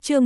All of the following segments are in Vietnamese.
Chương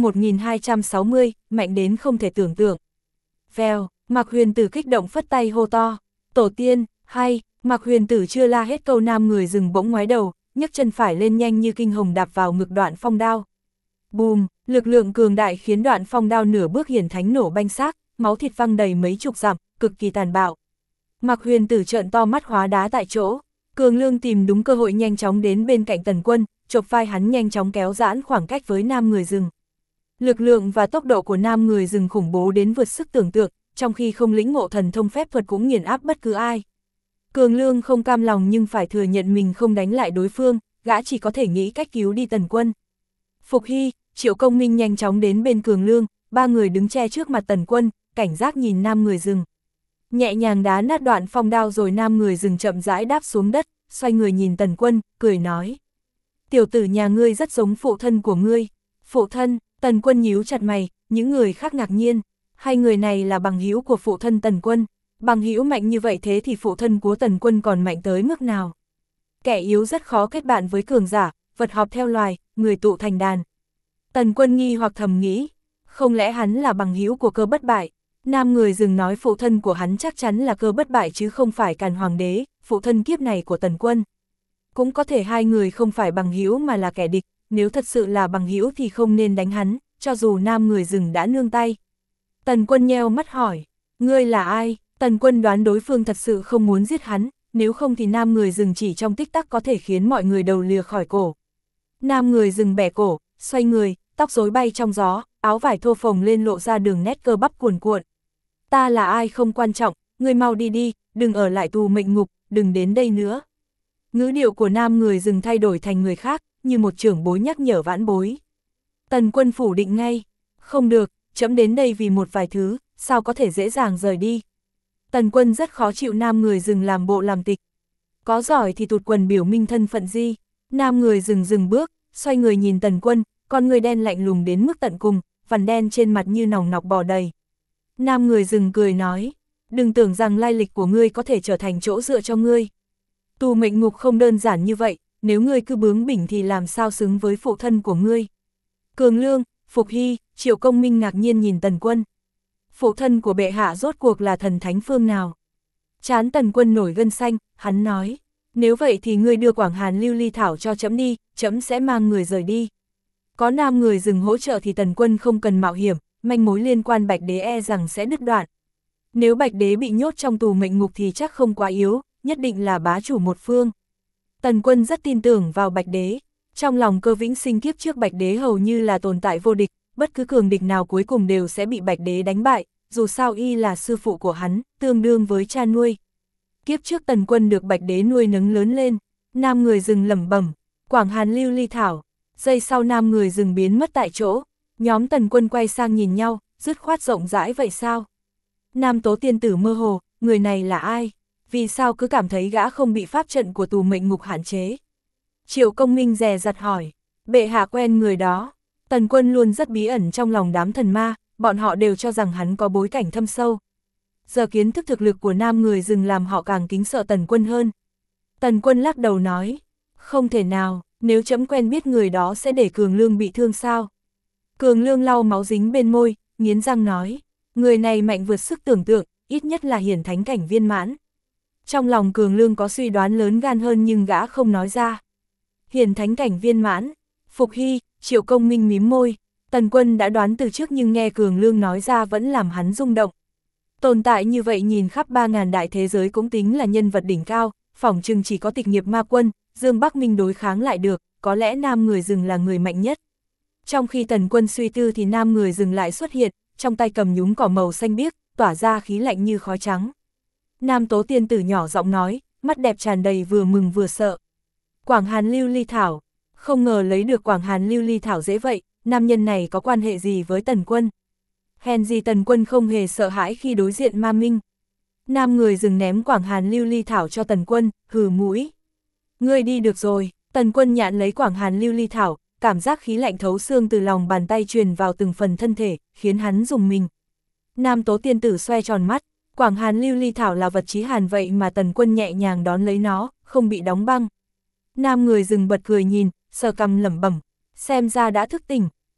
1260, mạnh đến không thể tưởng tượng. Vèo, Mạc Huyền Tử kích động phất tay hô to, tổ tiên, hay. Mạc Huyền Tử chưa la hết câu nam người rừng bỗng ngoái đầu, nhấc chân phải lên nhanh như kinh hồng đạp vào ngực Đoạn Phong đao. Bùm, lực lượng cường đại khiến Đoạn Phong đao nửa bước hiển thánh nổ banh xác, máu thịt văng đầy mấy chục dặm, cực kỳ tàn bạo. Mạc Huyền Tử trợn to mắt hóa đá tại chỗ. Cường Lương tìm đúng cơ hội nhanh chóng đến bên cạnh Tần Quân, chộp vai hắn nhanh chóng kéo giãn khoảng cách với nam người rừng. Lực lượng và tốc độ của nam người rừng khủng bố đến vượt sức tưởng tượng, trong khi không lĩnh ngộ thần thông phép thuật cũng nghiền áp bất cứ ai. Cường Lương không cam lòng nhưng phải thừa nhận mình không đánh lại đối phương, gã chỉ có thể nghĩ cách cứu đi Tần Quân. Phục Hy, Triệu Công Minh nhanh chóng đến bên Cường Lương, ba người đứng che trước mặt Tần Quân, cảnh giác nhìn nam người rừng. Nhẹ nhàng đá nát Đoạn Phong đao rồi nam người rừng chậm rãi đáp xuống đất, xoay người nhìn Tần Quân, cười nói. Tiểu tử nhà ngươi rất giống phụ thân của ngươi. Phụ thân, Tần Quân nhíu chặt mày, những người khác ngạc nhiên. Hai người này là bằng hữu của phụ thân Tần Quân. Bằng hữu mạnh như vậy thế thì phụ thân của Tần Quân còn mạnh tới mức nào? Kẻ yếu rất khó kết bạn với cường giả, vật họp theo loài, người tụ thành đàn. Tần Quân nghi hoặc thầm nghĩ, không lẽ hắn là bằng hữu của Cơ Bất Bại? Nam người rừng nói phụ thân của hắn chắc chắn là Cơ Bất Bại chứ không phải Càn Hoàng đế, phụ thân kiếp này của Tần Quân. Cũng có thể hai người không phải bằng hữu mà là kẻ địch, nếu thật sự là bằng hữu thì không nên đánh hắn, cho dù nam người rừng đã nương tay. Tần Quân nheo mắt hỏi, ngươi là ai? Tần Quân đoán đối phương thật sự không muốn giết hắn, nếu không thì nam người rừng chỉ trong tích tắc có thể khiến mọi người đầu lìa khỏi cổ. Nam người rừng bẻ cổ, xoay người, tóc rối bay trong gió, áo vải thô phồng lên lộ ra đường nét cơ bắp cuồn cuộn. Ta là ai không quan trọng, ngươi mau đi đi, đừng ở lại tù mệnh ngục, đừng đến đây nữa. Ngữ điệu của nam người rừng thay đổi thành người khác, như một trưởng bối nhắc nhở vãn bối. Tần Quân phủ định ngay, không được, trẫm đến đây vì một vài thứ, sao có thể dễ dàng rời đi. Tần Quân rất khó chịu nam người rừng làm bộ làm tịch. Có giỏi thì tụt quần biểu minh thân phận gì. Nam người rừng dừng bước, xoay người nhìn Tần Quân, con người đen lạnh lùng đến mức tận cùng, vằn đen trên mặt như nòng nọc bò đầy. Nam người rừng cười nói, đừng tưởng rằng lai lịch của ngươi có thể trở thành chỗ dựa cho ngươi. Tù mệnh ngục không đơn giản như vậy, nếu ngươi cứ bướng bỉnh thì làm sao xứng với phụ thân của ngươi. Cường Lương, Phục Hy, Triệu Công Minh ngạc nhiên nhìn Tần Quân. Phụ thân của bệ hạ rốt cuộc là thần thánh phương nào? Trán Tần Quân nổi gân xanh, hắn nói, nếu vậy thì ngươi đưa Quảng Hàn Lưu Ly Thảo cho trẫm đi, trẫm sẽ mang người rời đi. Có nam người rừng hỗ trợ thì Tần Quân không cần mạo hiểm, manh mối liên quan Bạch Đế e rằng sẽ đứt đoạn. Nếu Bạch Đế bị nhốt trong tù mệnh ngục thì chắc không quá yếu, nhất định là bá chủ một phương. Tần Quân rất tin tưởng vào Bạch Đế. Trong lòng Cơ Vĩnh Sinh kiếp trước Bạch Đế hầu như là tồn tại vô địch, bất cứ cường địch nào cuối cùng đều sẽ bị Bạch Đế đánh bại, dù sao y là sư phụ của hắn, tương đương với cha nuôi. Kiếp trước Tần Quân được Bạch Đế nuôi nấng lớn lên, nam người rừng lẩm bẩm, Quảng Hàn Lưu Ly Thảo. Giây sau nam người rừng biến mất tại chỗ, nhóm Tần Quân quay sang nhìn nhau, dứt khoát rộng rãi vậy sao? Nam Tố tiên tử mơ hồ, người này là ai? Vì sao cứ cảm thấy gã không bị pháp trận của tù mệnh ngục hạn chế? Triệu Công Minh dè dặt hỏi, bệ hạ quen người đó. Tần Quân luôn rất bí ẩn trong lòng đám thần ma, bọn họ đều cho rằng hắn có bối cảnh thâm sâu. Giờ kiến thức thực lực của nam người rừng làm họ càng kính sợ Tần Quân hơn. Tần Quân lắc đầu nói, không thể nào, nếu trẫm quen biết người đó sẽ để Cường Lương bị thương sao? Cường Lương lau máu dính bên môi, nghiến răng nói, người này mạnh vượt sức tưởng tượng, ít nhất là hiển thánh cảnh viên mãn. Trong lòng Cường Lương có suy đoán lớn gan hơn nhưng gã không nói ra. Hiển thánh cảnh viên mãn, Phục Hy, Triệu Công Minh mím môi, Tần Quân đã đoán từ trước nhưng nghe Cường Lương nói ra vẫn làm hắn rung động. Tồn tại như vậy nhìn khắp 3.000 đại thế giới cũng tính là nhân vật đỉnh cao, phỏng chừng chỉ có Tịch Nghiệp Ma Quân, Dương Bắc Minh đối kháng lại được, có lẽ nam người rừng là người mạnh nhất. Trong khi Tần Quân suy tư thì nam người rừng lại xuất hiện, trong tay cầm nhúng cỏ màu xanh biếc, tỏa ra khí lạnh như khói trắng. Nam Tố tiên tử nhỏ giọng nói, mắt đẹp tràn đầy vừa mừng vừa sợ. Quảng Hàn Lưu Ly Thảo, không ngờ lấy được Quảng Hàn Lưu Ly Thảo dễ vậy, nam nhân này có quan hệ gì với Tần Quân? Hèn gì Tần Quân không hề sợ hãi khi đối diện Ma Minh. Nam người rừng ném Quảng Hàn Lưu Ly Thảo cho Tần Quân, hừ mũi. Ngươi đi được rồi. Tần Quân nhạn lấy Quảng Hàn Lưu Ly Thảo, cảm giác khí lạnh thấu xương từ lòng bàn tay truyền vào từng phần thân thể, khiến hắn rùng mình. Nam Tố tiên tử xoe tròn mắt, Quảng Hàn Lưu Ly Thảo là vật chí hàn vậy mà Tần Quân nhẹ nhàng đón lấy nó, không bị đóng băng. Nam người rừng bật cười nhìn, sờ cằm lẩm bẩm, xem ra đã thức tỉnh.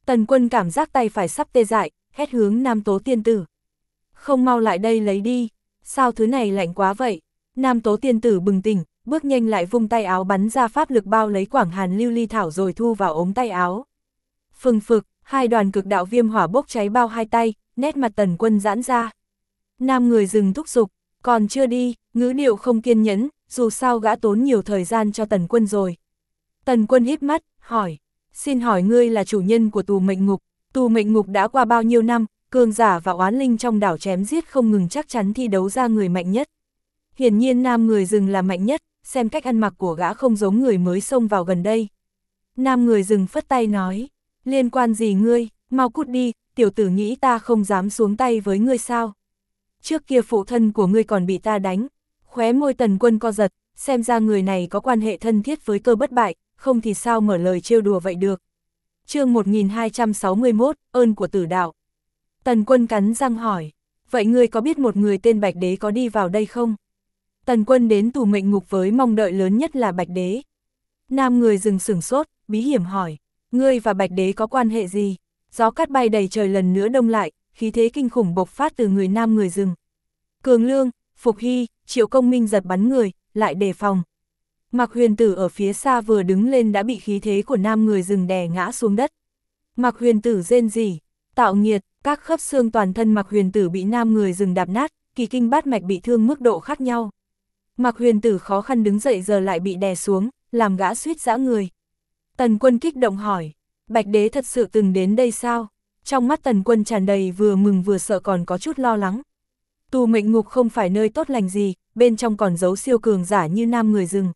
Tần Quân cảm giác tay phải sắp tê dại, hét hướng Nam Tố Tiên Tử. Không mau lại đây lấy đi, sao thứ này lạnh quá vậy? Nam Tố Tiên Tử bừng tỉnh, bước nhanh lại vung tay áo bắn ra pháp lực bao lấy Quảng Hàn Lưu Ly Thảo rồi thu vào ống tay áo. Phừng phực, hai đoàn cực đạo viêm hỏa bốc cháy bao hai tay, nét mặt Tần Quân giãn ra. Nam người dừng thúc giục, còn chưa đi, ngữ điệu không kiên nhẫn, dù sao gã tốn nhiều thời gian cho Tần Quân rồi. Tần Quân híp mắt, hỏi, xin hỏi ngươi là chủ nhân của tù mệnh ngục, tù mệnh ngục đã qua bao nhiêu năm, cường giả và oán linh trong đảo chém giết không ngừng, chắc chắn thi đấu ra người mạnh nhất. Hiển nhiên Nam người rừng là mạnh nhất, xem cách ăn mặc của gã không giống người mới xông vào gần đây. Nam người rừng phất tay nói, liên quan gì ngươi, mau cút đi, tiểu tử nghĩ ta không dám xuống tay với ngươi sao? Trước kia phụ thân của ngươi còn bị ta đánh. Khóe môi Tần Quân co giật, xem ra người này có quan hệ thân thiết với Cơ Bất Bại, không thì sao mở lời trêu đùa vậy được. Chương 1261, ơn của tử đạo. Tần Quân cắn răng hỏi, vậy ngươi có biết một người tên Bạch Đế có đi vào đây không? Tần Quân đến tù mệnh ngục với mong đợi lớn nhất là Bạch Đế. Nam người dừng sửng sốt, bí hiểm hỏi, ngươi và Bạch Đế có quan hệ gì? Gió cát bay đầy trời lần nữa đông lại, khí thế kinh khủng bộc phát từ người Nam người rừng. Cường Lương, Phục Hy, Triệu Công Minh giật bắn người, lại đề phòng. Mạc Huyền Tử ở phía xa vừa đứng lên đã bị khí thế của Nam người rừng đè ngã xuống đất. Mạc Huyền Tử rên rỉ, tạo nghiệt, các khớp xương toàn thân Mạc Huyền Tử bị Nam người rừng đạp nát, kỳ kinh bát mạch bị thương mức độ khác nhau. Mạc Huyền Tử khó khăn đứng dậy giờ lại bị đè xuống, làm gã suýt giã người. Tần Quân kích động hỏi, Bạch Đế thật sự từng đến đây sao? Trong mắt Tần Quân tràn đầy vừa mừng vừa sợ còn có chút lo lắng. Tù mệnh ngục không phải nơi tốt lành gì, bên trong còn giấu siêu cường giả như Nam người rừng.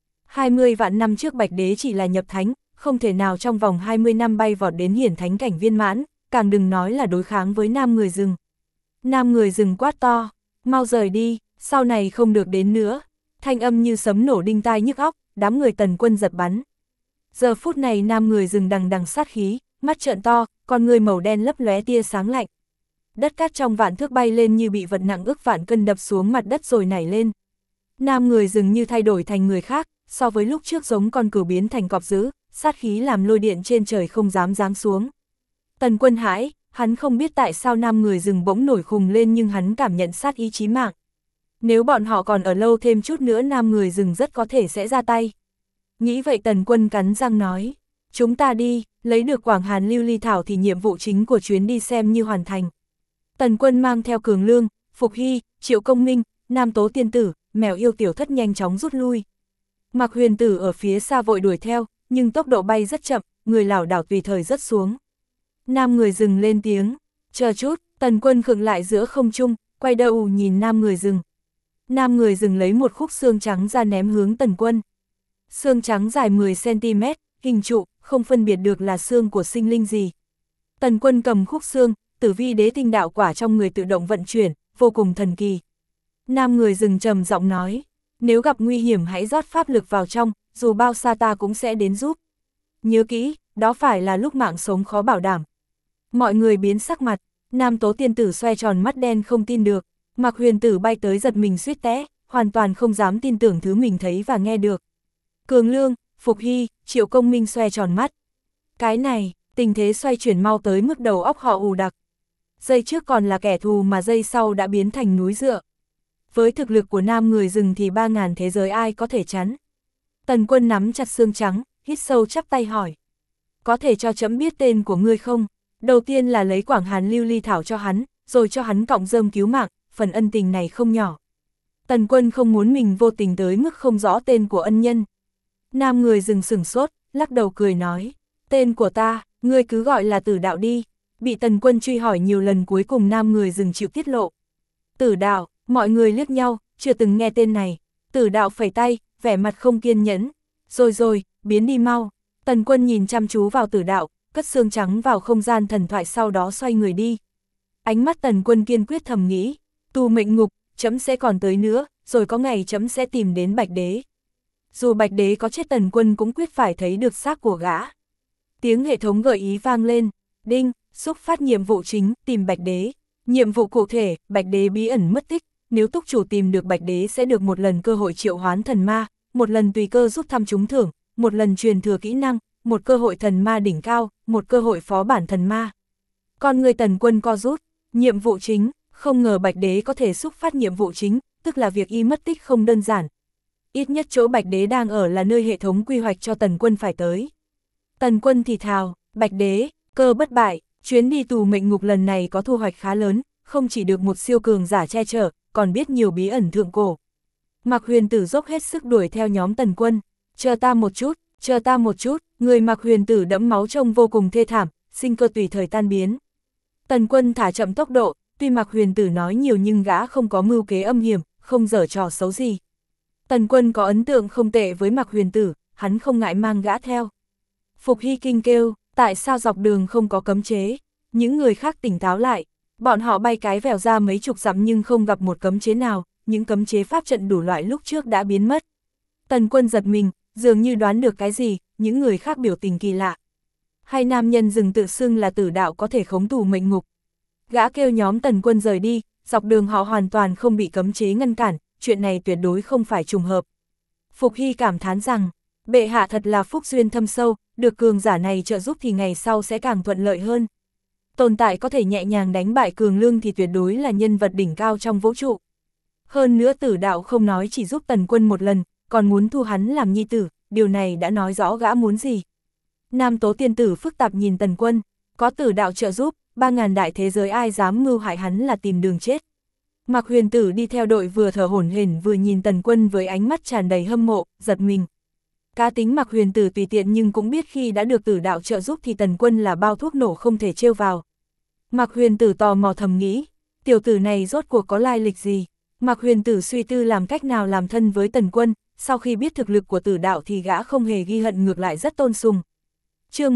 20 vạn năm trước Bạch Đế chỉ là nhập thánh, không thể nào trong vòng 20 năm bay vọt đến hiển thánh cảnh viên mãn, càng đừng nói là đối kháng với Nam người rừng. Nam người rừng quát to, mau rời đi, sau này không được đến nữa. Thanh âm như sấm nổ đinh tai nhức óc, đám người Tần Quân giật bắn. Giờ phút này Nam người rừng đằng đằng sát khí, mắt trợn to, con người màu đen lấp lóe tia sáng lạnh. Đất cát trong vạn thước bay lên như bị vật nặng ức vạn cân đập xuống mặt đất rồi nảy lên. Nam người rừng như thay đổi thành người khác, so với lúc trước giống con cừu biến thành cọp dữ, sát khí làm lôi điện trên trời không dám giáng xuống. Tần Quân hãi, hắn không biết tại sao Nam người rừng bỗng nổi khùng lên nhưng hắn cảm nhận sát ý chí mạng. Nếu bọn họ còn ở lâu thêm chút nữa Nam người rừng rất có thể sẽ ra tay. Nghĩ vậy Tần Quân cắn răng nói, chúng ta đi, lấy được Quảng Hàn Lưu Ly Thảo thì nhiệm vụ chính của chuyến đi xem như hoàn thành. Tần Quân mang theo Cường Lương, Phục Hy, Triệu Công Minh, Nam Tố Tiên Tử, Mèo Yêu Tiểu Thất nhanh chóng rút lui. Mạc Huyền Tử ở phía xa vội đuổi theo, nhưng tốc độ bay rất chậm, người lảo đảo tùy thời rớt xuống. Nam người rừng lên tiếng, chờ chút, Tần Quân khựng lại giữa không trung, quay đầu nhìn Nam người rừng. Nam người rừng lấy một khúc xương trắng ra ném hướng Tần Quân. Xương trắng dài 10cm, hình trụ, không phân biệt được là xương của sinh linh gì. Tần Quân cầm khúc xương, Tử Vi Đế Tinh đạo quả trong người tự động vận chuyển, vô cùng thần kỳ. Nam người rừng trầm giọng nói, nếu gặp nguy hiểm hãy rót pháp lực vào trong, dù bao xa ta cũng sẽ đến giúp. Nhớ kỹ, đó phải là lúc mạng sống khó bảo đảm. Mọi người biến sắc mặt, Nam Tố Tiên Tử xoay tròn mắt đen không tin được, Mạc Huyền Tử bay tới giật mình suýt té, hoàn toàn không dám tin tưởng thứ mình thấy và nghe được. Cường Lương, Phục Hy, Triệu Công Minh xoay tròn mắt. Cái này, tình thế xoay chuyển mau tới mức đầu óc họ ù đặc. Giây trước còn là kẻ thù mà giây sau đã biến thành núi dựa. Với thực lực của Nam người rừng thì 3000 thế giới ai có thể chắn. Tần Quân nắm chặt xương trắng, hít sâu chắp tay hỏi. Có thể cho trẫm biết tên của ngươi không? Đầu tiên là lấy Quảng Hàn Lưu Ly Thảo cho hắn, rồi cho hắn cọng rơm cứu mạng, phần ân tình này không nhỏ. Tần Quân không muốn mình vô tình tới mức không rõ tên của ân nhân. Nam người rừng sửng sốt, lắc đầu cười nói. Tên của ta, ngươi cứ gọi là Tử Đạo đi. Bị Tần Quân truy hỏi nhiều lần cuối cùng Nam người rừng chịu tiết lộ. Tử Đạo, mọi người liếc nhau, chưa từng nghe tên này. Tử Đạo phẩy tay, vẻ mặt không kiên nhẫn. Rồi, biến đi mau. Tần Quân nhìn chăm chú vào Tử Đạo, cất xương trắng vào không gian thần thoại sau đó xoay người đi. Ánh mắt Tần Quân kiên quyết thầm nghĩ, tù mệnh ngục, trẫm sẽ còn tới nữa, rồi có ngày trẫm sẽ tìm đến Bạch Đế. Dù Bạch Đế có chết Tần Quân cũng quyết phải thấy được xác của gã. Tiếng hệ thống gợi ý vang lên, đinh, xúc phát nhiệm vụ chính, tìm Bạch Đế. Nhiệm vụ cụ thể, Bạch Đế bí ẩn mất tích, nếu túc chủ tìm được Bạch Đế sẽ được một lần cơ hội triệu hoán thần ma, một lần tùy cơ giúp thăm trúng thưởng, một lần truyền thừa kỹ năng, một cơ hội thần ma đỉnh cao, một cơ hội phó bản thần ma. Con người Tần Quân co rút, nhiệm vụ chính, không ngờ Bạch Đế có thể xúc phát nhiệm vụ chính, tức là việc y mất tích không đơn giản. Ít nhất chỗ Bạch Đế đang ở là nơi hệ thống quy hoạch cho Tần Quân phải tới. Tần Quân thì thào, Bạch Đế, cơ bất bại, chuyến đi tù mệnh ngục lần này có thu hoạch khá lớn, không chỉ được một siêu cường giả che chở, còn biết nhiều bí ẩn thượng cổ. Mạc Huyền Tử dốc hết sức đuổi theo nhóm Tần Quân, chờ ta một chút, người Mạc Huyền Tử đẫm máu trông vô cùng thê thảm, sinh cơ tùy thời tan biến. Tần Quân thả chậm tốc độ, tuy Mạc Huyền Tử nói nhiều nhưng gã không có mưu kế âm hiểm, không giở trò xấu gì. Tần Quân có ấn tượng không tệ với Mạc Huyền Tử, hắn không ngại mang gã theo. Phục Hy kinh kêu, tại sao dọc đường không có cấm chế? Những người khác tỉnh táo lại, bọn họ bay cái vèo ra mấy chục dặm nhưng không gặp một cấm chế nào, những cấm chế pháp trận đủ loại lúc trước đã biến mất. Tần Quân giật mình, dường như đoán được cái gì, những người khác biểu tình kỳ lạ. Hai nam nhân rừng tự xưng là tử đạo có thể khống tù mệnh ngục. Gã kêu nhóm Tần Quân rời đi, dọc đường họ hoàn toàn không bị cấm chế ngăn cản, chuyện này tuyệt đối không phải trùng hợp. Phục Hy cảm thán rằng, bệ hạ thật là phúc duyên thâm sâu, được cường giả này trợ giúp thì ngày sau sẽ càng thuận lợi hơn. Tồn tại có thể nhẹ nhàng đánh bại Cường Lương thì tuyệt đối là nhân vật đỉnh cao trong vũ trụ. Hơn nữa tử đạo không nói chỉ giúp Tần Quân một lần, còn muốn thu hắn làm nhi tử, điều này đã nói rõ gã muốn gì. Nam Tố tiên tử phức tạp nhìn Tần Quân, có tử đạo trợ giúp, 3.000 đại thế giới ai dám mưu hại hắn là tìm đường chết. Mạc Huyền Tử đi theo đội vừa thở hổn hển vừa nhìn Tần Quân với ánh mắt tràn đầy hâm mộ, giật mình. Cá tính Mạc Huyền Tử tùy tiện nhưng cũng biết khi đã được tử đạo trợ giúp thì Tần Quân là bao thuốc nổ không thể trêu vào. Mạc Huyền Tử tò mò thầm nghĩ, tiểu tử này rốt cuộc có lai lịch gì? Mạc Huyền Tử suy tư làm cách nào làm thân với Tần Quân, sau khi biết thực lực của tử đạo thì gã không hề ghi hận, ngược lại rất tôn sùng. Chương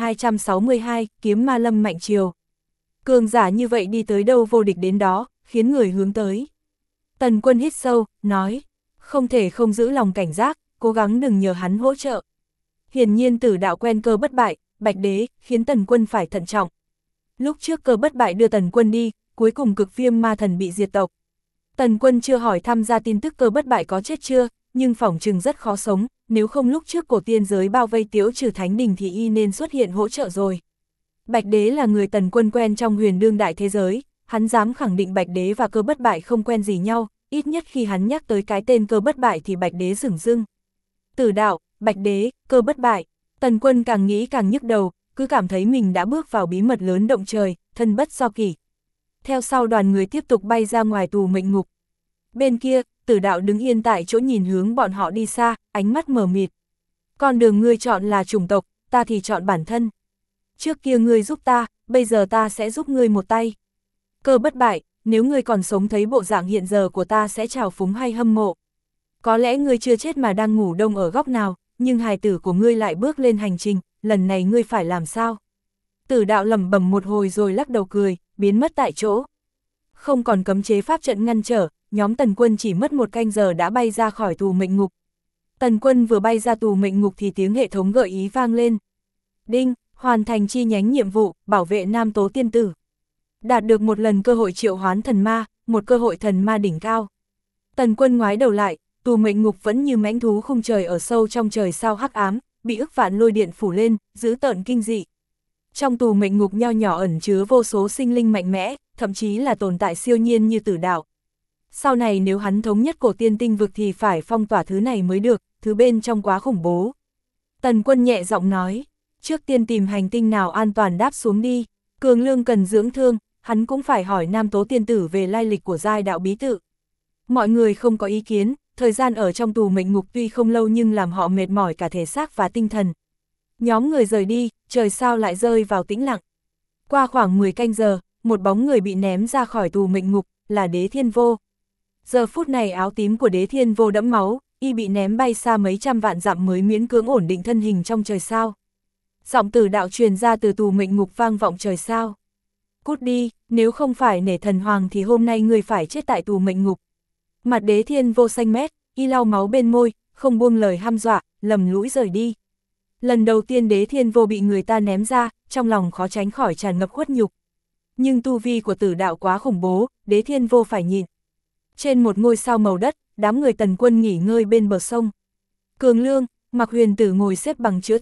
1262, Kiếm Ma Lâm Mạnh Triều. Cường giả như vậy đi tới đâu vô địch đến đó, khiến người hướng tới. Tần Quân hít sâu, nói, không thể không giữ lòng cảnh giác, cố gắng đừng nhờ hắn hỗ trợ. Hiển nhiên tử đạo quen cơ bất bại, Bạch Đế, khiến Tần Quân phải thận trọng. Lúc trước cơ bất bại đưa Tần Quân đi, cuối cùng Cực Viêm Ma Thần bị diệt tộc. Tần Quân chưa hỏi thăm ra tin tức cơ bất bại có chết chưa, nhưng phỏng chừng rất khó sống, nếu không lúc trước cổ tiên giới bao vây Tiếu Trừ Thánh Đình thì y nên xuất hiện hỗ trợ rồi. Bạch Đế là người Tần Quân quen trong huyền đương đại thế giới, hắn dám khẳng định Bạch Đế và cơ bất bại không quen gì nhau, ít nhất khi hắn nhắc tới cái tên cơ bất bại thì Bạch Đế sửng dưng. Tử đạo, Bạch Đế, cơ bất bại, Tần Quân càng nghĩ càng nhức đầu, cứ cảm thấy mình đã bước vào bí mật lớn động trời, thân bất do kỷ. Theo sau đoàn người tiếp tục bay ra ngoài tù mệnh ngục. Bên kia, tử đạo đứng yên tại chỗ nhìn hướng bọn họ đi xa, ánh mắt mờ mịt. Con đường ngươi chọn là chủng tộc, ta thì chọn bản thân. Trước kia ngươi giúp ta, bây giờ ta sẽ giúp ngươi một tay. Cơ bất bại, nếu ngươi còn sống thấy bộ dạng hiện giờ của ta sẽ trào phúng hay hâm mộ. Có lẽ ngươi chưa chết mà đang ngủ đông ở góc nào, nhưng hài tử của ngươi lại bước lên hành trình, lần này ngươi phải làm sao? Tử đạo lẩm bẩm một hồi rồi lắc đầu cười, biến mất tại chỗ. Không còn cấm chế pháp trận ngăn trở, nhóm Tần Quân chỉ mất 1 canh giờ đã bay ra khỏi tù mệnh ngục. Tần Quân vừa bay ra tù mệnh ngục thì tiếng hệ thống gợi ý vang lên. Đinh, hoàn thành chi nhánh nhiệm vụ, bảo vệ Nam Tố tiên tử. Đạt được một lần cơ hội triệu hoán thần ma, một cơ hội thần ma đỉnh cao. Tần Quân ngoái đầu lại, tù mệnh ngục vẫn như mãnh thú khung trời ở sâu trong trời sao hắc ám, bị ức vạn lôi điện phủ lên, dữ tợn kinh dị. Trong tù mệnh ngục nho nhỏ ẩn chứa vô số sinh linh mạnh mẽ, thậm chí là tồn tại siêu nhiên như tử đạo. Sau này nếu hắn thống nhất cổ tiên tinh vực thì phải phong tỏa thứ này mới được, thứ bên trong quá khủng bố. Tần Quân nhẹ giọng nói, trước tiên tìm hành tinh nào an toàn đáp xuống đi, Cường Lương cần dưỡng thương, hắn cũng phải hỏi Nam Tố tiên tử về lai lịch của giai đạo bí tự. Mọi người không có ý kiến, thời gian ở trong tù mệnh ngục tuy không lâu nhưng làm họ mệt mỏi cả thể xác và tinh thần. Nhóm người rời đi, trời sao lại rơi vào tĩnh lặng. Qua khoảng 10 canh giờ, một bóng người bị ném ra khỏi tù mệnh ngục, là Đế Thiên Vô. Giờ phút này áo tím của Đế Thiên Vô đẫm máu, y bị ném bay xa mấy trăm vạn dặm mới miễn cưỡng ổn định thân hình trong trời sao. Giọng tử đạo truyền ra từ tù mệnh ngục vang vọng trời sao. Cút đi, nếu không phải nể thần hoàng thì hôm nay ngươi phải chết tại tù mệnh ngục. Mặt Đế Thiên Vô xanh mét, y lau máu bên môi, không buông lời hăm dọa, lầm lũi rời đi. Lần đầu tiên Đế Thiên Vô bị người ta ném ra, trong lòng khó tránh khỏi tràn ngập khuất nhục. Nhưng tu vi của tử đạo quá khủng bố, Đế Thiên Vô phải nhịn. Trên một ngôi sao màu đất, đám người Tần Quân nghỉ ngơi bên bờ sông. Cường Lương, Mạc Huyền Tử ngồi xếp bằng chữa thương,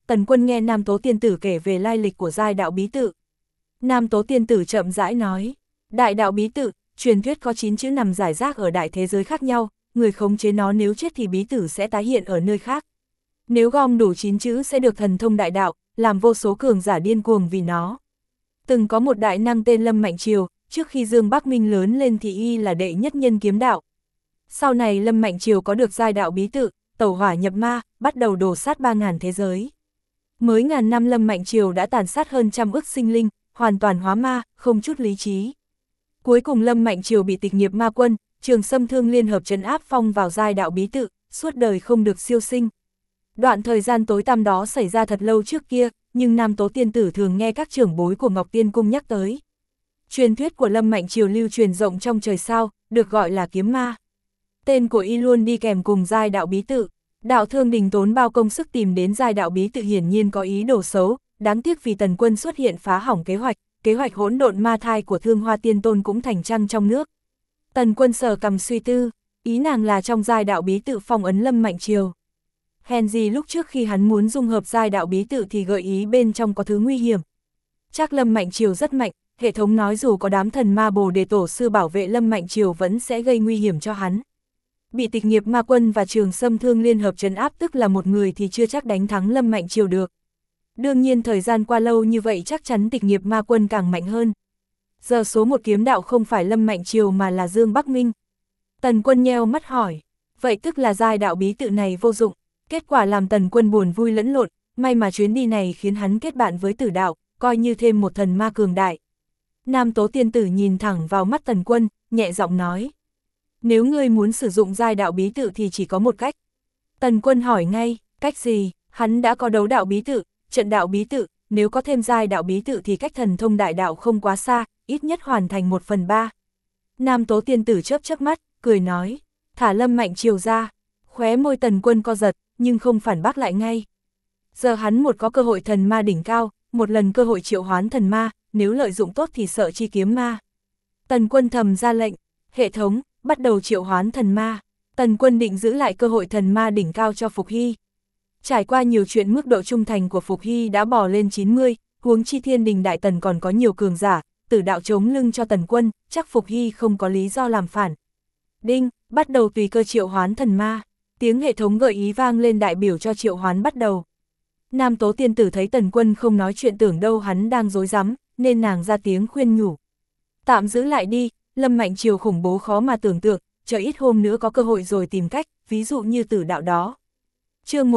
Tần Quân nghe Nam Tố Tiên Tử kể về lai lịch của giai đạo bí tự. Nam Tố Tiên Tử chậm rãi nói, đại đạo bí tự, truyền thuyết có 9 chữ nằm rải rác ở đại thế giới khác nhau, người khống chế nó nếu chết thì bí tử sẽ tái hiện ở nơi khác. Nếu gom đủ 9 chữ sẽ được thần thông đại đạo, làm vô số cường giả điên cuồng vì nó. Từng có một đại năng tên Lâm Mạnh Triều, trước khi Dương Bắc Minh lớn lên thì y là đệ nhất nhân kiếm đạo. Sau này Lâm Mạnh Triều có được giai đạo bí tự, tẩu hỏa nhập ma, bắt đầu đổ sát 3.000 thế giới. Mới ngàn năm Lâm Mạnh Triều đã tàn sát hơn 100 ức sinh linh, hoàn toàn hóa ma, không chút lý trí. Cuối cùng Lâm Mạnh Triều bị tịch nghiệp ma quân, Trường Sâm Thương liên hợp trấn áp phong vào giai đạo bí tự, suốt đời không được siêu sinh. Đoạn thời gian tối tăm đó xảy ra thật lâu trước kia, nhưng Nam Tố Tiên Tử thường nghe các trưởng bối của Ngọc Tiên Cung nhắc tới. Truyền thuyết của Lâm Mạnh Triều lưu truyền rộng trong trời sao, được gọi là kiếm ma. Tên của y luôn đi kèm cùng giai đạo bí tự. Đạo Thương Đình tốn bao công sức tìm đến giai đạo bí tự hiển nhiên có ý đồ xấu, đáng tiếc vì Tần Quân xuất hiện phá hỏng kế hoạch hỗn độn ma thai của Thương Hoa Tiên Tôn cũng thành trăng trong nước. Tần Quân sờ cằm suy tư, ý nàng là trong giai đạo bí tự phong ấn Lâm Mạnh Triều. Hèn gì lúc trước khi hắn muốn dung hợp giai đạo bí tự thì gợi ý bên trong có thứ nguy hiểm. Chắc Lâm Mạnh Triều rất mạnh, hệ thống nói dù có đám thần ma Bồ Đề Tổ sư bảo vệ Lâm Mạnh Triều vẫn sẽ gây nguy hiểm cho hắn. Bị tịch nghiệp ma quân và Trường Sâm Thương liên hợp trấn áp tức là một người thì chưa chắc đánh thắng Lâm Mạnh Triều được. Đương nhiên thời gian qua lâu như vậy chắc chắn tịch nghiệp ma quân càng mạnh hơn. Giờ số một kiếm đạo không phải Lâm Mạnh Triều mà là Dương Bắc Minh. Tần Quân nheo mắt hỏi, vậy tức là giai đạo bí tự này vô dụng. Kết quả làm Tần Quân buồn vui lẫn lộn, may mà chuyến đi này khiến hắn kết bạn với Tử Đạo, coi như thêm một thần ma cường đại. Nam Tố Tiên Tử nhìn thẳng vào mắt Tần Quân, nhẹ giọng nói. Nếu ngươi muốn sử dụng giai đạo bí tự thì chỉ có một cách. Tần Quân hỏi ngay, cách gì? Hắn đã có đấu đạo bí tự, trận đạo bí tự, nếu có thêm giai đạo bí tự thì cách thần thông đại đạo không quá xa, ít nhất hoàn thành 1/3. Nam Tố Tiên Tử chớp chớp mắt, cười nói, thả Lâm Mạnh Triều ra. Khóe môi Tần Quân co giật, nhưng không phản bác lại ngay. Giờ hắn một có cơ hội thần ma đỉnh cao, một lần cơ hội triệu hoán thần ma, nếu lợi dụng tốt thì sợ chi kiếm ma. Tần Quân thầm ra lệnh, hệ thống, bắt đầu triệu hoán thần ma. Tần Quân định giữ lại cơ hội thần ma đỉnh cao cho Phục Hy. Trải qua nhiều chuyện mức độ trung thành của Phục Hy đã bò lên 90, huống chi Thiên Đình Đại Tần còn có nhiều cường giả, Tử Đạo chống lưng cho Tần Quân, chắc Phục Hy không có lý do làm phản. Đinh, bắt đầu tùy cơ triệu hoán thần ma. Tiếng hệ thống gợi ý vang lên đại biểu cho triệu hoán bắt đầu. Nam Tố Tiên Tử thấy Tần Quân không nói chuyện tưởng đâu hắn đang dối rắm, nên nàng ra tiếng khuyên nhủ. Tạm giữ lại đi, Lâm Mạnh Triều khủng bố khó mà tưởng tượng, chờ ít hôm nữa có cơ hội rồi tìm cách, ví dụ như Tử Đạo đó. Chương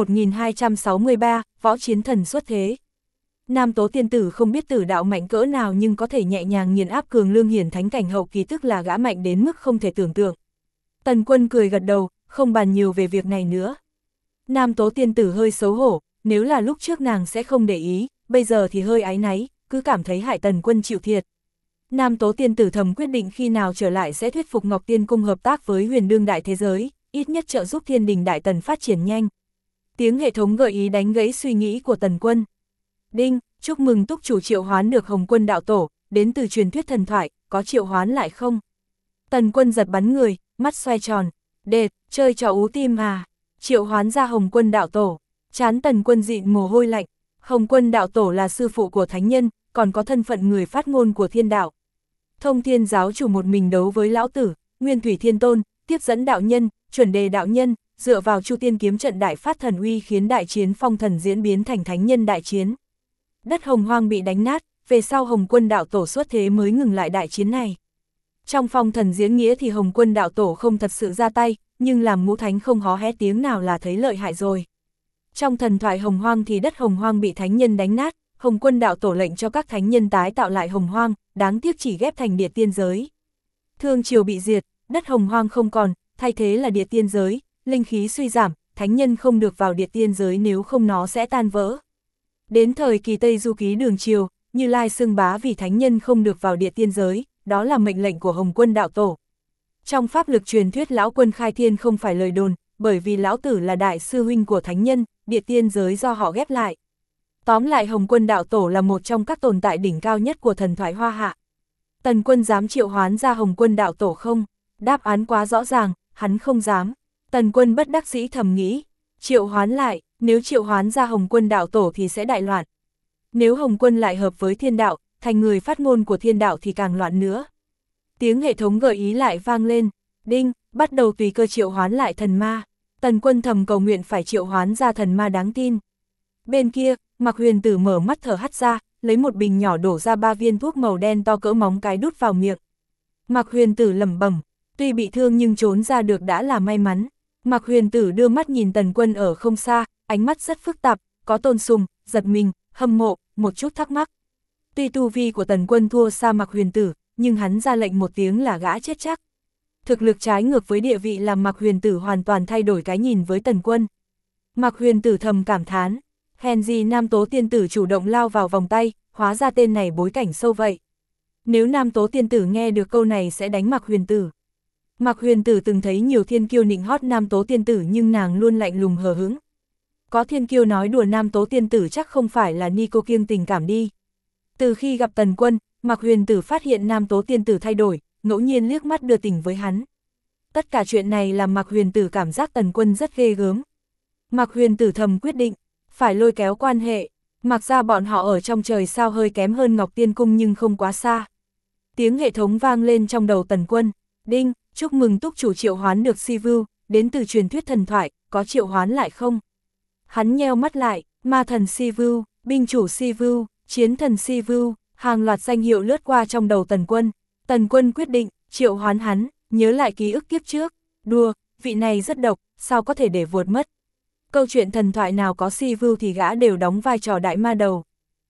1263, Võ Chiến Thần xuất thế. Nam Tố Tiên Tử không biết Tử Đạo mạnh cỡ nào nhưng có thể nhẹ nhàng nghiền áp cường lương hiển thánh cảnh hậu kỳ, tức là gã mạnh đến mức không thể tưởng tượng. Tần Quân cười gật đầu, không bàn nhiều về việc này nữa. Nam Tố Tiên Tử hơi xấu hổ, nếu là lúc trước nàng sẽ không để ý, bây giờ thì hơi áy náy, cứ cảm thấy hại Tần Quân chịu thiệt. Nam Tố Tiên Tử thầm quyết định khi nào trở lại sẽ thuyết phục Ngọc Tiên Cung hợp tác với Huyền Đương Đại Thế Giới, ít nhất trợ giúp Thiên Đình Đại Tần phát triển nhanh. Tiếng hệ thống gợi ý đánh gãy suy nghĩ của Tần Quân. Đinh, chúc mừng túc chủ triệu hoán được Hồng Quân Đạo Tổ, đến từ truyền thuyết thần thoại, có triệu hoán lại không? Tần Quân giật bắn người, mắt xoay tròn. Đệt, chơi trò ú tim à? Triệu hoán ra Hồng Quân Đạo Tổ. Trán Tần Quân dịn mồ hôi lạnh. Hồng Quân Đạo Tổ là sư phụ của thánh nhân, còn có thân phận người phát ngôn của thiên đạo. Thông Thiên giáo chủ một mình đấu với lão tử, Nguyên Thủy Thiên Tôn, tiếp dẫn đạo nhân, chuẩn đề đạo nhân, dựa vào Chu Tiên kiếm trận đại phát thần uy khiến đại chiến phong thần diễn biến thành thánh nhân đại chiến. Đất Hồng Hoang bị đánh nát, về sau Hồng Quân Đạo Tổ xuất thế mới ngừng lại đại chiến này. Trong phong thần diễn nghĩa thì Hồng Quân Đạo Tổ không thật sự ra tay, nhưng làm ngũ thánh không hó hé tiếng nào là thấy lợi hại rồi. Trong thần thoại Hồng Hoang thì đất Hồng Hoang bị thánh nhân đánh nát, Hồng Quân Đạo Tổ lệnh cho các thánh nhân tái tạo lại Hồng Hoang, đáng tiếc chỉ ghép thành địa tiên giới. Thương triều bị diệt, đất Hồng Hoang không còn, thay thế là địa tiên giới, linh khí suy giảm, thánh nhân không được vào địa tiên giới nếu không nó sẽ tan vỡ. Đến thời kỳ Tây Du Ký Đường Triều, Như Lai xưng bá vì thánh nhân không được vào địa tiên giới, đó là mệnh lệnh của Hồng Quân Đạo Tổ. Trong pháp lực truyền thuyết lão quân khai thiên không phải lời đồn, bởi vì lão tử là đại sư huynh của thánh nhân, địa tiên giới do họ ghép lại. Tóm lại Hồng Quân Đạo Tổ là một trong các tồn tại đỉnh cao nhất của thần thoại Hoa Hạ. Tần Quân dám triệu hoán ra Hồng Quân Đạo Tổ không? Đáp án quá rõ ràng, hắn không dám. Tần Quân bất đắc dĩ thầm nghĩ, Triệu hoán lại, nếu triệu hoán ra Hồng Quân đạo tổ thì sẽ đại loạn. Nếu Hồng Quân lại hợp với thiên đạo, thành người phát ngôn của thiên đạo thì càng loạn nữa. Tiếng hệ thống gợi ý lại vang lên, đinh, bắt đầu tùy cơ triệu hoán lại thần ma. Tần Quân thầm cầu nguyện phải triệu hoán ra thần ma đáng tin. Bên kia, Mạc Huyền Tử mở mắt thở hắt ra, lấy một bình nhỏ đổ ra 3 viên thuốc màu đen to cỡ móng cái đút vào miệng. Mạc Huyền Tử lẩm bẩm, tuy bị thương nhưng trốn ra được đã là may mắn. Mạc Huyền Tử đưa mắt nhìn Tần Quân ở không xa, ánh mắt rất phức tạp, có tôn sùng, giật mình, hâm mộ, một chút thắc mắc. Tuy tu vi của Tần Quân thua xa Mạc Huyền Tử, nhưng hắn ra lệnh một tiếng là gã chết chắc. Thực lực trái ngược với địa vị làm Mạc Huyền Tử hoàn toàn thay đổi cái nhìn với Tần Quân. Mạc Huyền Tử thầm cảm thán, hèn gì Nam Tố Tiên Tử chủ động lao vào vòng tay, hóa ra tên này bối cảnh sâu vậy. Nếu Nam Tố Tiên Tử nghe được câu này sẽ đánh Mạc Huyền Tử. Mạc Huyền Tử từng thấy nhiều thiên kiêu nịnh hót Nam Tố Tiên Tử nhưng nàng luôn lạnh lùng hờ hững. Có thiên kiêu nói đùa Nam Tố Tiên Tử chắc không phải là ni cô kiêng tình cảm đi. Từ khi gặp Tần Quân, Mạc Huyền Tử phát hiện Nam Tố Tiên Tử thay đổi, ngẫu nhiên liếc mắt đưa tình với hắn. Tất cả chuyện này làm Mạc Huyền Tử cảm giác Tần Quân rất ghê gớm. Mạc Huyền Tử thầm quyết định, phải lôi kéo quan hệ. Mặc ra bọn họ ở trong trời sao hơi kém hơn Ngọc Tiên Cung nhưng không quá xa. Tiếng hệ thống vang lên trong đầu Tần Quân, đinh, chúc mừng túc chủ triệu hoán được Sivu, đến từ truyền thuyết thần thoại, có triệu hoán lại không? Hắn nheo mắt lại, ma thần Sivu, binh chủ Sivu, chiến thần Sivu, hàng loạt danh hiệu lướt qua trong đầu Tần Quân. Tần Quân quyết định, triệu hoán hắn, nhớ lại ký ức kiếp trước. Đùa, vị này rất độc, sao có thể để vụt mất. Câu chuyện thần thoại nào có Sivu thì gã đều đóng vai trò đại ma đầu.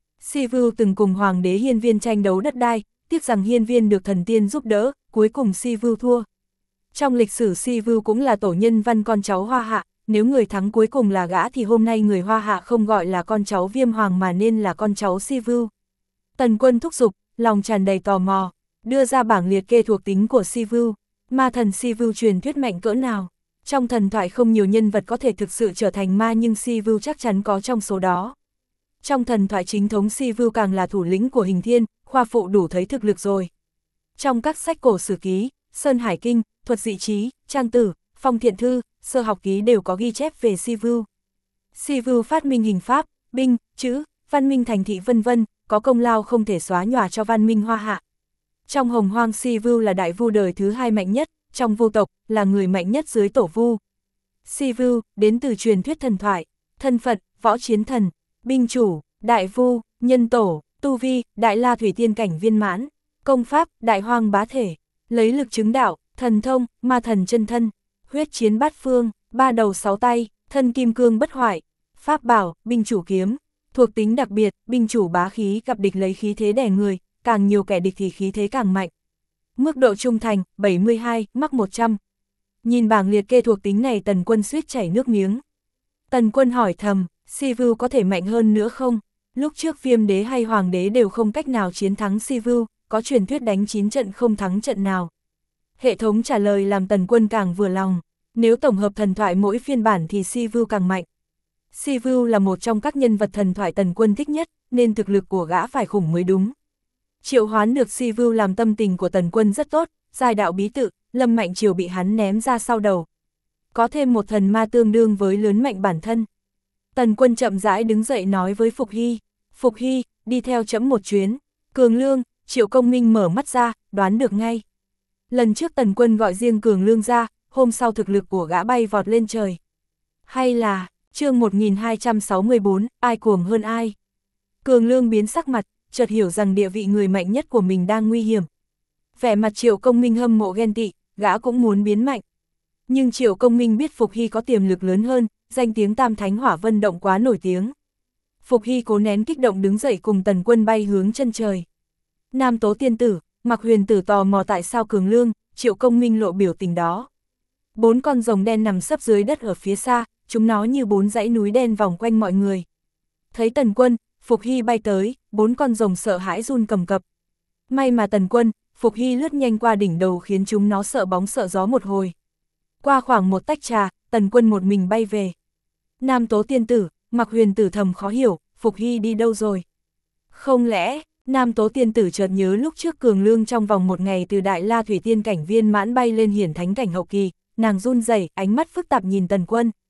Sivu từng cùng Hoàng đế Hiên Viên tranh đấu đất đai, tiếc rằng Hiên Viên được thần tiên giúp đỡ, cuối cùng Sivu thua. Trong lịch sử Sivu cũng là tổ nhân văn con cháu Hoa Hạ, nếu người thắng cuối cùng là gã thì hôm nay người Hoa Hạ không gọi là con cháu Viêm Hoàng mà nên là con cháu Sivu. Tần Quân thúc giục, lòng tràn đầy tò mò, đưa ra bảng liệt kê thuộc tính của Sivu. Ma thần Sivu truyền thuyết mạnh cỡ nào? Trong thần thoại không nhiều nhân vật có thể thực sự trở thành ma nhưng Sivu chắc chắn có trong số đó. Trong thần thoại chính thống Sivu càng là thủ lĩnh của Hình Thiên, khoa phụ đủ thấy thực lực rồi. Trong các sách cổ sử ký, Sơn Hải Kinh, Thuật Dị Trí, Trang Tử, Phong Thiện Thư, Sơ Học Ký đều có ghi chép về Sivu. Sivu phát minh hình pháp, binh, chữ, văn minh thành thị vân vân, có công lao không thể xóa nhòa cho văn minh Hoa Hạ. Trong Hồng Hoang Sivu là đại vu đời thứ 2 mạnh nhất, trong vu tộc là người mạnh nhất dưới tổ vu. Sivu đến từ truyền thuyết thần thoại, thân phận, võ chiến thần, binh chủ, đại vu, nhân tổ, tu vi, đại la thủy tiên cảnh viên mãn, công pháp, đại hoang bá thể, lấy lực chứng đạo, thần thông, ma thần chân thân, huyết chiến bát phương, 3 đầu 6 tay, thân kim cương bất hoại, pháp bảo, binh chủ kiếm, thuộc tính đặc biệt, binh chủ bá khí gặp địch lấy khí thế đè người, càng nhiều kẻ địch thì khí thế càng mạnh. Mức độ trung thành, 72, mắc 100. Nhìn bảng liệt kê thuộc tính này Tần Quân suýt chảy nước miếng. Tần Quân hỏi thầm, Sivu có thể mạnh hơn nữa không? Lúc trước Viêm Đế hay Hoàng Đế đều không cách nào chiến thắng Sivu, có truyền thuyết đánh 9 trận không thắng trận nào. Hệ thống trả lời làm Tần Quân càng vừa lòng, nếu tổng hợp thần thoại mỗi phiên bản thì Sivu càng mạnh. Sivu là một trong các nhân vật thần thoại Tần Quân thích nhất, nên thực lực của gã phải khủng mới đúng. Triệu hoán được Sivu làm tâm tình của Tần Quân rất tốt, giai đạo bí tự, Lâm Mạnh Triều bị hắn ném ra sau đầu. Có thêm một thần ma tương đương với lớn mạnh bản thân. Tần Quân chậm rãi đứng dậy nói với Phục Hy, Phục Hy, đi theo chấm một chuyến. Cường Lương, Triệu Công Minh mở mắt ra, đoán được ngay. Lần trước Tần Quân gọi riêng Cường Lương ra, hôm sau thực lực của gã bay vọt lên trời. Hay là, chương 1264, ai cuồng hơn ai? Cường Lương biến sắc mặt, chợt hiểu rằng địa vị người mạnh nhất của mình đang nguy hiểm. Vẻ mặt Triệu Công Minh hâm mộ ghen tị, gã cũng muốn biến mạnh. Nhưng Triệu Công Minh biết Phục Hy có tiềm lực lớn hơn, danh tiếng Tam Thánh Hỏa Vân Động quá nổi tiếng. Phục Hy cố nén kích động đứng dậy cùng Tần Quân bay hướng chân trời. Nam Tố Tiên Tử, Mạc Huyền Tử tò mò tại sao Cường Lương, Triệu Công Minh lộ biểu tình đó. 4 con rồng đen nằm sấp dưới đất ở phía xa, chúng nó như 4 dãy núi đen vòng quanh mọi người. Thấy Tần Quân, Phục Hy bay tới, 4 con rồng sợ hãi run cầm cập. May mà Tần Quân, Phục Hy lướt nhanh qua đỉnh đầu khiến chúng nó sợ bóng sợ gió một hồi. Qua khoảng một tách trà, Tần Quân một mình bay về. Nam Tố Tiên Tử, Mạc Huyền Tử thầm khó hiểu, Phục Hy đi đâu rồi? Không lẽ, Nam Tố Tiên Tử chợt nhớ lúc trước Cường Lương trong vòng một ngày từ Đại La Thủy Tiên cảnh viên mãn bay lên hiển thánh cảnh hậu kỳ, nàng run rẩy, ánh mắt phức tạp nhìn Tần Quân.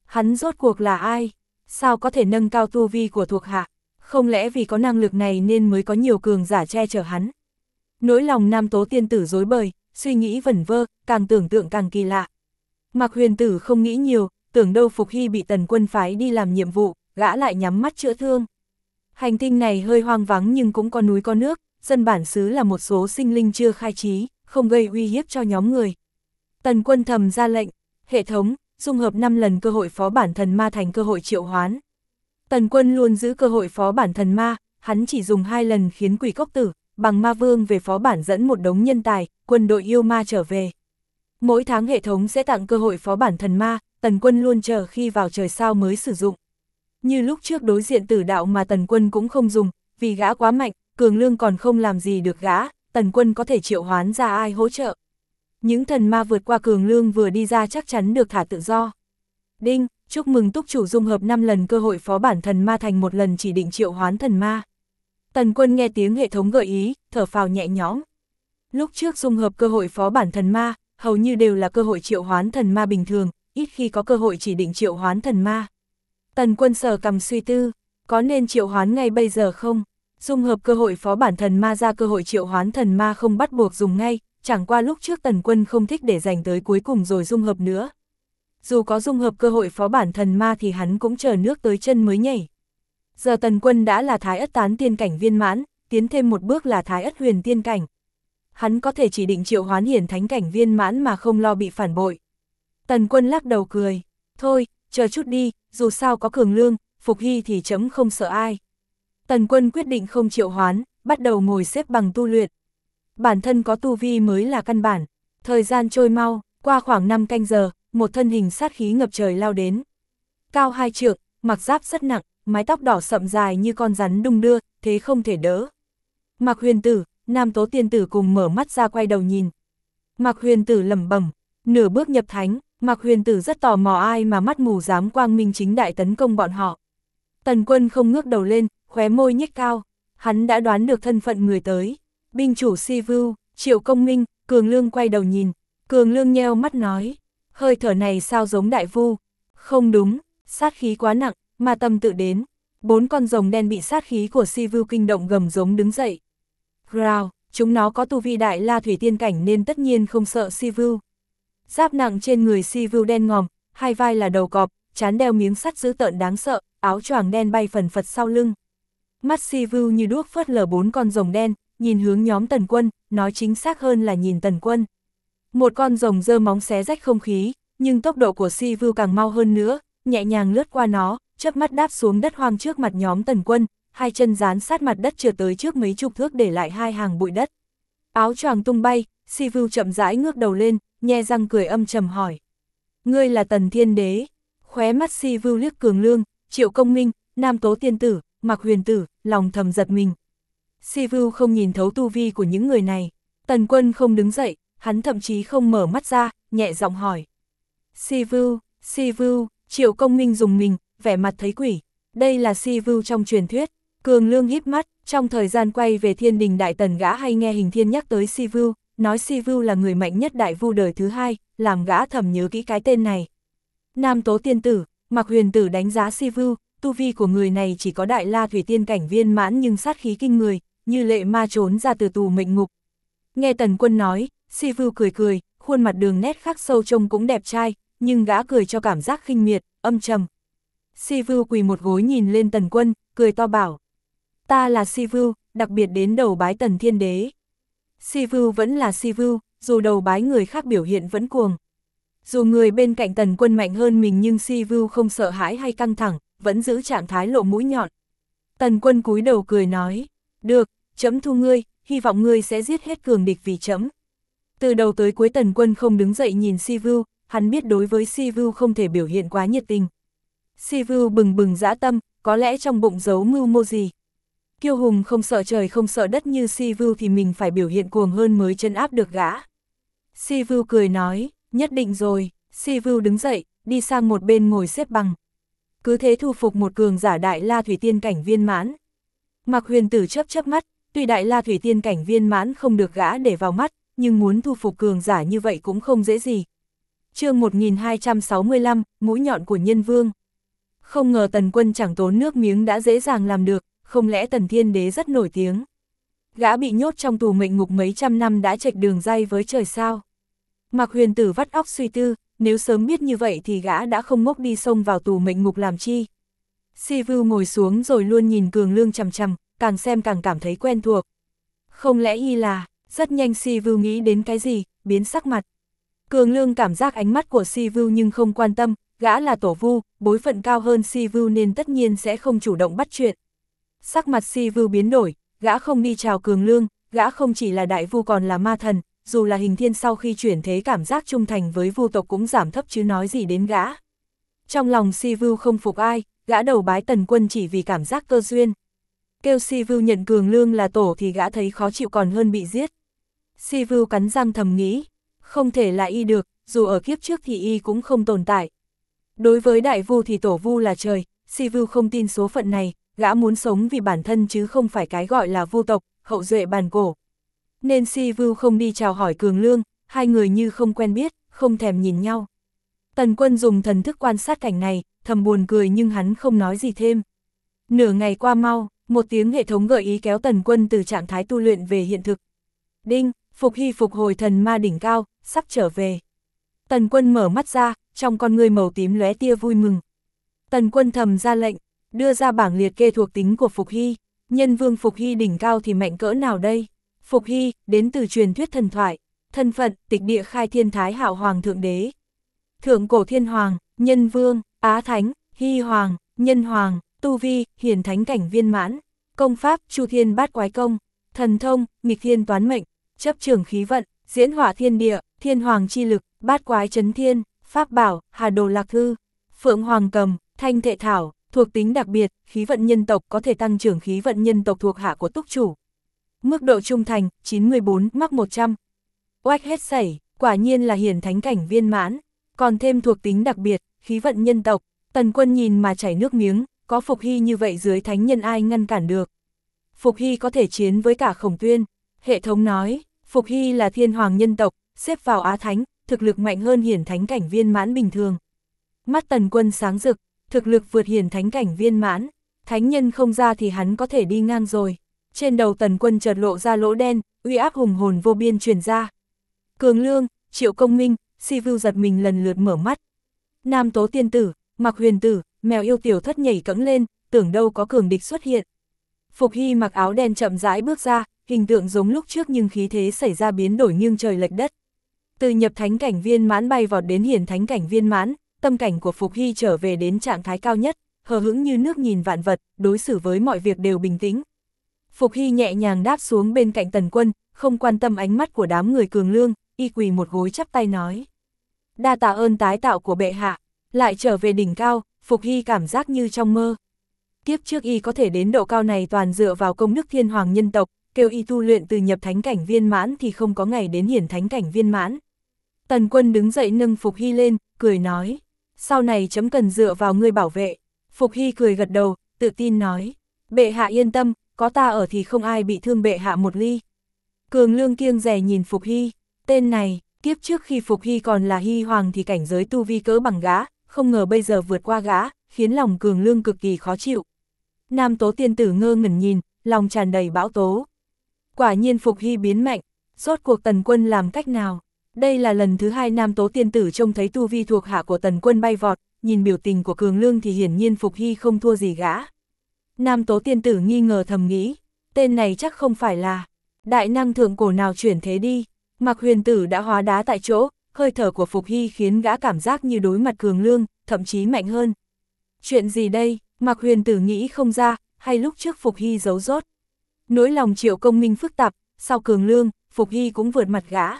Hắn rốt cuộc là ai? Sao có thể nâng cao tu vi của thuộc hạ? Không lẽ vì có năng lực này nên mới có nhiều cường giả che chở hắn? Nỗi lòng Nam Tố tiên tử rối bời, suy nghĩ vẩn vơ, càng tưởng tượng càng kỳ lạ. Mạc Huyền Tử không nghĩ nhiều, tưởng đâu Phục Hy bị Tần Quân phái đi làm nhiệm vụ, gã lại nhắm mắt chữa thương. Hành tinh này hơi hoang vắng nhưng cũng có núi có nước, dân bản xứ là một số sinh linh chưa khai trí, không gây uy hiếp cho nhóm người. Tần Quân thầm ra lệnh, hệ thống, dung hợp 5 lần cơ hội phó bản thần ma thành cơ hội triệu hoán. Tần Quân luôn giữ cơ hội phó bản thần ma, hắn chỉ dùng 2 lần khiến Quỷ Cốc Tử, Bằng Ma Vương về phó bản dẫn một đống nhân tài, quân đội yêu ma trở về. Mỗi tháng hệ thống sẽ tặng cơ hội phó bản thần ma, Tần Quân luôn chờ khi vào trời sao mới sử dụng. Như lúc trước đối diện Tử Đạo mà Tần Quân cũng không dùng, vì gã quá mạnh, Cường Lương còn không làm gì được gã, Tần Quân có thể triệu hoán ra ai hỗ trợ. Những thần ma vượt qua Cường Lương vừa đi ra chắc chắn được thả tự do. Đinh, chúc mừng túc chủ dung hợp 5 lần cơ hội phó bản thần ma thành một lần chỉ định triệu hoán thần ma. Tần Quân nghe tiếng hệ thống gợi ý, thở phào nhẹ nhõm. Lúc trước dung hợp cơ hội phó bản thần ma, hầu như đều là cơ hội triệu hoán thần ma bình thường, ít khi có cơ hội chỉ định triệu hoán thần ma. Tần Quân sờ cằm suy tư, có nên triệu hoán ngay bây giờ không? Dung hợp cơ hội phó bản thần ma ra cơ hội triệu hoán thần ma không bắt buộc dùng ngay, chẳng qua lúc trước Tần Quân không thích để dành tới cuối cùng rồi dung hợp nữa. Dù có dung hợp cơ hội phó bản thần ma thì hắn cũng chờ nước tới chân mới nhảy. Giờ Tần Quân đã là Thái Ất Tán tiên cảnh viên mãn, tiến thêm một bước là Thái Ất Huyền tiên cảnh. Hắn có thể chỉ định triệu hoán hiển thánh cảnh viên mãn mà không lo bị phản bội. Tần Quân lắc đầu cười, thôi, chờ chút đi, dù sao có Cường Lương, Phục Hy thì chấm không sợ ai. Tần Quân quyết định không triệu hoán, bắt đầu ngồi xếp bằng tu luyện. Bản thân có tu vi mới là căn bản. Thời gian trôi mau, qua khoảng 5 canh giờ, một thân hình sát khí ngập trời lao đến. Cao 2 trượng, mặc giáp rất nặng, mái tóc đỏ sậm dài như con rắn đung đưa, thế không thể đỡ. Mạc Huyền Tử, Nam Tố tiên tử cùng mở mắt ra quay đầu nhìn. Mạc Huyền Tử lẩm bẩm, nửa bước nhập thánh, Mạc Huyền Tử rất tò mò ai mà mắt mù dám quang minh chính đại tấn công bọn họ. Tần Quân không ngước đầu lên, khóe môi nhếch cao, hắn đã đoán được thân phận người tới. Binh chủ Si Vưu, Triệu Công Minh. Cường Lương quay đầu nhìn, Cường Lương nheo mắt nói, hơi thở này sao giống đại vu? Không đúng, sát khí quá nặng, ma tâm tự đến. 4 con rồng đen bị sát khí của Si Vưu kinh động gầm giống đứng dậy. Rào, chúng nó có tu vi đại la thủy tiên cảnh nên tất nhiên không sợ Si Vưu. Giáp nặng trên người Si Vưu đen ngòm, hai vai là đầu cọp, trán đeo miếng sắt dữ tợn đáng sợ, áo choàng đen bay phần phật sau lưng. Mắt Si Vưu như đuốc phớt lờ 4 con rồng đen, nhìn hướng nhóm Tần Quân, nói chính xác hơn là nhìn Tần Quân. Một con rồng giơ móng xé rách không khí, nhưng tốc độ của Si Vưu càng mau hơn nữa, nhẹ nhàng lướt qua nó, chớp mắt đáp xuống đất hoang trước mặt nhóm Tần Quân, hai chân dán sát mặt đất trượt tới trước mấy chục thước để lại 2 hàng bụi đất. Áo choàng tung bay, Si Vưu chậm rãi ngước đầu lên, nhe răng cười âm trầm hỏi. Ngươi là Tần Thiên Đế? Khóe mắt Si Vưu liếc Cường Lương, Triệu Công Minh, Nam Tố tiên tử, Mạc Huyền Tử, lòng thầm giật mình. Si Vưu không nhìn thấu tu vi của những người này. Tần Quân không đứng dậy, hắn thậm chí không mở mắt ra, nhẹ giọng hỏi. Si Vưu, Triệu Công Minh dùng mình, vẻ mặt thấy quỷ. Đây là Si Vưu trong truyền thuyết. Cường Lương híp mắt, trong thời gian quay về Thiên Đình Đại Tần gã hay nghe Hình Thiên nhắc tới Si Vưu, nói Si Vưu là người mạnh nhất đại vu đời thứ 2, làm gã thầm nhớ kỹ cái tên này. Nam Tố tiên tử, Mạc Huyền Tử đánh giá Si Vưu, tu vi của người này chỉ có đại la thủy tiên cảnh viên mãn nhưng sát khí kinh người, như lệ ma trốn ra từ tù mệnh ngục. Nghe Tần Quân nói, Si Vưu cười cười, khuôn mặt đường nét khắc sâu trông cũng đẹp trai, nhưng gã cười cho cảm giác khinh miệt, âm trầm. Si Vưu quỳ một gối nhìn lên Tần Quân, cười to bảo. Ta là Si Vưu, đặc biệt đến đầu bái Tần Thiên Đế. Si Vưu vẫn là Si Vưu, dù đầu bái người khác biểu hiện vẫn cuồng. Dù người bên cạnh Tần Quân mạnh hơn mình nhưng Si Vưu không sợ hãi hay căng thẳng, vẫn giữ trạng thái lộ mũi nhọn. Tần Quân cúi đầu cười nói, được, trẫm thu ngươi, hy vọng ngươi sẽ giết hết cường địch vì trẫm. Từ đầu tới cuối Tần Quân không đứng dậy nhìn Si Vưu, hắn biết đối với Si Vưu không thể biểu hiện quá nhiệt tình. Si Vưu bừng bừng dã tâm, có lẽ trong bụng giấu mưu mô gì. Kiêu hùng không sợ trời không sợ đất như Si Vưu thì mình phải biểu hiện cuồng hơn mới trấn áp được gã. Si Vưu cười nói, nhất định rồi. Si Vưu đứng dậy, đi sang một bên ngồi xếp bằng. Cứ thế thu phục một cường giả đại la thủy tiên cảnh viên mãn. Mạc Huyền Tử chớp mắt, tuy đại la thủy tiên cảnh viên mãn không được gã để vào mắt, nhưng muốn thu phục cường giả như vậy cũng không dễ gì. chương 1265, mũi nhọn của nhân vương. Không ngờ Tần Quân chẳng tốn nước miếng đã dễ dàng làm được, không lẽ Tần Thiên Đế rất nổi tiếng. Gã bị nhốt trong tù mệnh ngục mấy trăm năm đã chệch đường ray với trời sao. Mạc Huyền Tử vắt óc suy tư, nếu sớm biết như vậy thì gã đã không ngốc đi xông vào tù mệnh ngục làm chi. Si Vưu ngồi xuống rồi luôn nhìn Cường Lương chằm chằm, càng xem càng cảm thấy quen thuộc. Không lẽ y là, rất nhanh Si Vưu nghĩ đến cái gì, biến sắc mặt. Cường Lương cảm giác ánh mắt của Si Vưu nhưng không quan tâm, gã là tổ vu, bối phận cao hơn Si Vưu nên tất nhiên sẽ không chủ động bắt chuyện. Sắc mặt Si Vưu biến đổi, gã không đi chào Cường Lương, gã không chỉ là đại vu còn là ma thần, dù là hình thiên sau khi chuyển thế cảm giác trung thành với vu tộc cũng giảm thấp chứ nói gì đến gã. Trong lòng Si Vưu không phục ai, gã đầu bái Tần Quân chỉ vì cảm giác cơ duyên. Kêu Si Vưu nhận Cường Lương là tổ thì gã thấy khó chịu còn hơn bị giết. Si Vưu cắn răng thầm nghĩ, không thể là y được, dù ở kiếp trước thì y cũng không tồn tại. Đối với đại vu thì tổ vu là trời, Si Vưu không tin số phận này, gã muốn sống vì bản thân chứ không phải cái gọi là vu tộc, hậu duệ bàn cổ. Nên Si Vưu không đi chào hỏi Cường Lương, hai người như không quen biết, không thèm nhìn nhau. Tần Quân dùng thần thức quan sát cảnh này, thầm buồn cười nhưng hắn không nói gì thêm. Nửa ngày qua mau, một tiếng hệ thống gợi ý kéo Tần Quân từ trạng thái tu luyện về hiện thực. Đinh, Phục Hy phục hồi thần ma đỉnh cao, sắp trở về. Tần Quân mở mắt ra, trong con ngươi màu tím lóe tia vui mừng. Tần Quân thầm ra lệnh, đưa ra bảng liệt kê thuộc tính của Phục Hy. Nhân vương Phục Hy đỉnh cao thì mạnh cỡ nào đây? Phục Hy, đến từ truyền thuyết thần thoại. Thân phận, tịch địa khai thiên thái hạo hoàng thượng đế. Thượng cổ thiên hoàng, nhân vương, á thánh, hy hoàng, nhân hoàng, tu vi, hiển thánh cảnh viên mãn. Công pháp, chu thiên bát quái công. Thần thông, nghịch thiên toán mệnh. Chấp trường khí vận, diễn hỏa thiên địa, thiên hoàng chi lực, bát quái chấn thiên, pháp bảo, hà đồ lạc thư, phượng hoàng cầm, thanh thệ thảo, thuộc tính đặc biệt, khí vận nhân tộc có thể tăng trưởng khí vận nhân tộc thuộc hạ của túc chủ. Mức độ trung thành, 94, mắc 100. Oách hết sảy, quả nhiên là hiển thánh cảnh viên mãn, còn thêm thuộc tính đặc biệt, khí vận nhân tộc. Tần Quân nhìn mà chảy nước miếng, có Phục Hy như vậy dưới thánh nhân ai ngăn cản được. Phục Hy có thể chiến với cả Khổng Tuyên. Hệ thống nói, Phục Hy là thiên hoàng nhân tộc, xếp vào á thánh, thực lực mạnh hơn hiển thánh cảnh viên mãn bình thường. Mắt Tần Quân sáng rực, thực lực vượt hiển thánh cảnh viên mãn, thánh nhân không ra thì hắn có thể đi ngang rồi. Trên đầu Tần Quân chợt lộ ra lỗ đen, uy áp hùng hồn vô biên truyền ra. Cường Lương, Triệu Công Minh, Si Vưu giật mình lần lượt mở mắt. Nam Tố Tiên Tử, Mạc Huyền Tử, mèo yêu Tiểu Thất nhảy cẫng lên, tưởng đâu có cường địch xuất hiện. Phục Hy mặc áo đen chậm rãi bước ra, hình tượng giống lúc trước nhưng khí thế xảy ra biến đổi nghiêng trời lệch đất. Từ nhập thánh cảnh viên mãn bay vọt đến hiển thánh cảnh viên mãn, tâm cảnh của Phục Hy trở về đến trạng thái cao nhất, hờ hững như nước nhìn vạn vật, đối xử với mọi việc đều bình tĩnh. Phục Hy nhẹ nhàng đáp xuống bên cạnh Tần Quân, không quan tâm ánh mắt của đám người Cường Lương, y quỳ một gối chắp tay nói. Đa tạ ơn tái tạo của bệ hạ, lại trở về đỉnh cao, Phục Hy cảm giác như trong mơ. Kiếp trước y có thể đến độ cao này toàn dựa vào công đức thiên hoàng nhân tộc, kêu y tu luyện từ nhập thánh cảnh viên mãn thì không có ngày đến hiển thánh cảnh viên mãn. Tần Quân đứng dậy nâng Phục Hy lên, cười nói, sau này chấm cần dựa vào ngươi bảo vệ. Phục Hy cười gật đầu, tự tin nói, bệ hạ yên tâm, có ta ở thì không ai bị thương bệ hạ một ly. Cường Lương kiêng dè nhìn Phục Hy, tên này, kiếp trước khi Phục Hy còn là Hy hoàng thì cảnh giới tu vi cỡ bằng gã, không ngờ bây giờ vượt qua gã, khiến lòng Cường Lương cực kỳ khó chịu. Nam Tố Tiên Tử ngơ ngẩn nhìn, lòng tràn đầy bão tố. Quả nhiên Phục Hy biến mạnh, rốt cuộc Tần Quân làm cách nào? Đây là lần thứ hai Nam Tố Tiên Tử trông thấy tu vi thuộc hạ của Tần Quân bay vọt, nhìn biểu tình của Cường Lương thì hiển nhiên Phục Hy không thua gì gã. Nam Tố Tiên Tử nghi ngờ thầm nghĩ, tên này chắc không phải là đại năng thượng cổ nào chuyển thế đi. Mạc Huyền Tử đã hóa đá tại chỗ, hơi thở của Phục Hy khiến gã cảm giác như đối mặt Cường Lương, thậm chí mạnh hơn. Chuyện gì đây? Mạc Huyền Tử nghĩ không ra, hay lúc trước Phục Hy giấu rốt. Nỗi lòng Triệu Công Minh phức tạp, sau Cường Lương, Phục Hy cũng vượt mặt gã.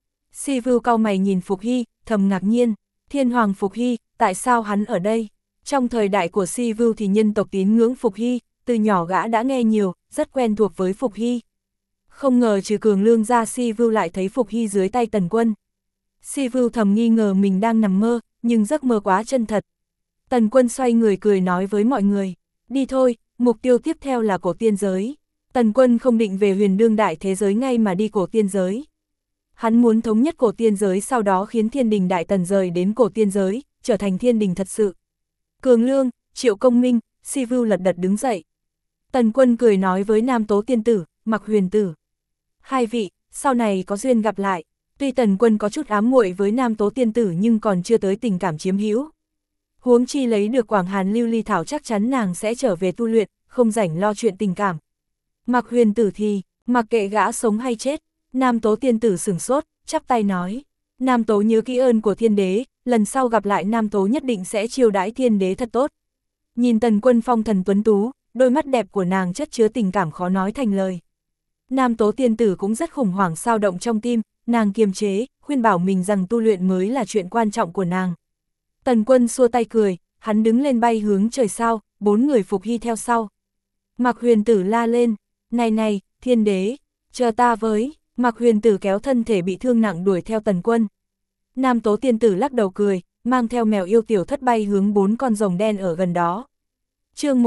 Si Vưu cau mày nhìn Phục Hy, thầm ngạc nhiên, thiên hoàng Phục Hy, tại sao hắn ở đây? Trong thời đại của Si Vưu thì nhân tộc tín ngưỡng Phục Hy, từ nhỏ gã đã nghe nhiều, rất quen thuộc với Phục Hy. Không ngờ trừ Cường Lương ra Si Vưu lại thấy Phục Hy dưới tay Tần Quân. Si Vưu thầm nghi ngờ mình đang nằm mơ, nhưng giấc mơ quá chân thật. Tần Quân xoay người cười nói với mọi người, đi thôi, mục tiêu tiếp theo là cổ tiên giới. Tần Quân không định về huyền đương đại thế giới ngay mà đi cổ tiên giới. Hắn muốn thống nhất cổ tiên giới, sau đó khiến thiên đình Đại Tần rời đến cổ tiên giới, trở thành thiên đình thật sự. Cường Lương, Triệu Công Minh, Si Vưu lật đật đứng dậy. Tần Quân cười nói với Nam Tố Tiên Tử, Mạc Huyền Tử. Hai vị, sau này có duyên gặp lại. Tuy Tần Quân có chút ám muội với Nam Tố Tiên Tử nhưng còn chưa tới tình cảm chiếm hữu. Huống chi lấy được Quảng Hàn Lưu Ly Thảo chắc chắn nàng sẽ trở về tu luyện, không rảnh lo chuyện tình cảm. Mạc Huyền Tử thì, mặc kệ gã sống hay chết. Nam Tố Tiên Tử sửng sốt, chắp tay nói. Nam Tố nhớ kỹ ơn của thiên đế, lần sau gặp lại Nam Tố nhất định sẽ chiêu đãi thiên đế thật tốt. Nhìn Tần Quân phong thần tuấn tú, đôi mắt đẹp của nàng chất chứa tình cảm khó nói thành lời. Nam Tố Tiên Tử cũng rất khủng hoảng sao động trong tim, nàng kiềm chế, khuyên bảo mình rằng tu luyện mới là chuyện quan trọng của nàng. Tần Quân xua tay cười, hắn đứng lên bay hướng trời sao, 4 người Phục Hy theo sau. Mạc Huyền Tử la lên, này, thiên đế, chờ ta với. Mạc Huyền Tử kéo thân thể bị thương nặng đuổi theo Tần Quân. Nam Tố Tiên Tử lắc đầu cười, mang theo mèo yêu tiểu thất bay hướng 4 con rồng đen ở gần đó. Chương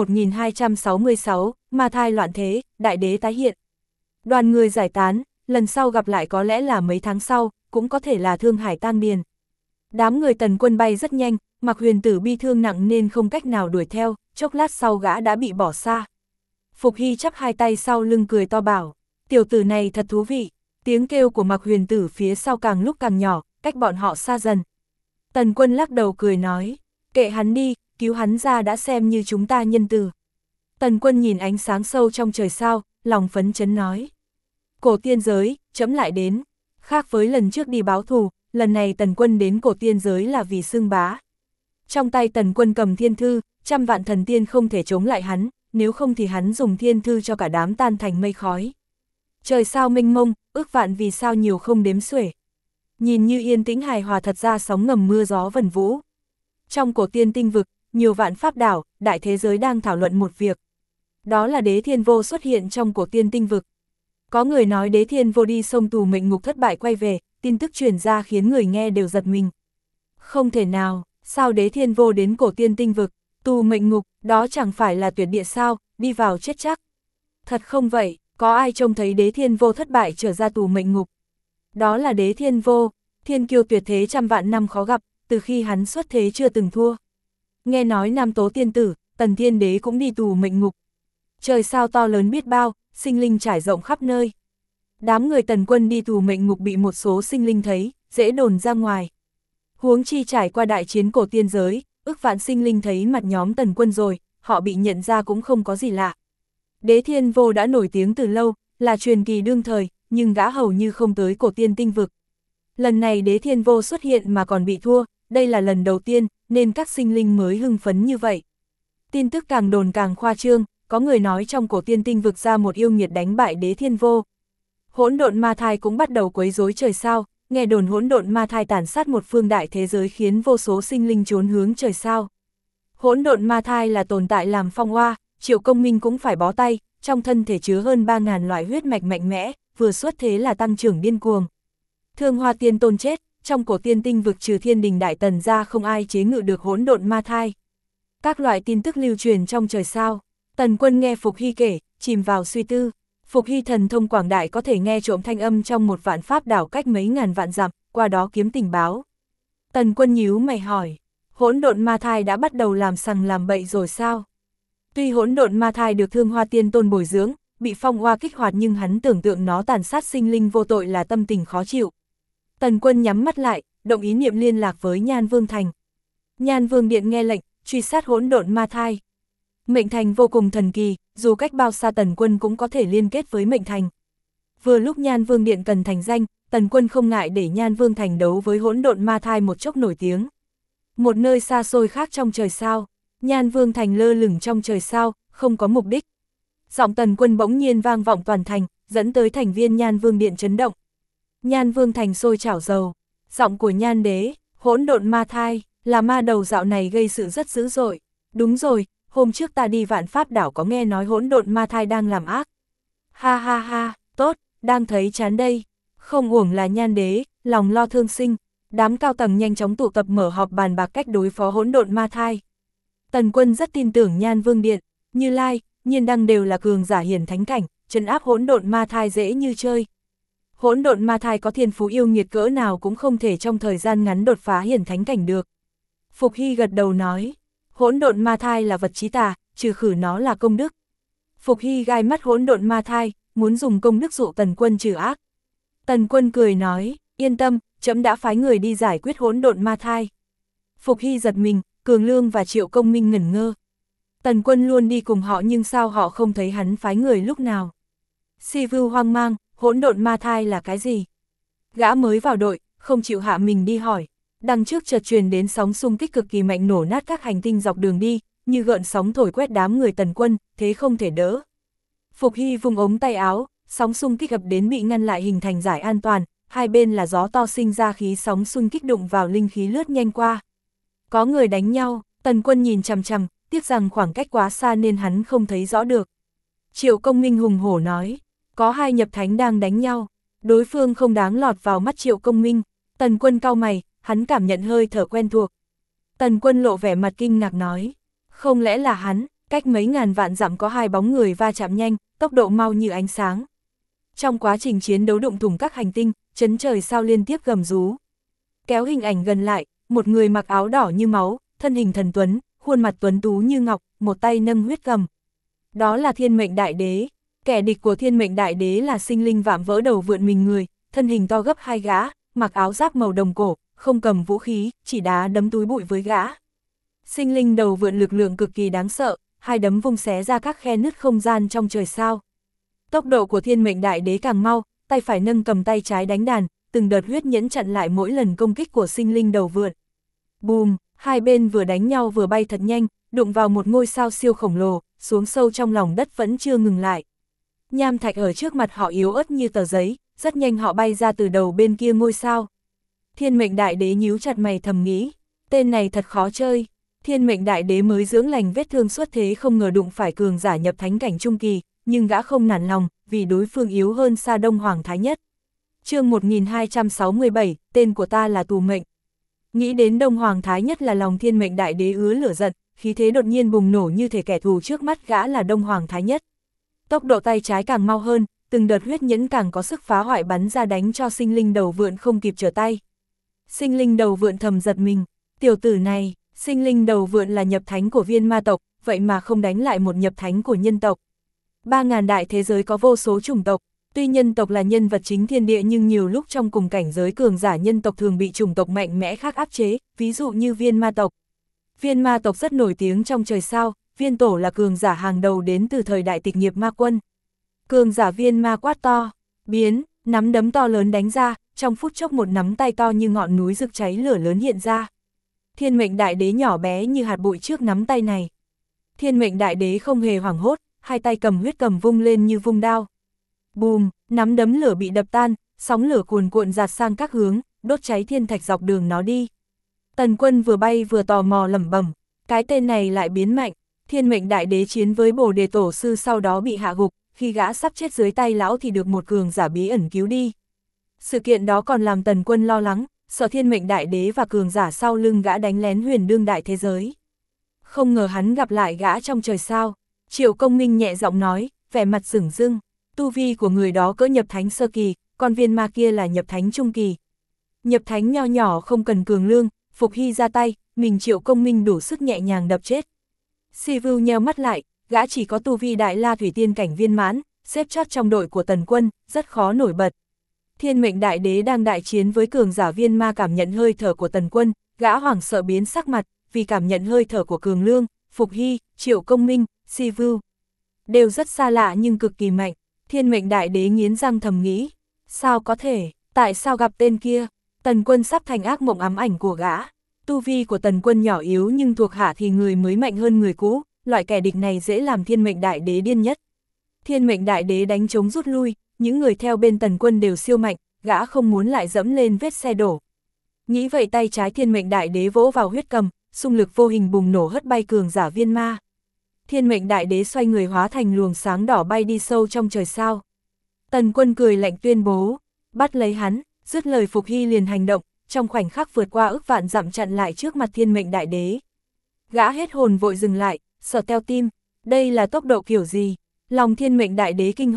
1266, Ma Thai loạn thế, đại đế tái hiện. Đoàn người giải tán, lần sau gặp lại có lẽ là mấy tháng sau, cũng có thể là Thương Hải tang điền. Đám người Tần Quân bay rất nhanh, Mạc Huyền Tử bị thương nặng nên không cách nào đuổi theo, chốc lát sau gã đã bị bỏ xa. Phục Hy chắp hai tay sau lưng cười to bảo, tiểu tử này thật thú vị. Tiếng kêu của Mạc Huyền Tử phía sau càng lúc càng nhỏ, cách bọn họ xa dần. Tần Quân lắc đầu cười nói, kệ hắn đi, cứu hắn ra đã xem như chúng ta nhân từ. Tần Quân nhìn ánh sáng sâu trong trời sao, lòng phấn chấn nói. Cổ tiên giới, trẫm lại đến. Khác với lần trước đi báo thù, lần này Tần Quân đến cổ tiên giới là vì xưng bá. Trong tay Tần Quân cầm thiên thư, 100 vạn thần tiên không thể chống lại hắn, nếu không thì hắn dùng thiên thư cho cả đám tan thành mây khói. Trời sao mênh mông, ước vạn vì sao nhiều không đếm xuể. Nhìn như yên tĩnh hài hòa thật ra sóng ngầm mưa gió vần vũ. Trong cổ tiên tinh vực, nhiều vạn pháp đảo, đại thế giới đang thảo luận một việc. Đó là Đế Thiên Vô xuất hiện trong cổ tiên tinh vực. Có người nói Đế Thiên Vô đi sông tù mệnh ngục thất bại quay về, tin tức truyền ra khiến người nghe đều giật mình. Không thể nào, sao Đế Thiên Vô đến cổ tiên tinh vực, tù mệnh ngục, đó chẳng phải là tuyệt địa sao, đi vào chết chắc. Thật không vậy, có ai trông thấy Đế Thiên Vô thất bại trở ra tù mệnh ngục? Đó là Đế Thiên Vô, thiên kiêu tuyệt thế 100 vạn năm khó gặp, từ khi hắn xuất thế chưa từng thua. Nghe nói Nam Tố Tiên Tử, Tần Thiên Đế cũng đi tù mệnh ngục. Trời sao to lớn biết bao, sinh linh trải rộng khắp nơi. Đám người Tần Quân đi tù mệnh ngục bị một số sinh linh thấy, dễ đồn ra ngoài. Huống chi trải qua đại chiến cổ tiên giới, ước vạn sinh linh thấy mặt nhóm Tần Quân rồi, họ bị nhận ra cũng không có gì lạ. Đế Thiên Vô đã nổi tiếng từ lâu, là truyền kỳ đương thời, nhưng gã hầu như không tới cổ tiên tinh vực. Lần này Đế Thiên Vô xuất hiện mà còn bị thua, đây là lần đầu tiên, nên các sinh linh mới hưng phấn như vậy. Tin tức càng đồn càng khoa trương, có người nói trong cổ tiên tinh vực ra một yêu nghiệt đánh bại Đế Thiên Vô. Hỗn độn ma thai cũng bắt đầu quấy rối trời sao, nghe đồn hỗn độn ma thai tàn sát một phương đại thế giới khiến vô số sinh linh trốn hướng trời sao. Hỗn độn ma thai là tồn tại làm phong hoa, Triệu Công Minh cũng phải bó tay, trong thân thể chứa hơn 3.000 loại huyết mạch mạnh mẽ, vừa xuất thế là tăng trưởng điên cuồng. Thương Hoa Tiên Tôn chết, trong cổ tiên tinh vực trừ thiên đình Đại Tần ra không ai chế ngự được hỗn độn ma thai. Các loại tin tức lưu truyền trong trời sao. Tần Quân nghe Phục Hy kể, chìm vào suy tư. Phục Hy thần thông quảng đại có thể nghe trộm thanh âm trong một vạn pháp đảo cách mấy ngàn vạn dặm, qua đó kiếm tình báo. Tần Quân nhíu mày hỏi, hỗn độn ma thai đã bắt đầu làm sằng làm bậy rồi sao? Tuy hỗn độn ma thai được Thương Hoa Tiên Tôn bồi dưỡng, bị phong hoa kích hoạt nhưng hắn tưởng tượng nó tàn sát sinh linh vô tội là tâm tình khó chịu. Tần Quân nhắm mắt lại, động ý niệm liên lạc với Nhan Vương Thành. Nhan Vương Điện nghe lệnh, truy sát hỗn độn ma thai. Mệnh Thành vô cùng thần kỳ, dù cách bao xa Tần Quân cũng có thể liên kết với Mệnh Thành. Vừa lúc Nhan Vương Điện cần thành danh, Tần Quân không ngại để Nhan Vương Thành đấu với hỗn độn ma thai một chốc nổi tiếng. Một nơi xa xôi khác trong trời sao, Nhan Vương Thành lơ lửng trong trời sao, không có mục đích. Giọng Tần Quân bỗng nhiên vang vọng toàn thành, dẫn tới thành viên Nhan Vương Điện chấn động. Nhan Vương Thành sôi chảo dầu, giọng của Nhan Đế, hỗn độn ma thai, là ma đầu dạo này gây sự rất dữ dội. Đúng rồi, hôm trước ta đi Vạn Pháp đảo có nghe nói hỗn độn ma thai đang làm ác. Ha ha ha, tốt, đang thấy chán đây. Không uổng là Nhan Đế, lòng lo thương sinh. Đám cao tầng nhanh chóng tụ tập mở họp bàn bạc cách đối phó hỗn độn ma thai. Tần Quân rất tin tưởng Nhan Vương Điện, Như Lai, Nhiên Đăng đều là cường giả hiển thánh cảnh, trấn áp hỗn độn ma thai dễ như chơi. Hỗn độn ma thai có thiên phú yêu nghiệt cỡ nào cũng không thể trong thời gian ngắn đột phá hiển thánh cảnh được. Phục Hy gật đầu nói, hỗn độn ma thai là vật chí tà, trừ khử nó là công đức. Phục Hy gai mắt hỗn độn ma thai, muốn dùng công đức dụ Tần Quân trừ ác. Tần Quân cười nói, yên tâm, trẫm đã phái người đi giải quyết hỗn độn ma thai. Phục Hy giật mình, Cường Lương và Triệu Công Minh ngẩn ngơ. Tần Quân luôn đi cùng họ nhưng sao họ không thấy hắn phái người lúc nào. Si Vưu hoang mang, hỗn độn ma thai là cái gì? Gã mới vào đội, không chịu hạ mình đi hỏi. Đằng trước chợt truyền đến sóng xung kích cực kỳ mạnh nổ nát các hành tinh dọc đường đi, như gợn sóng thổi quét đám người Tần Quân, thế không thể đỡ. Phục Hy vung ống tay áo, sóng xung kích ập đến bị ngăn lại hình thành giải an toàn, hai bên là gió to sinh ra khí sóng xung kích đụng vào linh khí lướt nhanh qua. Có người đánh nhau, Tần Quân nhìn chằm chằm, tiếc rằng khoảng cách quá xa nên hắn không thấy rõ được. Triệu Công Minh hùng hổ nói, có hai nhập thánh đang đánh nhau, đối phương không đáng lọt vào mắt Triệu Công Minh. Tần Quân cau mày, hắn cảm nhận hơi thở quen thuộc. Tần Quân lộ vẻ mặt kinh ngạc nói, không lẽ là hắn? Cách mấy ngàn vạn dặm có hai bóng người va chạm nhanh, tốc độ mau như ánh sáng. Trong quá trình chiến đấu đụng thủng các hành tinh, chấn trời sao liên tiếp gầm rú. Kéo hình ảnh gần lại, một người mặc áo đỏ như máu, thân hình thần tuấn, khuôn mặt tuấn tú như ngọc, một tay nâng huyết cầm. Đó là Thiên Mệnh Đại Đế. Kẻ địch của Thiên Mệnh Đại Đế là sinh linh vạm vỡ đầu vượn mình người, thân hình to gấp hai gã, mặc áo giáp màu đồng cổ, không cầm vũ khí, chỉ đá đấm túi bụi với gã. Sinh linh đầu vượn lực lượng cực kỳ đáng sợ, hai đấm vung xé ra các khe nứt không gian trong trời sao. Tốc độ của Thiên Mệnh Đại Đế càng mau, tay phải nâng cầm tay trái đánh đàn, từng đợt huyết nhẫn chặn lại mỗi lần công kích của sinh linh đầu vượn. Bùm, hai bên vừa đánh nhau vừa bay thật nhanh, đụng vào một ngôi sao siêu khổng lồ, xuống sâu trong lòng đất vẫn chưa ngừng lại. Nham thạch ở trước mặt họ yếu ớt như tờ giấy, rất nhanh họ bay ra từ đầu bên kia ngôi sao. Thiên Mệnh Đại Đế nhíu chặt mày thầm nghĩ, tên này thật khó chơi. Thiên Mệnh Đại Đế mới dưỡng lành vết thương xuất thế không ngờ đụng phải cường giả nhập thánh cảnh trung kỳ, nhưng gã không nản lòng, vì đối phương yếu hơn xa Đông Hoàng Thái Nhất. Chương 1267, tên của ta là Tù Mệnh. Nghĩ đến Đông Hoàng Thái Nhất là lòng Thiên Mệnh Đại Đế ứa lửa giận, khí thế đột nhiên bùng nổ như thể kẻ thù trước mắt gã là Đông Hoàng Thái Nhất. Tốc độ tay trái càng mau hơn, từng đợt huyết nhẫn càng có sức phá hoại bắn ra đánh cho sinh linh đầu vượn không kịp trở tay. Sinh linh đầu vượn thầm giật mình, tiểu tử này, sinh linh đầu vượn là nhập thánh của viên ma tộc, vậy mà không đánh lại một nhập thánh của nhân tộc. 3000 đại thế giới có vô số chủng tộc, tuy nhân tộc là nhân vật chính thiên địa nhưng nhiều lúc trong cùng cảnh giới cường giả nhân tộc thường bị chủng tộc mạnh mẽ khác áp chế, ví dụ như viên ma tộc. Viên ma tộc rất nổi tiếng trong trời sao, viên tổ là cường giả hàng đầu đến từ thời đại tịch nghiệp ma quân. Cường giả viên ma quát to, biến, nắm đấm to lớn đánh ra, trong phút chốc một nắm tay to như ngọn núi rực cháy lửa lớn hiện ra. Thiên Mệnh Đại Đế nhỏ bé như hạt bụi trước nắm tay này. Thiên Mệnh Đại Đế không hề hoảng hốt, hai tay cầm huyết cầm vung lên như vung đao. Bùm, nắm đấm lửa bị đập tan, sóng lửa cuồn cuộn dạt sang các hướng, đốt cháy thiên thạch dọc đường nó đi. Tần Quân vừa bay vừa tò mò lẩm bẩm, cái tên này lại biến mạnh. Thiên Mệnh Đại Đế chiến với Bồ Đề Tổ Sư sau đó bị hạ gục, khi gã sắp chết dưới tay lão thì được một cường giả bí ẩn cứu đi. Sự kiện đó còn làm Tần Quân lo lắng, sợ Thiên Mệnh Đại Đế và cường giả sau lưng gã đánh lén huyền đương đại thế giới. Không ngờ hắn gặp lại gã trong trời sao. Triệu Công Minh nhẹ giọng nói, vẻ mặt sửng sưng, tu vi của người đó cỡ nhập thánh sơ kỳ, còn viên ma kia là nhập thánh trung kỳ. Nhập thánh nho nhỏ không cần cường lương, Phục Hy ra tay, mình Triệu Công Minh đủ sức nhẹ nhàng đập chết. Si Vưu nheo mắt lại, gã chỉ có tu vi đại la thủy tiên cảnh viên mãn, xếp chót trong đội của Tần Quân, rất khó nổi bật. Thiên Mệnh Đại Đế đang đại chiến với cường giả viên ma cảm nhận hơi thở của Tần Quân, gã hoảng sợ biến sắc mặt, vì cảm nhận hơi thở của Cường Lương, Phục Hy, Triệu Công Minh, Si Vưu. Đều rất xa lạ nhưng cực kỳ mạnh. Thiên Mệnh Đại Đế nghiến răng thầm nghĩ, sao có thể, tại sao gặp tên kia? Tần Quân sắp thành ác mộng ám ảnh của gã. Tu vi của Tần Quân nhỏ yếu nhưng thuộc hạ thì người mới mạnh hơn người cũ, loại kẻ địch này dễ làm Thiên Mệnh Đại Đế điên nhất. Thiên Mệnh Đại Đế đánh trống rút lui, những người theo bên Tần Quân đều siêu mạnh, gã không muốn lại dẫm lên vết xe đổ. Nghĩ vậy tay trái Thiên Mệnh Đại Đế vỗ vào huyết cầm, xung lực vô hình bùng nổ hất bay cường giả viên ma. Thiên Mệnh Đại Đế xoay người hóa thành luồng sáng đỏ bay đi sâu trong trời sao. Tần Quân cười lạnh tuyên bố, bắt lấy hắn, dứt lời Phục Hy liền hành động, trong khoảnh khắc vượt qua ức vạn dặm chặn lại trước mặt Thiên Mệnh Đại Đế. Gã hết hồn vội dừng lại, sợ teo tim, đây là tốc độ kiểu gì? Lòng Thiên Mệnh Đại Đế kinh hoàng,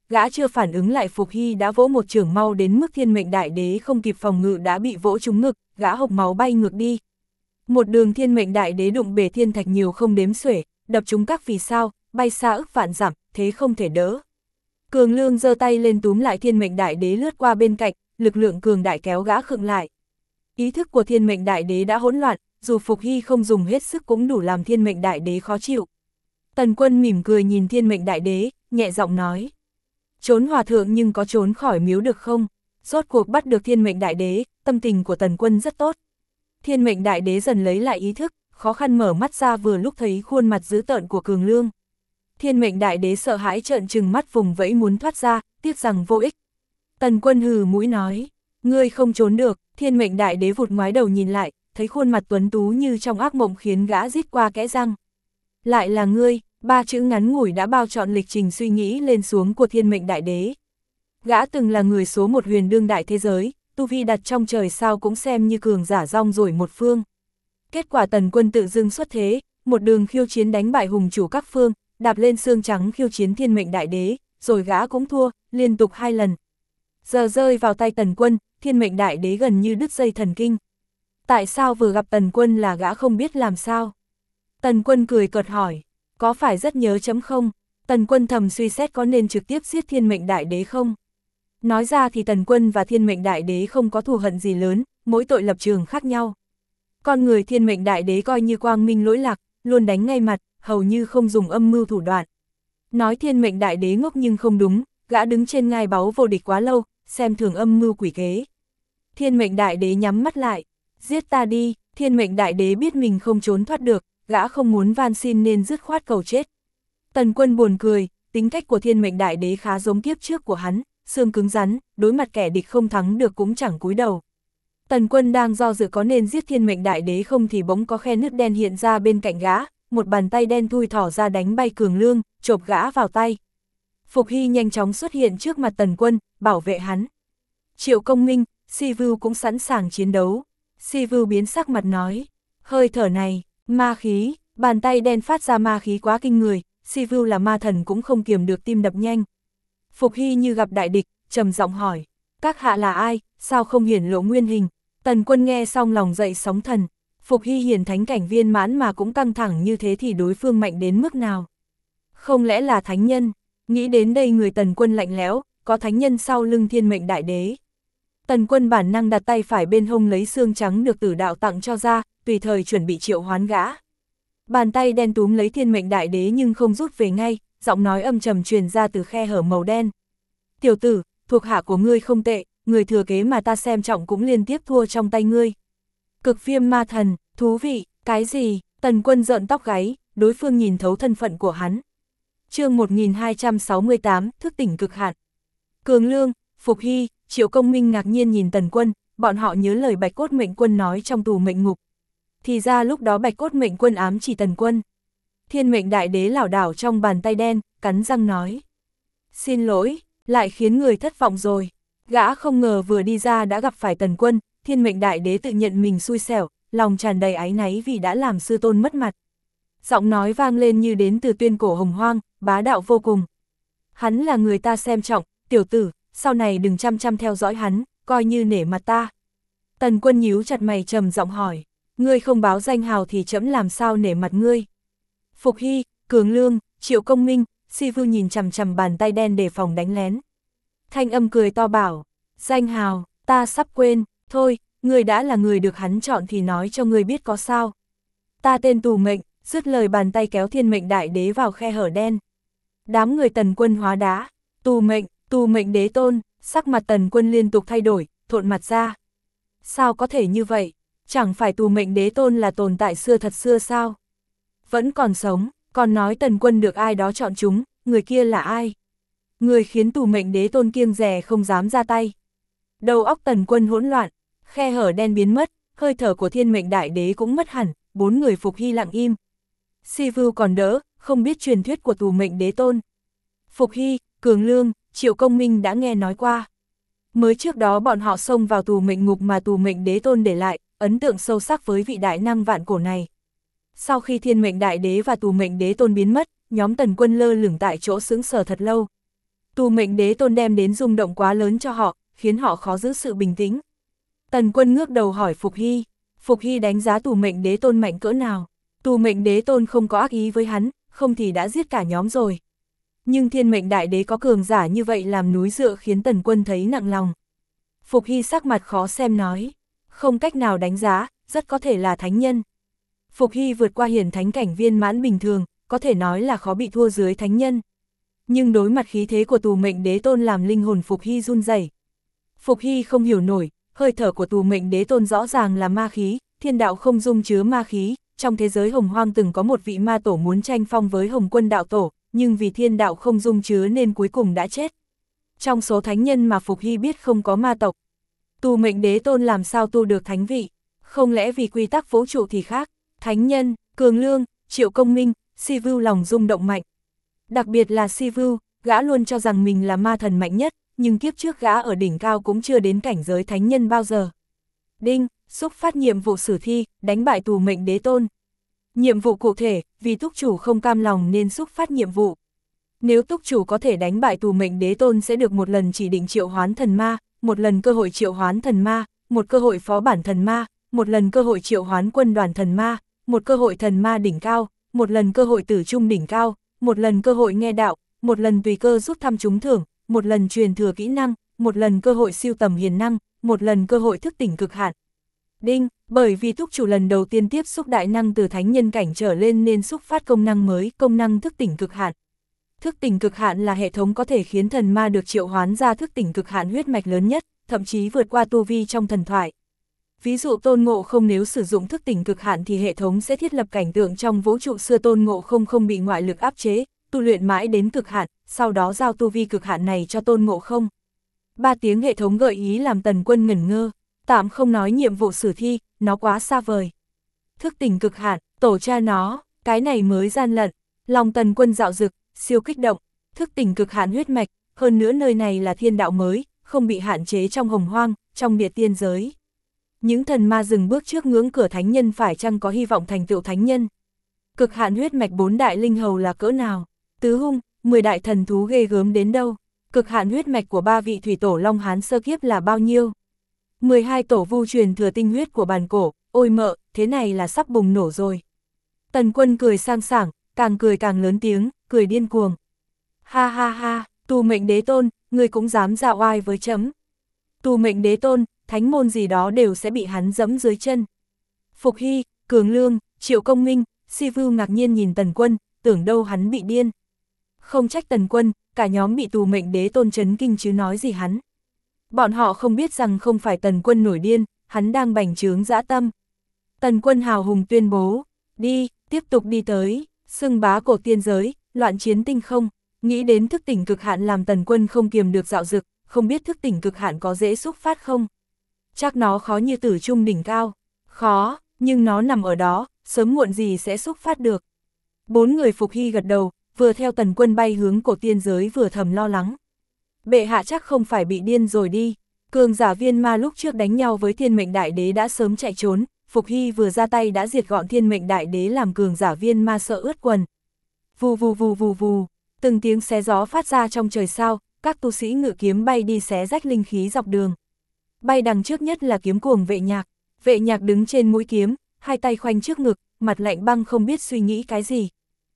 gã chưa phản ứng lại Phục Hy đã vỗ một chưởng mau đến mức Thiên Mệnh Đại Đế không kịp phòng ngự đã bị vỗ trúng ngực, gã hộc máu bay ngược đi. Một đường Thiên Mệnh Đại Đế đụng bể thiên thạch nhiều không đếm xuể, đập trúng các vì sao, bay xa ức vạn dặm, thế không thể đỡ. Cường Lương giơ tay lên túm lại Thiên Mệnh Đại Đế lướt qua bên cạnh, lực lượng cường đại kéo gã khựng lại. Ý thức của Thiên Mệnh Đại Đế đã hỗn loạn, dù Phục Hy không dùng hết sức cũng đủ làm Thiên Mệnh Đại Đế khó chịu. Tần Quân mỉm cười nhìn Thiên Mệnh Đại Đế, nhẹ giọng nói. Trốn hòa thượng nhưng có trốn khỏi miếu được không? Rốt cuộc bắt được Thiên Mệnh Đại Đế, tâm tình của Tần Quân rất tốt. Thiên Mệnh Đại Đế dần lấy lại ý thức, khó khăn mở mắt ra vừa lúc thấy khuôn mặt dữ tợn của Cường Lương. Thiên Mệnh Đại Đế sợ hãi trợn trừng mắt vùng vẫy muốn thoát ra, tiếc rằng vô ích. Tần Quân hừ mũi nói, ngươi không trốn được. Thiên Mệnh Đại Đế vụt ngoái đầu nhìn lại, thấy khuôn mặt tuấn tú như trong ác mộng khiến gã rít qua kẽ răng. Lại là ngươi, ba chữ ngắn ngủi đã bao trọn lịch trình suy nghĩ lên xuống của Thiên Mệnh Đại Đế. Gã từng là người số một huyền đương đại thế giới, tu vi đặt trong trời sao cũng xem như cường giả rong rồi một phương. Kết quả Tần Quân tự dưng xuất thế, một đường khiêu chiến đánh bại hùng chủ các phương, đạp lên xương trắng khiêu chiến Thiên Mệnh Đại Đế, rồi gã cũng thua, liên tục 2 lần. Giờ rơi vào tay Tần Quân, Thiên Mệnh Đại Đế gần như đứt dây thần kinh. Tại sao vừa gặp Tần Quân là gã không biết làm sao? Tần Quân cười cợt hỏi, có phải rất nhớ chấm không? Tần Quân thầm suy xét có nên trực tiếp giết Thiên Mệnh Đại Đế không? Nói ra thì Tần Quân và Thiên Mệnh Đại Đế không có thù hận gì lớn, mỗi tội lập trường khác nhau. Con người Thiên Mệnh Đại Đế coi như quang minh lỗi lạc, luôn đánh ngay mặt, hầu như không dùng âm mưu thủ đoạn. Nói Thiên Mệnh Đại Đế ngốc nhưng không đúng, gã đứng trên ngai báu vô địch quá lâu, xem thường âm mưu quỷ kế. Thiên Mệnh Đại Đế nhắm mắt lại, giết ta đi. Thiên Mệnh Đại Đế biết mình không trốn thoát được, gã không muốn van xin nên dứt khoát cầu chết. Tần Quân buồn cười, tính cách của Thiên Mệnh Đại Đế khá giống kiếp trước của hắn, xương cứng rắn, đối mặt kẻ địch không thắng được cũng chẳng cúi đầu. Tần Quân đang do dự có nên giết Thiên Mệnh Đại Đế không thì bỗng có khe nứt đen hiện ra bên cạnh gã, một bàn tay đen thui thỏ ra đánh bay Cường Lương, chộp gã vào tay. Phục Hy nhanh chóng xuất hiện trước mặt Tần Quân, bảo vệ hắn. Triệu Công Minh, Si Vưu cũng sẵn sàng chiến đấu. Si Vưu biến sắc mặt nói, hơi thở này, ma khí, bàn tay đen phát ra ma khí quá kinh người, Si Vưu là ma thần cũng không kiềm được tim đập nhanh. Phục Hy như gặp đại địch, trầm giọng hỏi, các hạ là ai, sao không hiển lộ nguyên hình? Tần Quân nghe xong lòng dậy sóng thần, Phục Hy hiển thánh cảnh viên mãn mà cũng căng thẳng như thế thì đối phương mạnh đến mức nào? Không lẽ là thánh nhân? Nghĩ đến đây người Tần Quân lạnh lẽo, có thánh nhân sau lưng Thiên Mệnh Đại Đế. Tần Quân bản năng đặt tay phải bên hông lấy xương trắng được Tử Đạo tặng cho ra, tùy thời chuẩn bị triệu hoán gã. Bàn tay đen túm lấy Thiên Mệnh Đại Đế nhưng không rút về ngay, giọng nói âm trầm truyền ra từ khe hở màu đen. Tiểu tử, thuộc hạ của ngươi không tệ, người thừa kế mà ta xem trọng cũng liên tiếp thua trong tay ngươi. Cực Viêm Ma Thần, thú vị, cái gì? Tần Quân rợn tóc gáy, đối phương nhìn thấu thân phận của hắn. Chương 1268, thức tỉnh cực hạn. Cường Lương, Phục Hy, Triệu Công Minh ngạc nhiên nhìn Tần Quân, bọn họ nhớ lời Bạch Cốt Mệnh Quân nói trong tù mệnh ngục. Thì ra lúc đó Bạch Cốt Mệnh Quân ám chỉ Tần Quân. Thiên Mệnh Đại Đế lảo đảo trong bàn tay đen, cắn răng nói. Xin lỗi, lại khiến người thất vọng rồi. Gã không ngờ vừa đi ra đã gặp phải Tần Quân, Thiên Mệnh Đại Đế tự nhận mình xui xẻo, lòng tràn đầy áy náy vì đã làm sư tôn mất mặt. Giọng nói vang lên như đến từ tuyên cổ hồng hoang, bá đạo vô cùng. Hắn là người ta xem trọng, tiểu tử, sau này đừng chăm chăm theo dõi hắn, coi như nể mặt ta. Tần Quân nhíu chặt mày trầm giọng hỏi, ngươi không báo danh hào thì trẫm làm sao nể mặt ngươi. Phục Hy, Cường Lương, Triệu Công Minh, Si Vưu nhìn chằm chằm bàn tay đen để phòng đánh lén. Thanh âm cười to bảo, danh hào, ta sắp quên, thôi, ngươi đã là người được hắn chọn thì nói cho ngươi biết có sao. Ta tên Tù Mệnh, dứt lời bàn tay kéo Thiên Mệnh Đại Đế vào khe hở đen. Đám người Tần Quân hóa đá, Tù Mệnh Đế Tôn, sắc mặt Tần Quân liên tục thay đổi, thộn mặt ra. Sao có thể như vậy? Chẳng phải Tù Mệnh Đế Tôn là tồn tại xưa thật xưa sao? Vẫn còn sống, còn nói Tần Quân được ai đó chọn chúng, người kia là ai? Người khiến Tù Mệnh Đế Tôn kiêng dè không dám ra tay. Đầu óc Tần Quân hỗn loạn, khe hở đen biến mất, hơi thở của Thiên Mệnh Đại Đế cũng mất hẳn, 4 người Phục Hy lặng im. Si Vưu còn đỡ, không biết truyền thuyết của Tù Mệnh Đế Tôn. Phục Hy, Cường Lương, Triệu Công Minh đã nghe nói qua. Mới trước đó bọn họ xông vào tù mệnh ngục mà Tù Mệnh Đế Tôn để lại, ấn tượng sâu sắc với vị đại năng vạn cổ này. Sau khi Thiên Mệnh Đại Đế và Tù Mệnh Đế Tôn biến mất, nhóm Tần Quân lơ lửng tại chỗ sững sờ thật lâu. Tù mệnh đế tôn đem đến rung động quá lớn cho họ, khiến họ khó giữ sự bình tĩnh. Tần Quân ngước đầu hỏi Phục Hy. Phục Hy đánh giá tù mệnh đế tôn mạnh cỡ nào. Tù mệnh đế tôn không có ác ý với hắn, không thì đã giết cả nhóm rồi. Nhưng thiên mệnh đại đế có cường giả như vậy làm núi dựa khiến Tần Quân thấy nặng lòng. Phục Hy sắc mặt khó xem nói. Không cách nào đánh giá, rất có thể là thánh nhân. Phục Hy vượt qua hiển thánh cảnh viên mãn bình thường, có thể nói là khó bị thua dưới thánh nhân. Nhưng đối mặt khí thế của tù mệnh đế tôn làm linh hồn Phục Hy run rẩy. Phục Hy không hiểu nổi, hơi thở của tù mệnh đế tôn rõ ràng là ma khí, thiên đạo không dung chứa ma khí. Trong thế giới hồng hoang từng có một vị ma tổ muốn tranh phong với Hồng Quân đạo tổ, nhưng vì thiên đạo không dung chứa nên cuối cùng đã chết. Trong số thánh nhân mà Phục Hy biết không có ma tộc. Tù mệnh đế tôn làm sao tu được thánh vị? Không lẽ vì quy tắc vũ trụ thì khác? Thánh nhân, Cường Lương, Triệu Công Minh, Si Vưu lòng rung động mạnh. Đặc biệt là Si Vưu, gã luôn cho rằng mình là ma thần mạnh nhất, nhưng kiếp trước gã ở đỉnh cao cũng chưa đến cảnh giới thánh nhân bao giờ. Đinh, xúc phát nhiệm vụ sử thi, đánh bại tù mệnh đế tôn. Nhiệm vụ cụ thể, vì túc chủ không cam lòng nên xúc phát nhiệm vụ. Nếu túc chủ có thể đánh bại tù mệnh đế tôn sẽ được một lần chỉ định triệu hoán thần ma, một lần cơ hội triệu hoán thần ma, một cơ hội phó bản thần ma, một lần cơ hội triệu hoán quân đoàn thần ma, một cơ hội thần ma đỉnh cao, một lần cơ hội tử trung đỉnh cao, một lần cơ hội nghe đạo, một lần tùy cơ rút thăm trúng thưởng, một lần truyền thừa kỹ năng, một lần cơ hội siêu tầm hiền năng, một lần cơ hội thức tỉnh cực hạn. Đinh, bởi vì túc chủ lần đầu tiên tiếp xúc đại năng từ thánh nhân cảnh trở lên nên xúc phát công năng mới, công năng thức tỉnh cực hạn. Thức tỉnh cực hạn là hệ thống có thể khiến thần ma được triệu hoán ra thức tỉnh cực hạn huyết mạch lớn nhất, thậm chí vượt qua tu vi trong thần thoại. Ví dụ Tôn Ngộ Không nếu sử dụng thức tỉnh cực hạn thì hệ thống sẽ thiết lập cảnh tượng trong vũ trụ xưa Tôn Ngộ Không không bị ngoại lực áp chế, tu luyện mãi đến cực hạn, sau đó giao tu vi cực hạn này cho Tôn Ngộ Không. 3 tiếng hệ thống gợi ý làm Tần Quân ngẩn ngơ, tạm không nói nhiệm vụ sử thi, nó quá xa vời. Thức tỉnh cực hạn, tổ cha nó, cái này mới gian lận, lòng Tần Quân dạo dực, siêu kích động, thức tỉnh cực hạn huyết mạch, hơn nữa nơi này là thiên đạo mới, không bị hạn chế trong hồng hoang, trong địa tiên giới. Những thần ma dừng bước trước ngưỡng cửa thánh nhân phải chăng có hy vọng thành tựu thánh nhân? Cực hạn huyết mạch 4 đại linh hầu là cỡ nào? Tứ hung, 10 đại thần thú ghê gớm đến đâu? Cực hạn huyết mạch của 3 vị thủy tổ Long Hán sơ kiếp là bao nhiêu? 12 tổ vu truyền thừa tinh huyết của bàn cổ, ôi mợ, thế này là sắp bùng nổ rồi. Tần Quân cười sang sảng, càng cười càng lớn tiếng, cười điên cuồng. Ha ha ha, tù mệnh đế tôn, ngươi cũng dám ra oai với chấm. Tù mệnh đế tôn, thánh môn gì đó đều sẽ bị hắn dẫm dưới chân. Phục Hy, Cường Lương, Triệu Công Minh, Si Vưu ngạc nhiên nhìn Tần Quân, tưởng đâu hắn bị điên. Không trách Tần Quân, cả nhóm bị tù mệnh đế tôn chấn kinh chứ nói gì hắn. Bọn họ không biết rằng không phải Tần Quân nổi điên, hắn đang bành trướng dã tâm. Tần Quân hào hùng tuyên bố, đi, tiếp tục đi tới, xưng bá cổ tiên giới, loạn chiến tinh không. Nghĩ đến thức tỉnh cực hạn làm Tần Quân không kiềm được dạo dực, không biết thức tỉnh cực hạn có dễ xúc phát không? Chắc nó khó như tử trung đỉnh cao. Khó, nhưng nó nằm ở đó, sớm muộn gì sẽ xúc phát được. 4 người Phục Hy gật đầu, vừa theo Tần Quân bay hướng cổ tiên giới vừa thầm lo lắng. Bệ hạ chắc không phải bị điên rồi đi. Cường giả viên ma lúc trước đánh nhau với thiên mệnh đại đế đã sớm chạy trốn, Phục Hy vừa ra tay đã diệt gọn thiên mệnh đại đế làm cường giả viên ma sợ ướt quần. Vù vù vù vù vù, từng tiếng xé gió phát ra trong trời sao, các tu sĩ ngự kiếm bay đi xé rách linh khí dọc đường. Bay đằng trước nhất là kiếm cuồng Vệ Nhạc đứng trên mũi kiếm, hai tay khoanh trước ngực, mặt lạnh băng không biết suy nghĩ cái gì.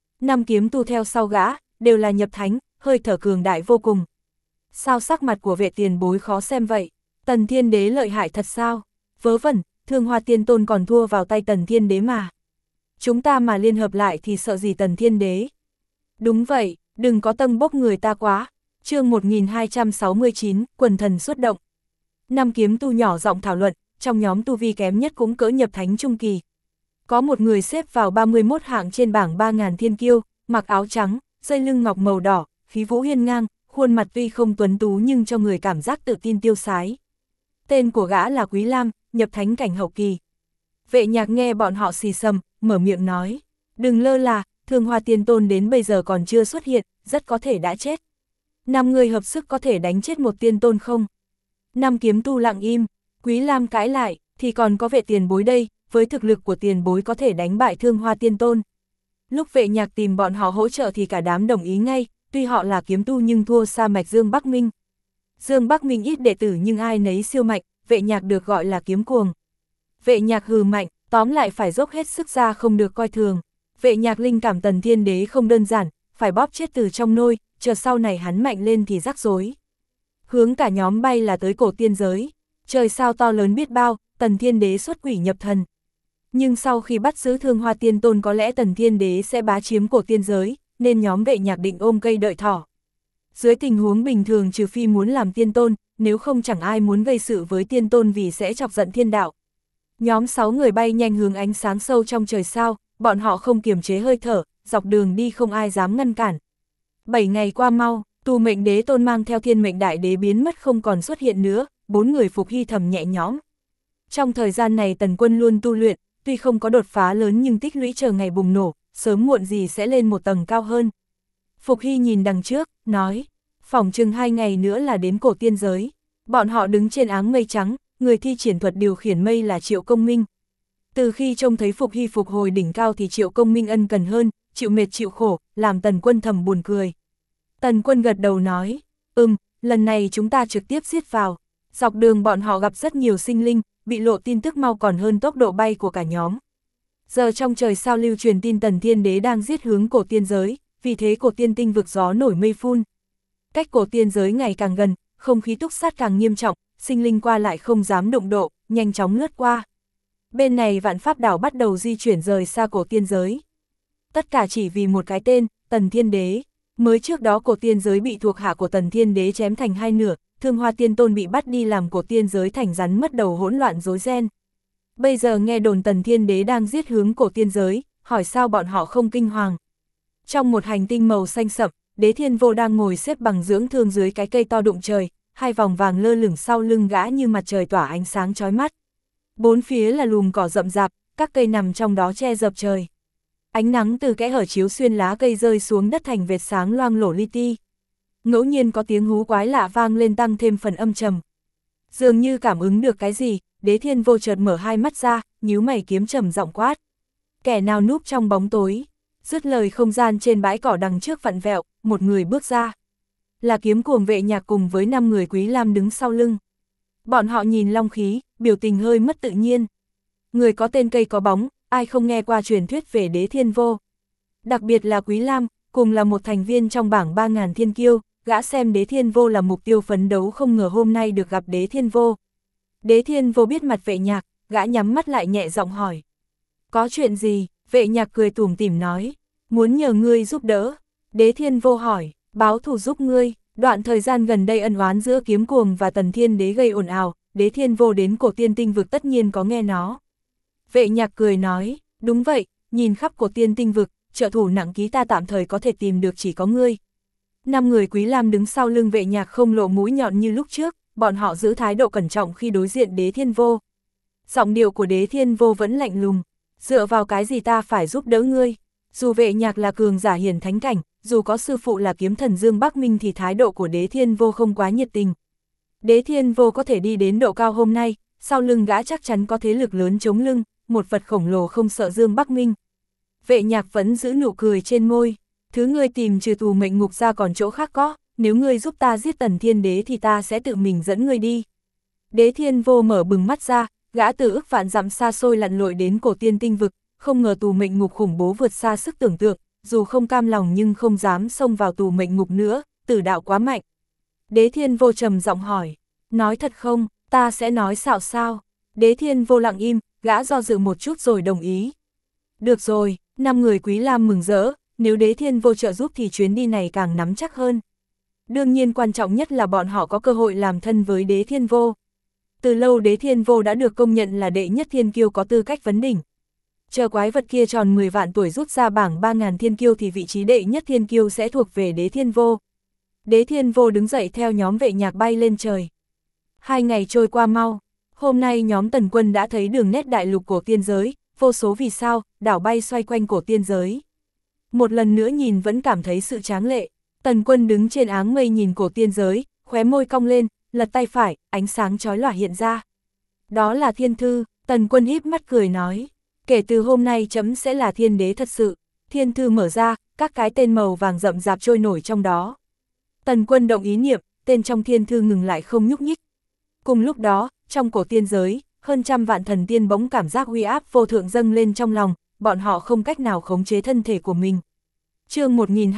5 kiếm tu theo sau gã, đều là nhập thánh, hơi thở cường đại vô cùng. Sao sắc mặt của Vệ tiền bối khó xem vậy? Tần Thiên Đế lợi hại thật sao? Vớ vẩn, Thương Hoa Tiên Tôn còn thua vào tay Tần Thiên Đế mà. Chúng ta mà liên hợp lại thì sợ gì Tần Thiên Đế? Đúng vậy, đừng có tâng bốc người ta quá. Chương 1269, quần thần xuất động. 5 kiếm tu nhỏ giọng thảo luận, trong nhóm tu vi kém nhất cũng cỡ nhập thánh trung kỳ. Có một người xếp vào 31 hạng trên bảng 3000 thiên kiêu, mặc áo trắng, dây lưng ngọc màu đỏ, khí vũ hiên ngang, khuôn mặt tuy không tuấn tú nhưng cho người cảm giác tự tin tiêu sái. Tên của gã là Quý Lam, nhập thánh cảnh hậu kỳ. Vệ Nhạc nghe bọn họ xì xầm, mở miệng nói, đừng lơ là, Thương Hoa Tiên Tôn đến bây giờ còn chưa xuất hiện, rất có thể đã chết. 5 người hợp sức có thể đánh chết một tiên tôn không? 5 kiếm tu lặng im, Quý Lam cãi lại, thì còn có Vệ tiền bối đây, với thực lực của tiền bối có thể đánh bại Thương Hoa Tiên Tôn. Lúc Vệ Nhạc tìm bọn họ hỗ trợ thì cả đám đồng ý ngay, tuy họ là kiếm tu nhưng thua xa mạch Dương Bắc Minh. Dương Bắc Minh ít đệ tử nhưng ai nấy siêu mạnh, Vệ Nhạc được gọi là kiếm cuồng. Vệ Nhạc hừ mạnh, tóm lại phải dốc hết sức ra không được coi thường. Vệ Nhạc linh cảm Tần Thiên Đế không đơn giản, phải bóp chết từ trong nôi, chờ sau này hắn mạnh lên thì rắc rối. Hướng cả nhóm bay là tới cổ tiên giới. Trời sao to lớn biết bao, Tần Thiên Đế xuất quỷ nhập thần. Nhưng sau khi bắt giữ Thương Hoa Tiên Tôn có lẽ Tần Thiên Đế sẽ bá chiếm cổ tiên giới, nên nhóm Vệ Nhạc định ôm cây đợi thỏ. Dưới tình huống bình thường trừ phi muốn làm tiên tôn, nếu không chẳng ai muốn gây sự với tiên tôn vì sẽ chọc giận thiên đạo. Nhóm 6 người bay nhanh hướng ánh sáng sâu trong trời sao, bọn họ không kiềm chế hơi thở, dọc đường đi không ai dám ngăn cản. 7 ngày qua mau, Tù Mệnh Đế Tôn mang theo Thiên Mệnh Đại Đế biến mất không còn xuất hiện nữa, 4 người Phục Hy thầm nhẹ nhõm. Trong thời gian này Tần Quân luôn tu luyện, tuy không có đột phá lớn nhưng tích lũy chờ ngày bùng nổ, sớm muộn gì sẽ lên một tầng cao hơn. Phục Hy nhìn đằng trước, nói, phỏng chừng 2 ngày nữa là đến cổ tiên giới. Bọn họ đứng trên áng mây trắng, người thi triển thuật điều khiển mây là Triệu Công Minh. Từ khi trông thấy Phục Hy phục hồi đỉnh cao thì Triệu Công Minh ân cần hơn, chịu mệt chịu khổ, làm Tần Quân thầm buồn cười. Tần Quân gật đầu nói, lần này chúng ta trực tiếp giết vào. Dọc đường bọn họ gặp rất nhiều sinh linh, bị lộ tin tức mau còn hơn tốc độ bay của cả nhóm. Giờ trong trời sao lưu truyền tin Tần Thiên Đế đang giết hướng cổ tiên giới, vì thế cổ tiên tinh vực gió nổi mây phun. Cách cổ tiên giới ngày càng gần, không khí túc sát càng nghiêm trọng, sinh linh qua lại không dám đụng độ, nhanh chóng lướt qua. Bên này Vạn Pháp Đảo bắt đầu di chuyển rời xa cổ tiên giới. Tất cả chỉ vì một cái tên, Tần Thiên Đế. Mới trước đó cổ tiên giới bị thuộc hạ của Tần Thiên Đế chém thành hai nửa, Thương Hoa Tiên Tôn bị bắt đi làm cổ tiên giới thành rắn mất đầu hỗn loạn rối ren. Bây giờ nghe đồn Tần Thiên Đế đang giết hướng cổ tiên giới, hỏi sao bọn họ không kinh hoàng. Trong một hành tinh màu xanh sậm, Đế Thiên Vô đang ngồi xếp bằng dưỡng thương dưới cái cây to đụng trời, hai vòng vàng lơ lửng sau lưng gã như mặt trời tỏa ánh sáng chói mắt. Bốn phía là lùm cỏ rậm rạp, các cây nằm trong đó che dập trời. Ánh nắng từ kẽ hở chiếu xuyên lá cây rơi xuống đất thành vệt sáng loang lổ li ti. Ngẫu nhiên có tiếng hú quái lạ vang lên tăng thêm phần âm trầm. Dường như cảm ứng được cái gì, Đế Thiên Vô chợt mở hai mắt ra, nhíu mày kiếm trầm giọng quát. Kẻ nào núp trong bóng tối? Dứt lời không gian trên bãi cỏ đằng trước vặn vẹo, một người bước ra. Là Kiếm Cuồng Vệ Nhạc cùng với 5 người Quý Lam đứng sau lưng. Bọn họ nhìn long khí, biểu tình hơi mất tự nhiên. Người có tên cây có bóng, ai không nghe qua truyền thuyết về Đế Thiên Vô. Đặc biệt là Quý Lam, cùng là một thành viên trong bảng 3000 thiên kiêu, gã xem Đế Thiên Vô là mục tiêu phấn đấu không ngờ hôm nay được gặp Đế Thiên Vô. Đế Thiên Vô biết mặt Vệ Nhạc, gã nhắm mắt lại nhẹ giọng hỏi. Có chuyện gì? Vệ Nhạc cười tủm tỉm nói. Muốn nhờ ngươi giúp đỡ. Đế Thiên Vô hỏi, báo thù giúp ngươi. Đoạn thời gian gần đây ân oán giữa Kiếm Cuồng và Tần Thiên Đế gây ồn ào, Đế Thiên Vô đến cổ tiên tinh vực tất nhiên có nghe nó. Vệ Nhạc cười nói, đúng vậy, nhìn khắp cổ tiên tinh vực, trợ thủ nặng ký ta tạm thời có thể tìm được chỉ có ngươi. 5 người Quý Lam đứng sau lưng Vệ Nhạc không lộ mũi nhọn như lúc trước, bọn họ giữ thái độ cẩn trọng khi đối diện Đế Thiên Vô. Giọng điệu của Đế Thiên Vô vẫn lạnh lùng, dựa vào cái gì ta phải giúp đỡ ngươi? Dù Vệ Nhạc là cường giả hiển thánh cảnh, dù có sư phụ là kiếm thần Dương Bắc Minh thì thái độ của Đế Thiên Vô không quá nhiệt tình. Đế Thiên Vô có thể đi đến độ cao hôm nay, sau lưng gã chắc chắn có thế lực lớn chống lưng, một vật khổng lồ không sợ Dương Bắc Minh. Vệ Nhạc vẫn giữ nụ cười trên môi, thứ ngươi tìm trừ tù mệnh ngục ra còn chỗ khác có, nếu ngươi giúp ta giết Tần Thiên Đế thì ta sẽ tự mình dẫn ngươi đi. Đế Thiên Vô mở bừng mắt ra, gã từ ức vạn dặm xa xôi lặn lội đến cổ tiên tinh vực, không ngờ tù mệnh ngục khủng bố vượt xa sức tưởng tượng, dù không cam lòng nhưng không dám xông vào tù mệnh ngục nữa, tử đạo quá mạnh. Đế Thiên Vô trầm giọng hỏi, nói thật không, ta sẽ nói xạo sao? Đế Thiên Vô lặng im, gã do dự một chút rồi đồng ý. Được rồi, 5 người Quý Lam mừng rỡ, nếu Đế Thiên Vô trợ giúp thì chuyến đi này càng nắm chắc hơn. Đương nhiên quan trọng nhất là bọn họ có cơ hội làm thân với Đế Thiên Vô. Từ lâu Đế Thiên Vô đã được công nhận là đệ nhất thiên kiêu có tư cách vấn đỉnh. Chờ quái vật kia tròn 10 vạn tuổi rút ra bảng 3000 thiên kiêu thì vị trí đệ nhất thiên kiêu sẽ thuộc về Đế Thiên Vô. Đế Thiên Vô đứng dậy theo nhóm Vệ Nhạc bay lên trời. 2 ngày trôi qua mau, hôm nay nhóm Tần Quân đã thấy đường nét đại lục cổ tiên giới, vô số vì sao, đảo bay xoay quanh cổ tiên giới. Một lần nữa nhìn vẫn cảm thấy sự tráng lệ, Tần Quân đứng trên áng mây nhìn cổ tiên giới, khóe môi cong lên, lật tay phải, ánh sáng chói lòa hiện ra. Đó là thiên thư, Tần Quân híp mắt cười nói, kể từ hôm nay chấm sẽ là thiên đế thật sự. Thiên thư mở ra, các cái tên màu vàng rậm rạp trôi nổi trong đó. Tần Quân động ý niệm, tên trong thiên thư ngừng lại không nhúc nhích. Cùng lúc đó, trong cổ tiên giới, hơn trăm vạn thần tiên bỗng cảm giác uy áp vô thượng dâng lên trong lòng, bọn họ không cách nào khống chế thân thể của mình. Chương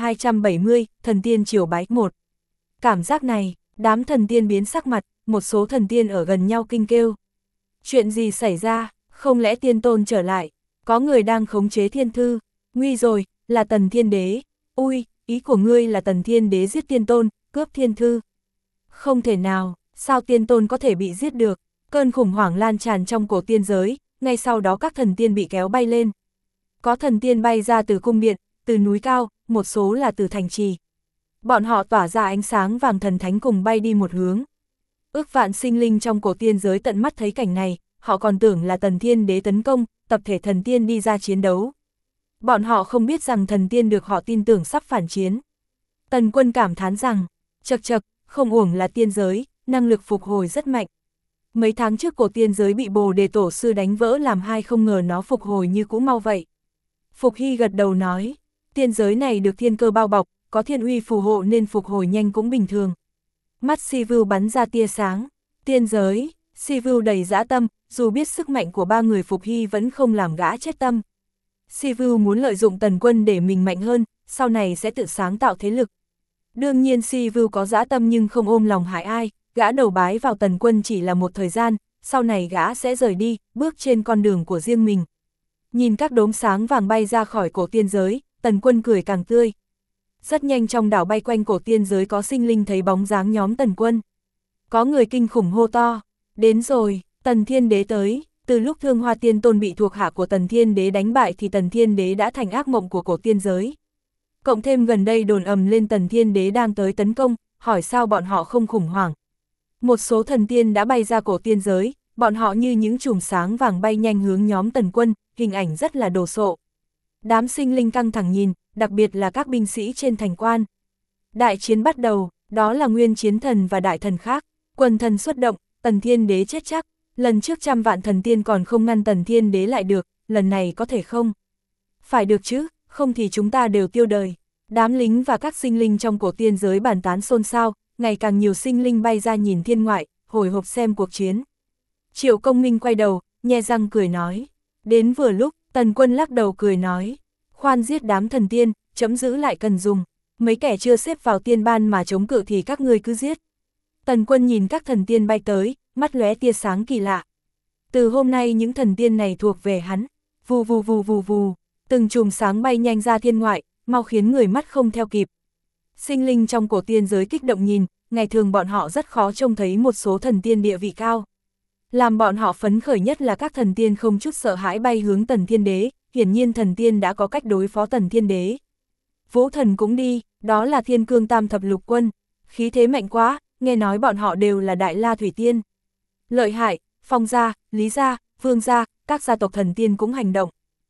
1270, Thần tiên triều bái 1. Cảm giác này, đám thần tiên biến sắc mặt, một số thần tiên ở gần nhau kinh kêu. Chuyện gì xảy ra, không lẽ tiên tôn trở lại, có người đang khống chế thiên thư, nguy rồi, là Tần Thiên Đế, ui, ý của ngươi là Tần Thiên Đế giết tiên tôn, cướp thiên thư. Không thể nào, sao tiên tôn có thể bị giết được, cơn khủng hoảng lan tràn trong cổ tiên giới, ngay sau đó các thần tiên bị kéo bay lên. Có thần tiên bay ra từ cung điện, từ núi cao, một số là từ thành trì. Bọn họ tỏa ra ánh sáng vàng thần thánh cùng bay đi một hướng. Ước vạn sinh linh trong cổ tiên giới tận mắt thấy cảnh này, họ còn tưởng là Tần Thiên Đế tấn công, tập thể thần tiên đi ra chiến đấu. Bọn họ không biết rằng thần tiên được họ tin tưởng sắp phản chiến. Tần Quân cảm thán rằng, chậc chậc, không uổng là tiên giới, năng lực phục hồi rất mạnh. Mấy tháng trước cổ tiên giới bị Bồ Đề Tổ sư đánh vỡ làm hai, không ngờ nó phục hồi như cũ mau vậy. Phục Hy gật đầu nói, tiên giới này được thiên cơ bao bọc, có thiên uy phù hộ nên phục hồi nhanh cũng bình thường. Mắt Sivu bắn ra tia sáng, tiên giới, Sivu đầy dã tâm, dù biết sức mạnh của ba người Phục Hy vẫn không làm gã chết tâm. Sivu muốn lợi dụng Tần Quân để mình mạnh hơn, sau này sẽ tự sáng tạo thế lực. Đương nhiên Sivu có dã tâm nhưng không ôm lòng hại ai, gã đầu bái vào Tần Quân chỉ là một thời gian, sau này gã sẽ rời đi, bước trên con đường của riêng mình. Nhìn các đốm sáng vàng bay ra khỏi cổ tiên giới, Tần Quân cười càng tươi. Rất nhanh trong đảo bay quanh cổ tiên giới có sinh linh thấy bóng dáng nhóm Tần Quân. Có người kinh khủng hô to, đến rồi, Tần Thiên Đế tới. Từ lúc Thương Hoa Tiên Tôn bị thuộc hạ của Tần Thiên Đế đánh bại thì Tần Thiên Đế đã thành ác mộng của cổ tiên giới. Cộng thêm gần đây đồn ầm lên Tần Thiên Đế đang tới tấn công, hỏi sao bọn họ không khủng hoảng. Một số thần tiên đã bay ra cổ tiên giới, bọn họ như những chùm sáng vàng bay nhanh hướng nhóm Tần Quân, hình ảnh rất là đồ sộ. Đám sinh linh căng thẳng nhìn, đặc biệt là các binh sĩ trên thành quan. Đại chiến bắt đầu, đó là Nguyên Chiến Thần và đại thần khác, quần thần xuất động, Tần Thiên Đế chết chắc. Lần trước trăm vạn thần tiên còn không ngăn Tần Thiên Đế lại được, lần này có thể không? Phải được chứ, không thì chúng ta đều tiêu đời. Đám lính và các sinh linh trong cổ tiên giới bàn tán xôn xao, ngày càng nhiều sinh linh bay ra nhìn thiên ngoại, hồi hộp xem cuộc chiến. Triệu Công Minh quay đầu, nhe răng cười nói. Đến vừa lúc, Tần Quân lắc đầu cười nói. Khoan giết đám thần tiên, chấm giữ lại cần dùng. Mấy kẻ chưa xếp vào tiên ban mà chống cự thì các ngươi cứ giết. Tần Quân nhìn các thần tiên bay tới, mắt lóe tia sáng kỳ lạ. Từ hôm nay những thần tiên này thuộc về hắn. Vù vù vù vù vù, từng chùm sáng bay nhanh ra thiên ngoại, mau khiến người mắt không theo kịp. Sinh linh trong cổ tiên giới kích động nhìn, ngày thường bọn họ rất khó trông thấy một số thần tiên địa vị cao. Làm bọn họ phấn khởi nhất là các thần tiên không chút sợ hãi bay hướng Tần Thiên Đế, hiển nhiên thần tiên đã có cách đối phó Tần Thiên Đế. Vũ thần cũng đi, đó là Thiên Cương Tam Thập Lục Quân, khí thế mạnh quá, nghe nói bọn họ đều là Đại La Thủy Tiên. Lợi hại, Phong gia, Lý gia, Vương gia, các gia tộc thần tiên cũng hành động.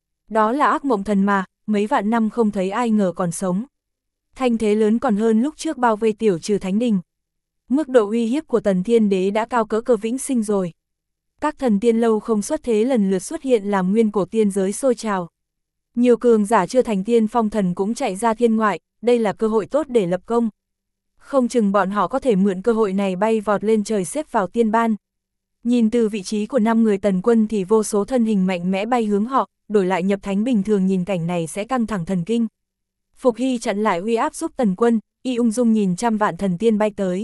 Đó là ác mộng thần mà, mấy vạn năm không thấy ai ngờ còn sống. Thanh thế lớn còn hơn lúc trước bao vây tiểu trừ thánh đình. Mức độ uy hiếp của Tần Thiên Đế đã cao cỡ Cơ Vĩnh Sinh rồi. Các thần tiên lâu không xuất thế lần lượt xuất hiện làm nguyên cổ tiên giới sôi trào. Nhiều cường giả chưa thành tiên phong thần cũng chạy ra thiên ngoại, đây là cơ hội tốt để lập công. Không chừng bọn họ có thể mượn cơ hội này bay vọt lên trời xếp vào tiên ban. Nhìn từ vị trí của 5 người Tần Quân thì vô số thân hình mạnh mẽ bay hướng họ, đổi lại nhập thánh bình thường nhìn cảnh này sẽ căng thẳng thần kinh. Phục Hy chặn lại uy áp giúp Tần Quân, y ung dung nhìn trăm vạn thần tiên bay tới.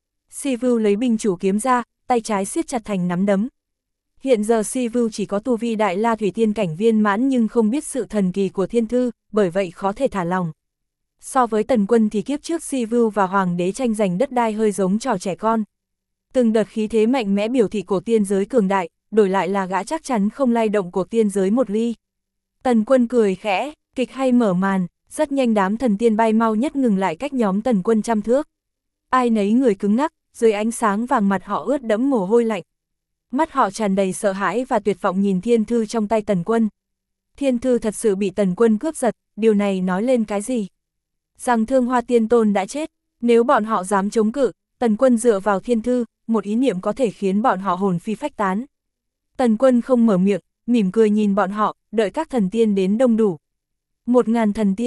Sivu lấy binh chủ kiếm ra, tay trái siết chặt thành nắm đấm. Hiện giờ Sivu chỉ có tu vi Đại La Thủy Tiên cảnh viên mãn nhưng không biết sự thần kỳ của thiên thư, bởi vậy khó thể thả lòng. So với Tần Quân thì kiếp trước Sivu và Hoàng đế tranh giành đất đai hơi giống trò trẻ con. Từng đợt khí thế mạnh mẽ biểu thị cổ tiên giới cường đại, đổi lại là gã chắc chắn không lay động cổ tiên giới một ly. Tần Quân cười khẽ, kịch hay mở màn, rất nhanh đám thần tiên bay mau nhất ngừng lại cách nhóm Tần Quân trăm thước. Ai nấy người cứng ngắc, dưới ánh sáng vàng mặt họ ướt đẫm mồ hôi lạnh. Mắt họ tràn đầy sợ hãi và tuyệt vọng nhìn thiên thư trong tay Tần Quân. Thiên thư thật sự bị Tần Quân cướp giật, điều này nói lên cái gì? Rằng Thương Hoa Tiên Tôn đã chết, nếu bọn họ dám chống cự, Tần Quân dựa vào thiên thư, một ý niệm có thể khiến bọn họ hồn phi phách tán. Tần Quân không mở miệng, mỉm cười nhìn bọn họ, đợi các thần tiên đến đông đủ. 1000 thần tiên,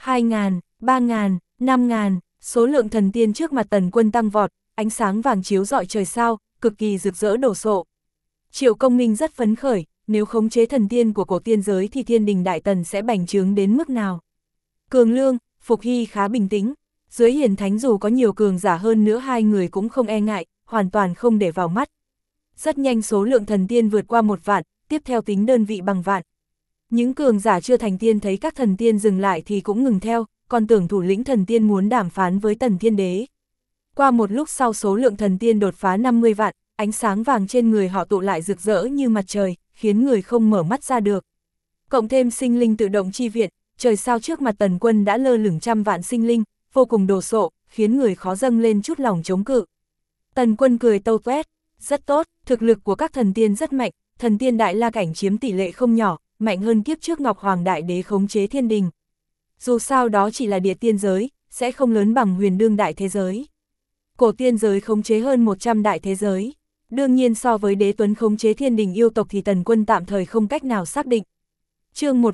2.000, 3.000, 5.000, số lượng thần tiên trước mặt Tần Quân tăng vọt, ánh sáng vàng chiếu rọi trời sao, cực kỳ rực rỡ đổ sộ. Triệu Công Minh rất phấn khởi, nếu khống chế thần tiên của cổ tiên giới thì thiên đình đại tần sẽ bành trướng đến mức nào. Cường Lương, Phục Hy khá bình tĩnh, dưới hiển thánh dù có nhiều cường giả hơn nữa hai người cũng không e ngại, hoàn toàn không để vào mắt. Rất nhanh số lượng thần tiên vượt qua 1 vạn, tiếp theo tính đơn vị bằng vạn. Những cường giả chưa thành tiên thấy các thần tiên dừng lại thì cũng ngừng theo, còn tưởng thủ lĩnh thần tiên muốn đàm phán với Tần Thiên Đế. Qua một lúc sau số lượng thần tiên đột phá 50 vạn, ánh sáng vàng trên người họ tụ lại rực rỡ như mặt trời, khiến người không mở mắt ra được. Cộng thêm sinh linh tự động chi viện, trời sao trước mặt Tần Quân đã lơ lửng trăm vạn sinh linh, vô cùng đồ sộ, khiến người khó dâng lên chút lòng chống cự. Tần Quân cười tâu tuét, rất tốt, thực lực của các thần tiên rất mạnh, thần tiên đại la cảnh chiếm tỷ lệ không nhỏ, mạnh hơn kiếp trước Ngọc Hoàng Đại Đế khống chế thiên đình. Dù sao đó chỉ là địa tiên giới, sẽ không lớn bằng huyền đương đại thế giới. Cổ tiên giới khống chế hơn 100 đại thế giới. Đương nhiên so với Đế Tuấn khống chế thiên đình yêu tộc thì Tần Quân tạm thời không cách nào xác định. Chương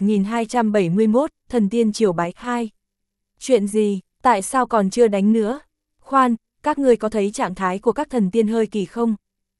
1271, Thần Tiên Triều Bái 2. Chuyện gì, tại sao còn chưa đánh nữa? Khoan, các ngươi có thấy trạng thái của các thần tiên hơi kỳ không?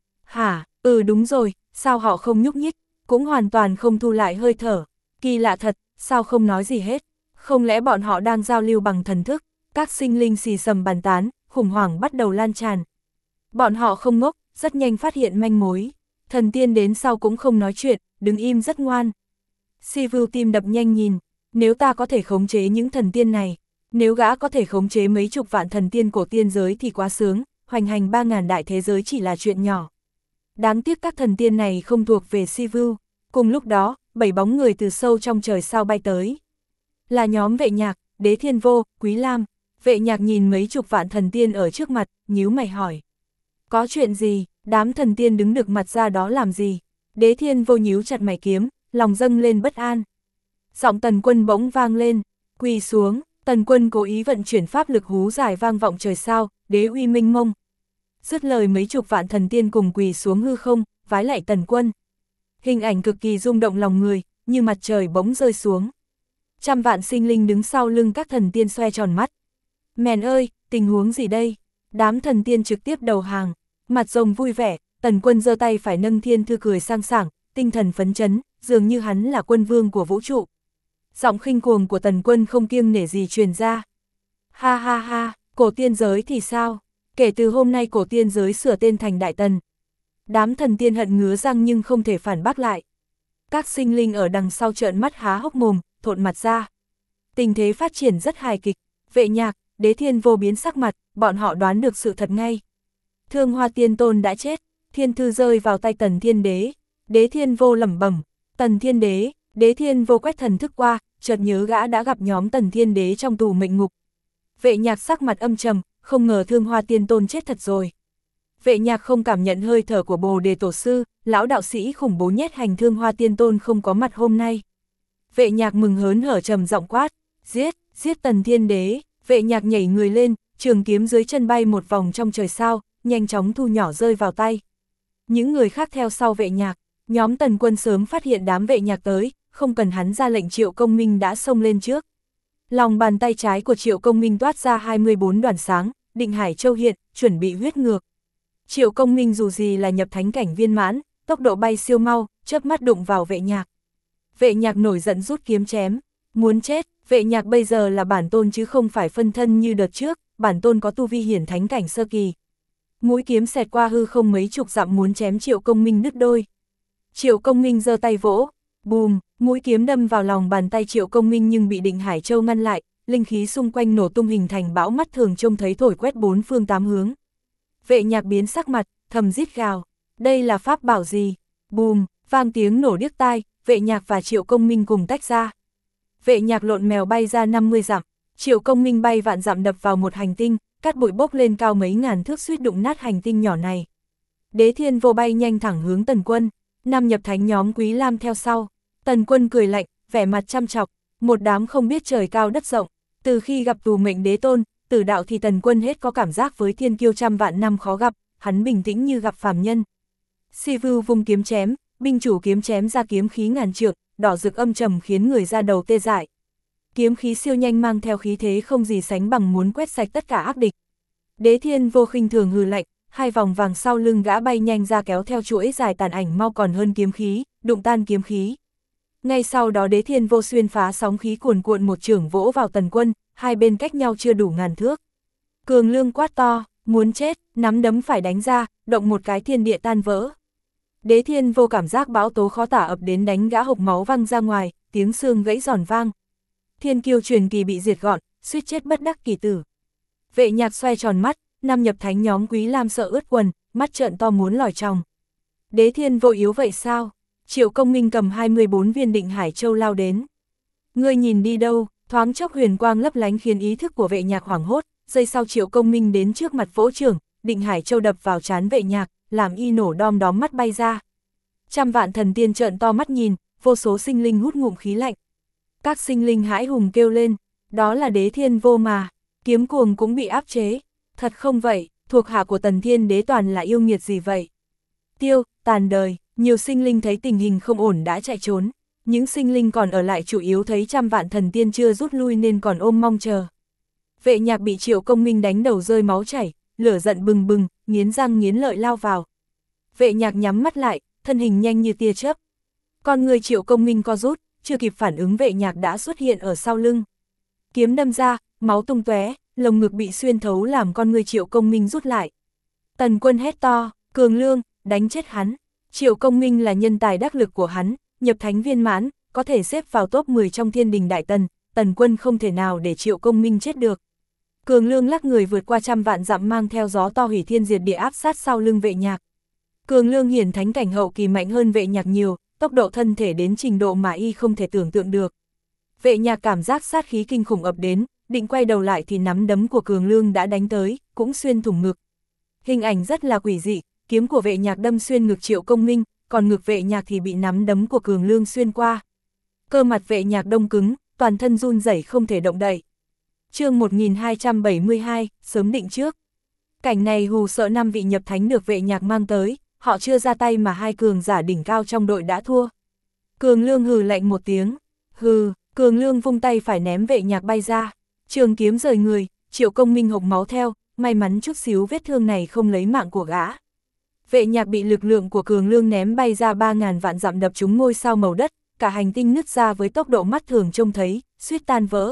Hả, đúng rồi, sao họ không nhúc nhích, cũng hoàn toàn không thu lại hơi thở. Kỳ lạ thật, sao không nói gì hết? Không lẽ bọn họ đang giao lưu bằng thần thức? Các sinh linh xì xầm bàn tán, khủng hoảng bắt đầu lan tràn. Bọn họ không ngốc, rất nhanh phát hiện manh mối. Thần tiên đến sau cũng không nói chuyện, đứng im rất ngoan. Sivu tim đập nhanh nhìn, nếu ta có thể khống chế những thần tiên này, nếu gã có thể khống chế mấy chục vạn thần tiên cổ tiên giới thì quá sướng, hoành hành 3.000 đại thế giới chỉ là chuyện nhỏ. Đáng tiếc các thần tiên này không thuộc về Sivu. Cùng lúc đó, 7 bóng người từ sâu trong trời sao bay tới. Là nhóm Vệ Nhạc, Đế Thiên Vô, Quý Lam. Vệ Nhạc nhìn mấy chục vạn thần tiên ở trước mặt, nhíu mày hỏi. Có chuyện gì, đám thần tiên đứng được mặt ra đó làm gì? Đế Thiên Vô nhíu chặt mày kiếm, lòng dâng lên bất an. Giọng Tần Quân bỗng vang lên, quỳ xuống. Tần Quân cố ý vận chuyển pháp lực hú dài vang vọng trời sao, đế uy minh mông. Dứt lời mấy chục vạn thần tiên cùng quỳ xuống hư không, vái lạy Tần Quân. Hình ảnh cực kỳ rung động lòng người, như mặt trời bỗng rơi xuống. Trăm vạn sinh linh đứng sau lưng các thần tiên xoe tròn mắt. Mèn ơi, tình huống gì đây? Đám thần tiên trực tiếp đầu hàng, mặt rồng vui vẻ, Tần Quân giơ tay phải nâng thiên thư cười sang sảng, tinh thần phấn chấn, dường như hắn là quân vương của vũ trụ. Giọng khinh cuồng của Tần Quân không kiêng nể gì truyền ra. Ha ha ha, cổ tiên giới thì sao? Kể từ hôm nay cổ tiên giới sửa tên thành Đại Tần. Đám thần tiên hận ngứa răng nhưng không thể phản bác lại. Các sinh linh ở đằng sau trợn mắt há hốc mồm, thộn mặt ra. Tình thế phát triển rất hài kịch, Vệ Nhạc, Đế Thiên Vô biến sắc mặt, bọn họ đoán được sự thật ngay. Thương Hoa Tiên Tôn đã chết, thiên thư rơi vào tay Tần Thiên Đế. Đế Thiên Vô lẩm bẩm, Tần Thiên Đế. Đế Thiên Vô quét thần thức qua, chợt nhớ gã đã gặp nhóm Tần Thiên Đế trong tù mệnh ngục. Vệ Nhạc sắc mặt âm trầm, không ngờ Thương Hoa Tiên Tôn chết thật rồi. Vệ Nhạc không cảm nhận hơi thở của Bồ Đề Tổ Sư, lão đạo sĩ khủng bố nhét hành Thương Hoa Tiên Tôn không có mặt hôm nay. Vệ Nhạc mừng hớn hở trầm giọng quát, giết Tần Thiên Đế. Vệ Nhạc nhảy người lên, trường kiếm dưới chân bay một vòng trong trời sao, nhanh chóng thu nhỏ rơi vào tay. Những người khác theo sau Vệ Nhạc, nhóm Tần Quân sớm phát hiện đám Vệ Nhạc tới, không cần hắn ra lệnh Triệu Công Minh đã xông lên trước. Lòng bàn tay trái của Triệu Công Minh toát ra 24 đoàn sáng, Định Hải Châu hiện, chuẩn bị huyết ngược. Triệu Công Minh dù gì là nhập thánh cảnh viên mãn, tốc độ bay siêu mau, chớp mắt đụng vào Vệ Nhạc. Vệ Nhạc nổi giận rút kiếm chém, muốn chết. Vệ Nhạc bây giờ là bản tôn chứ không phải phân thân như đợt trước, bản tôn có tu vi hiển thánh cảnh sơ kỳ. Mũi kiếm xẹt qua hư không mấy chục dặm muốn chém Triệu Công Minh đứt đôi. Triệu Công Minh giơ tay vỗ, bùm, mũi kiếm đâm vào lòng bàn tay Triệu Công Minh nhưng bị Định Hải Châu ngăn lại, linh khí xung quanh nổ tung hình thành bão mắt thường trông thấy thổi quét bốn phương tám hướng. Vệ Nhạc biến sắc mặt, thầm rít gào, đây là pháp bảo gì? Bùm, vang tiếng nổ điếc tai, Vệ Nhạc và Triệu Công Minh cùng tách ra. Vệ Nhạc lộn mèo bay ra 50 dặm, Triệu Công Minh bay vạn dặm đập vào một hành tinh, cát bụi bốc lên cao mấy ngàn thước suýt đụng nát hành tinh nhỏ này. Đế Thiên Vô bay nhanh thẳng hướng Tần Quân, năm nhập thánh nhóm Quý Lam theo sau. Tần Quân cười lạnh, vẻ mặt chăm chọc, một đám không biết trời cao đất rộng. Từ khi gặp tù mệnh đế tôn, tử đạo thì Tần Quân hết có cảm giác với thiên kiêu trăm vạn năm khó gặp, hắn bình tĩnh như gặp phàm nhân. Sivu vung kiếm chém, binh chủ kiếm chém ra kiếm khí ngàn trượng, đỏ rực âm trầm khiến người ra đầu tê dại. Kiếm khí siêu nhanh mang theo khí thế không gì sánh bằng muốn quét sạch tất cả ác địch. Đế Thiên Vô khinh thường hừ lạnh, hai vòng vàng sau lưng gã bay nhanh ra kéo theo chuỗi dài tàn ảnh mau còn hơn kiếm khí, đụng tan kiếm khí. Ngay sau đó Đế Thiên Vô xuyên phá sóng khí cuồn cuộn một chưởng vỗ vào Tần Quân, hai bên cách nhau chưa đủ ngàn thước. Cường Lương quát to, muốn chết, nắm đấm phải đánh ra, động một cái thiên địa tan vỡ. Đế Thiên Vô cảm giác bão tố khó tả ập đến đánh gã hộc máu văng ra ngoài, tiếng xương gãy giòn vang. Thiên kiêu truyền kỳ bị diệt gọn, suýt chết bất đắc kỳ tử. Vệ Nhạc xoay tròn mắt, năm nhập thánh nhóm Quý Lam sợ ướt quần, mắt trợn to muốn lòi tròng. Đế Thiên Vô yếu vậy sao? Triệu Công Minh cầm 24 viên Định Hải Châu lao đến. Ngươi nhìn đi đâu? Thoáng chốc huyền quang lấp lánh khiến ý thức của Vệ Nhạc hoảng hốt, giây sau Triệu Công Minh đến trước mặt vỗ chưởng, Định Hải Châu đập vào trán Vệ Nhạc, làm y nổ đom đóm mắt bay ra. Trăm vạn thần tiên trợn to mắt nhìn, vô số sinh linh hút ngụm khí lạnh. Các sinh linh hãi hùng kêu lên, đó là Đế Thiên Vô mà, Kiếm Cuồng cũng bị áp chế. Thật không vậy, thuộc hạ của Tần Thiên Đế toàn là yêu nghiệt gì vậy? Tiêu, tàn đời, nhiều sinh linh thấy tình hình không ổn đã chạy trốn. Những sinh linh còn ở lại chủ yếu thấy trăm vạn thần tiên chưa rút lui nên còn ôm mong chờ. Vệ Nhạc bị Triệu Công Minh đánh đầu rơi máu chảy, lửa giận bừng bừng, nghiến răng nghiến lợi lao vào. Vệ Nhạc nhắm mắt lại, thân hình nhanh như tia chớp. Con người Triệu Công Minh co rút, chưa kịp phản ứng Vệ Nhạc đã xuất hiện ở sau lưng. Kiếm đâm ra, máu tung tóe, lồng ngực bị xuyên thấu làm con người Triệu Công Minh rút lại. Tần Quân hét to, Cường Lương, đánh chết hắn. Triệu Công Minh là nhân tài đắc lực của hắn, nhập thánh viên mãn, có thể xếp vào top 10 trong Thiên Đình Đại Tần, Tần Quân không thể nào để Triệu Công Minh chết được. Cường Lương lắc người vượt qua trăm vạn dặm mang theo gió to hủy thiên diệt địa áp sát sau lưng Vệ Nhạc. Cường Lương hiển thánh cảnh hậu kỳ mạnh hơn Vệ Nhạc nhiều, tốc độ thân thể đến trình độ mà y không thể tưởng tượng được. Vệ Nhạc cảm giác sát khí kinh khủng ập đến, định quay đầu lại thì nắm đấm của Cường Lương đã đánh tới, cũng xuyên thủng ngực. Hình ảnh rất là quỷ dị, kiếm của Vệ Nhạc đâm xuyên ngực Triệu Công Minh, còn ngực Vệ Nhạc thì bị nắm đấm của Cường Lương xuyên qua. Cơ mặt Vệ Nhạc đông cứng, toàn thân run rẩy không thể động đậy. Chương 1272, sớm định trước. Cảnh này hù sợ 5 vị nhập thánh được Vệ Nhạc mang tới, họ chưa ra tay mà hai cường giả đỉnh cao trong đội đã thua. Cường Lương hừ lạnh một tiếng, hừ, Cường Lương vung tay phải ném Vệ Nhạc bay ra. Trường kiếm rời người, Triệu Công Minh hộc máu theo, may mắn chút xíu vết thương này không lấy mạng của gã. Vệ Nhạc bị lực lượng của Cường Lương ném bay ra 3.000 vạn dặm đập trúng ngôi sao màu đất, cả hành tinh nứt ra với tốc độ mắt thường trông thấy, suýt tan vỡ.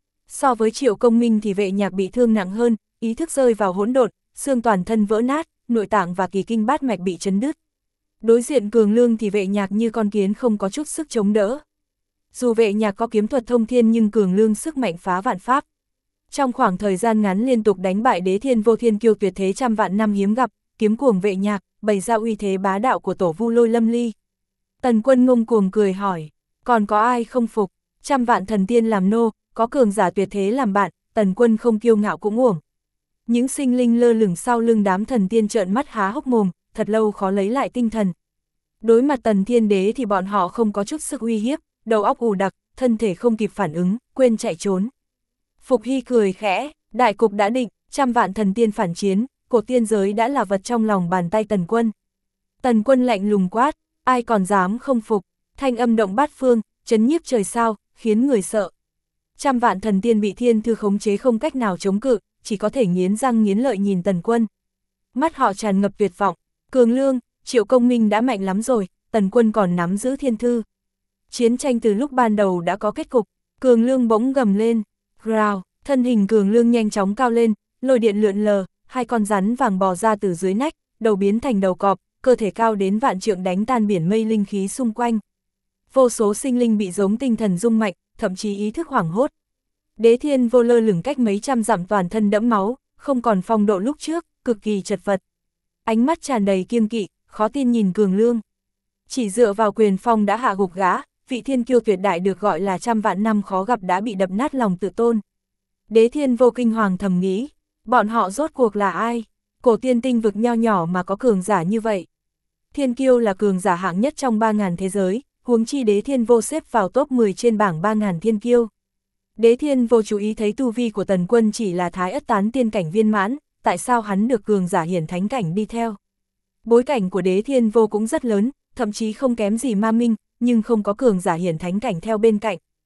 So với Triệu Công Minh thì Vệ Nhạc bị thương nặng hơn, ý thức rơi vào hỗn độn, xương toàn thân vỡ nát, nội tạng và kỳ kinh bát mạch bị chấn đứt. Đối diện Cường Lương thì Vệ Nhạc như con kiến không có chút sức chống đỡ. Dù Vệ Nhạc có kiếm thuật thông thiên nhưng Cường Lương sức mạnh phá vạn pháp. Trong khoảng thời gian ngắn liên tục đánh bại Đế Thiên Vô thiên kiêu tuyệt thế trăm vạn năm hiếm gặp, Kiếm Cuồng Vệ Nhạc bày ra uy thế bá đạo của tổ Vu Lôi Lâm Ly. Tần Quân ngông cuồng cười hỏi, còn có ai không phục? Trăm vạn thần tiên làm nô, có cường giả tuyệt thế làm bạn, Tần Quân không kiêu ngạo cũng uổng. Những sinh linh lơ lửng sau lưng đám thần tiên trợn mắt há hốc mồm, thật lâu khó lấy lại tinh thần. Đối mặt Tần Thiên Đế thì bọn họ không có chút sức uy hiếp, đầu óc ù đặc, thân thể không kịp phản ứng, quên chạy trốn. Phục Hy cười khẽ, đại cục đã định, trăm vạn thần tiên phản chiến, cổ tiên giới đã là vật trong lòng bàn tay Tần Quân. Tần Quân lạnh lùng quát, ai còn dám không phục, thanh âm động bát phương, chấn nhiếp trời sao, khiến người sợ. Trăm vạn thần tiên bị thiên thư khống chế không cách nào chống cự, chỉ có thể nghiến răng nghiến lợi nhìn Tần Quân. Mắt họ tràn ngập tuyệt vọng, Cường Lương, Triệu Công Minh đã mạnh lắm rồi, Tần Quân còn nắm giữ thiên thư. Chiến tranh từ lúc ban đầu đã có kết cục, Cường Lương bỗng gầm lên, rào, thân hình Cường Lương nhanh chóng cao lên, lôi điện lượn lờ, hai con rắn vàng bò ra từ dưới nách, đầu biến thành đầu cọp, cơ thể cao đến vạn trượng đánh tan biển mây linh khí xung quanh. Vô số sinh linh bị giống tinh thần rung mạnh, thậm chí ý thức hoảng hốt. Đế Thiên Vô lơ lửng cách mấy trăm dặm toàn thân đẫm máu, không còn phong độ lúc trước, cực kỳ chật vật. Ánh mắt tràn đầy kiêng kỵ, khó tin nhìn Cường Lương. Chỉ dựa vào quyền phong đã hạ gục gã, vị thiên kiêu tuyệt đại được gọi là trăm vạn năm khó gặp đã bị đập nát lòng tự tôn. Đế Thiên Vô kinh hoàng thầm nghĩ, bọn họ rốt cuộc là ai? Cổ tiên tinh vực nho nhỏ mà có cường giả như vậy. Thiên kiêu là cường giả hạng nhất trong 3.000 thế giới, huống chi Đế Thiên Vô xếp vào top 10 trên bảng 3.000 thiên kiêu. Đế Thiên Vô chú ý thấy tu vi của Tần Quân chỉ là Thái Ất Tán tiên cảnh viên mãn, tại sao hắn được cường giả hiển thánh cảnh đi theo? Bối cảnh của Đế Thiên Vô cũng rất lớn, thậm chí không kém gì Ma Minh, nhưng không có cường giả hiển thánh cảnh theo bên cạnh.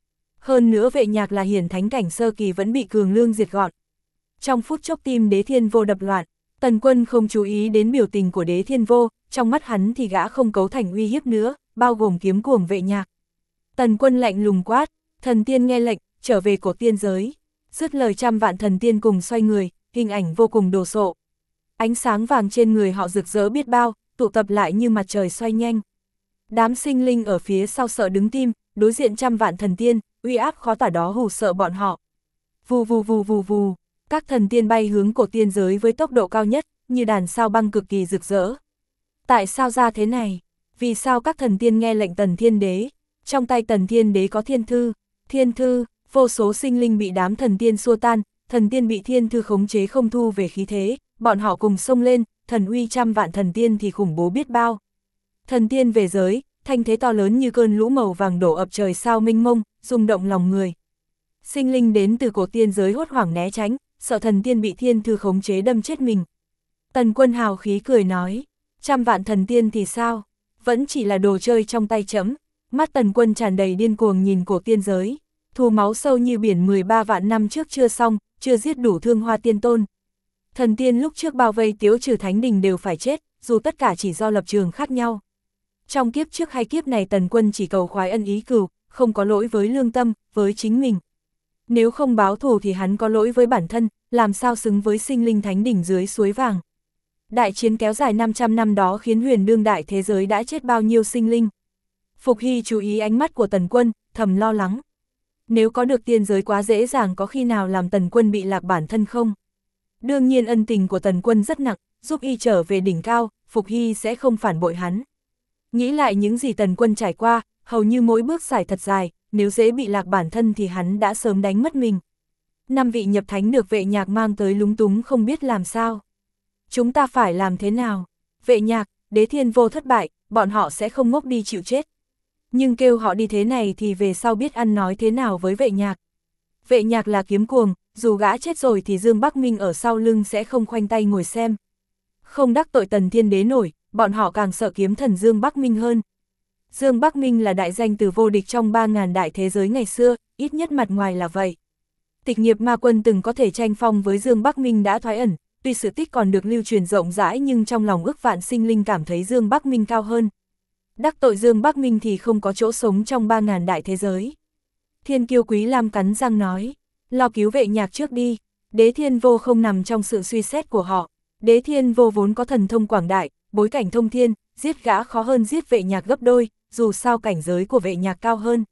Hơn nữa vệ nhạc là hiển thánh cảnh sơ kỳ vẫn bị Cường Lương diệt gọn. Trong phút chốc tim Đế Thiên Vô đập loạn, Tần Quân không chú ý đến biểu tình của Đế Thiên Vô, trong mắt hắn thì gã không cấu thành uy hiếp nữa, bao gồm kiếm cuồng vệ nhạc. Tần Quân lạnh lùng quát, thần tiên nghe lệnh, trở về cổ tiên giới. Dứt lời trăm vạn thần tiên cùng xoay người, hình ảnh vô cùng đồ sộ. Ánh sáng vàng trên người họ rực rỡ biết bao, tụ tập lại như mặt trời xoay nhanh. Đám sinh linh ở phía sau sợ đứng tim, đối diện trăm vạn thần tiên, uy áp khó tả đó hù sợ bọn họ. Vù vù vù vù vù, các thần tiên bay hướng cổ tiên giới với tốc độ cao nhất, như đàn sao băng cực kỳ rực rỡ. Tại sao ra thế này? Vì sao các thần tiên nghe lệnh Tần Thiên Đế? Trong tay Tần Thiên Đế có thiên thư, vô số sinh linh bị đám thần tiên xua tan, thần tiên bị thiên thư khống chế không thu về khí thế, bọn họ cùng xông lên, thần uy trăm vạn thần tiên thì khủng bố biết bao. Thần tiên về giới, thanh thế to lớn như cơn lũ màu vàng đổ ập trời sao mênh mông, rung động lòng người. Sinh linh đến từ cổ tiên giới hốt hoảng né tránh, sợ thần tiên bị thiên thư khống chế đâm chết mình. Tần Quân hào khí cười nói, trăm vạn thần tiên thì sao? Vẫn chỉ là đồ chơi trong tay trẫm. Mắt Tần Quân tràn đầy điên cuồng nhìn cổ tiên giới, thù máu sâu như biển 13 vạn năm trước chưa xong, chưa giết đủ Thương Hoa Tiên Tôn. Thần tiên lúc trước bao vây Tiếu Trừ Thánh Đình đều phải chết, dù tất cả chỉ do lập trường khác nhau. Trong kiếp trước hay kiếp này Tần Quân chỉ cầu khoái ân ý cừu, không có lỗi với lương tâm, với chính mình. Nếu không báo thù thì hắn có lỗi với bản thân, làm sao xứng với sinh linh thánh đỉnh dưới suối vàng. Đại chiến kéo dài 500 năm đó khiến huyền đương đại thế giới đã chết bao nhiêu sinh linh. Phục Hy chú ý ánh mắt của Tần Quân, thầm lo lắng. Nếu có được tiên giới quá dễ dàng có khi nào làm Tần Quân bị lạc bản thân không? Đương nhiên ân tình của Tần Quân rất nặng, giúp y trở về đỉnh cao, Phục Hy sẽ không phản bội hắn. Nghĩ lại những gì Tần Quân trải qua, hầu như mỗi bước giải thật dài, nếu dễ bị lạc bản thân thì hắn đã sớm đánh mất mình. 5 vị nhập thánh được vệ nhạc mang tới lúng túng không biết làm sao. Chúng ta phải làm thế nào? Vệ nhạc, Đế Thiên Vô thất bại, bọn họ sẽ không ngốc đi chịu chết. Nhưng kêu họ đi thế này thì về sau biết ăn nói thế nào với vệ nhạc. Vệ nhạc là kiếm cuồng, dù gã chết rồi thì Dương Bắc Minh ở sau lưng sẽ không khoanh tay ngồi xem. Không đắc tội Tần Thiên Đế nổi, bọn họ càng sợ kiếm thần Dương Bắc Minh hơn. Dương Bắc Minh là đại danh từ vô địch trong 3.000 đại thế giới ngày xưa, ít nhất mặt ngoài là vậy. Tịch Nghiệp Ma Quân từng có thể tranh phong với Dương Bắc Minh đã thoái ẩn, tuy sự tích còn được lưu truyền rộng rãi nhưng trong lòng ước vạn sinh linh cảm thấy Dương Bắc Minh cao hơn. Đắc tội Dương Bắc Minh thì không có chỗ sống trong 3.000 đại thế giới. Thiên Kiêu Quý Lam cắn răng nói, lo cứu vệ nhạc trước đi. Đế Thiên Vô không nằm trong sự suy xét của họ. Đế Thiên Vô vốn có thần thông quảng đại, bối cảnh thông thiên, giết gã khó hơn giết vệ nhạc gấp đôi, dù sao cảnh giới của vệ nhạc cao hơn.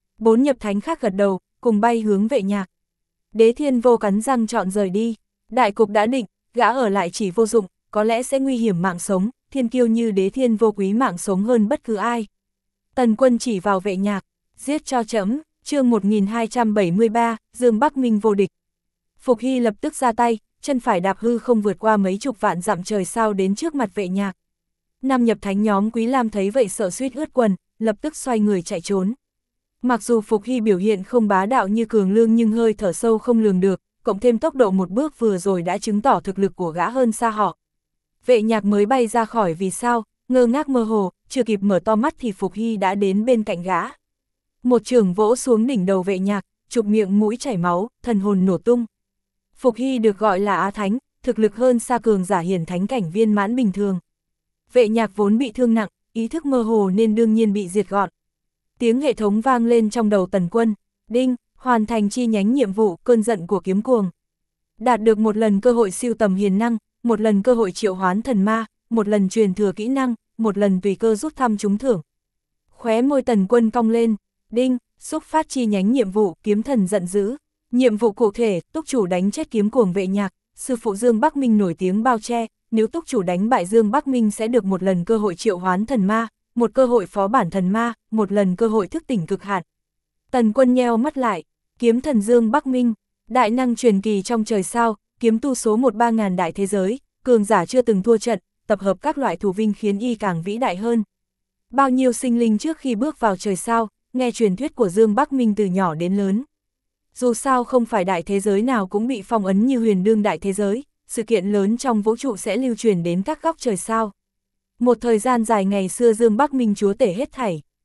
4 nhập thánh khác gật đầu, cùng bay hướng vệ nhạc. Đế Thiên Vô cắn răng chọn rời đi. Đại cục đã định, gã ở lại chỉ vô dụng, có lẽ sẽ nguy hiểm mạng sống, thiên kiêu như Đế Thiên Vô quý mạng sống hơn bất cứ ai. Tần Quân chỉ vào vệ nhạc, giết cho trẫm. Chương 1273, Dương Bắc Minh vô địch. Phục Hy lập tức ra tay, chân phải đạp hư không vượt qua mấy chục vạn dặm trời sao đến trước mặt vệ nhạc. 5 nhập thánh nhóm Quý Lam thấy vậy sợ suýt ướt quần, lập tức xoay người chạy trốn. Mặc dù Phục Hy biểu hiện không bá đạo như Cường Lương nhưng hơi thở sâu không lường được, cộng thêm tốc độ một bước vừa rồi đã chứng tỏ thực lực của gã hơn xa họ. Vệ nhạc mới bay ra khỏi vì sao, ngơ ngác mơ hồ, chưa kịp mở to mắt thì Phục Hy đã đến bên cạnh gã. Một chưởng vỗ xuống đỉnh đầu vệ nhạc, chụp miệng mũi chảy máu, thần hồn nổ tung. Phục Hy được gọi là Á Thánh, thực lực hơn xa cường giả hiển thánh cảnh viên mãn bình thường. Vệ nhạc vốn bị thương nặng, ý thức mơ hồ nên đương nhiên bị diệt gọn. Tiếng hệ thống vang lên trong đầu Tần Quân, đinh, hoàn thành chi nhánh nhiệm vụ cơn giận của kiếm cuồng. Đạt được một lần cơ hội siêu tầm hiền năng, một lần cơ hội triệu hoán thần ma, một lần truyền thừa kỹ năng, một lần tùy cơ rút thăm trúng thưởng. Khóe môi Tần Quân cong lên, đinh, xúc phát chi nhánh nhiệm vụ kiếm thần giận dữ. Nhiệm vụ cụ thể, túc chủ đánh chết kiếm cuồng vệ nhạc, sư phụ Dương Bắc Minh nổi tiếng bao che, nếu túc chủ đánh bại Dương Bắc Minh sẽ được một lần cơ hội triệu hoán thần ma, một cơ hội phó bản thần ma, một lần cơ hội thức tỉnh cực hạn. Tần Quân nheo mắt lại, kiếm thần Dương Bắc Minh, đại năng truyền kỳ trong trời sao, kiếm tu số 13.000 đại thế giới, cường giả chưa từng thua trận, tập hợp các loại thủ vinh khiến y càng vĩ đại hơn. Bao nhiêu sinh linh trước khi bước vào trời sao, nghe truyền thuyết của Dương Bắc Minh từ nhỏ đến lớn. Dù sao không phải đại thế giới nào cũng bị phong ấn như huyền đương đại thế giới, sự kiện lớn trong vũ trụ sẽ lưu truyền đến các góc trời sao. Một thời gian dài ngày xưa Dương Bắc Minh chúa tể hết thảy.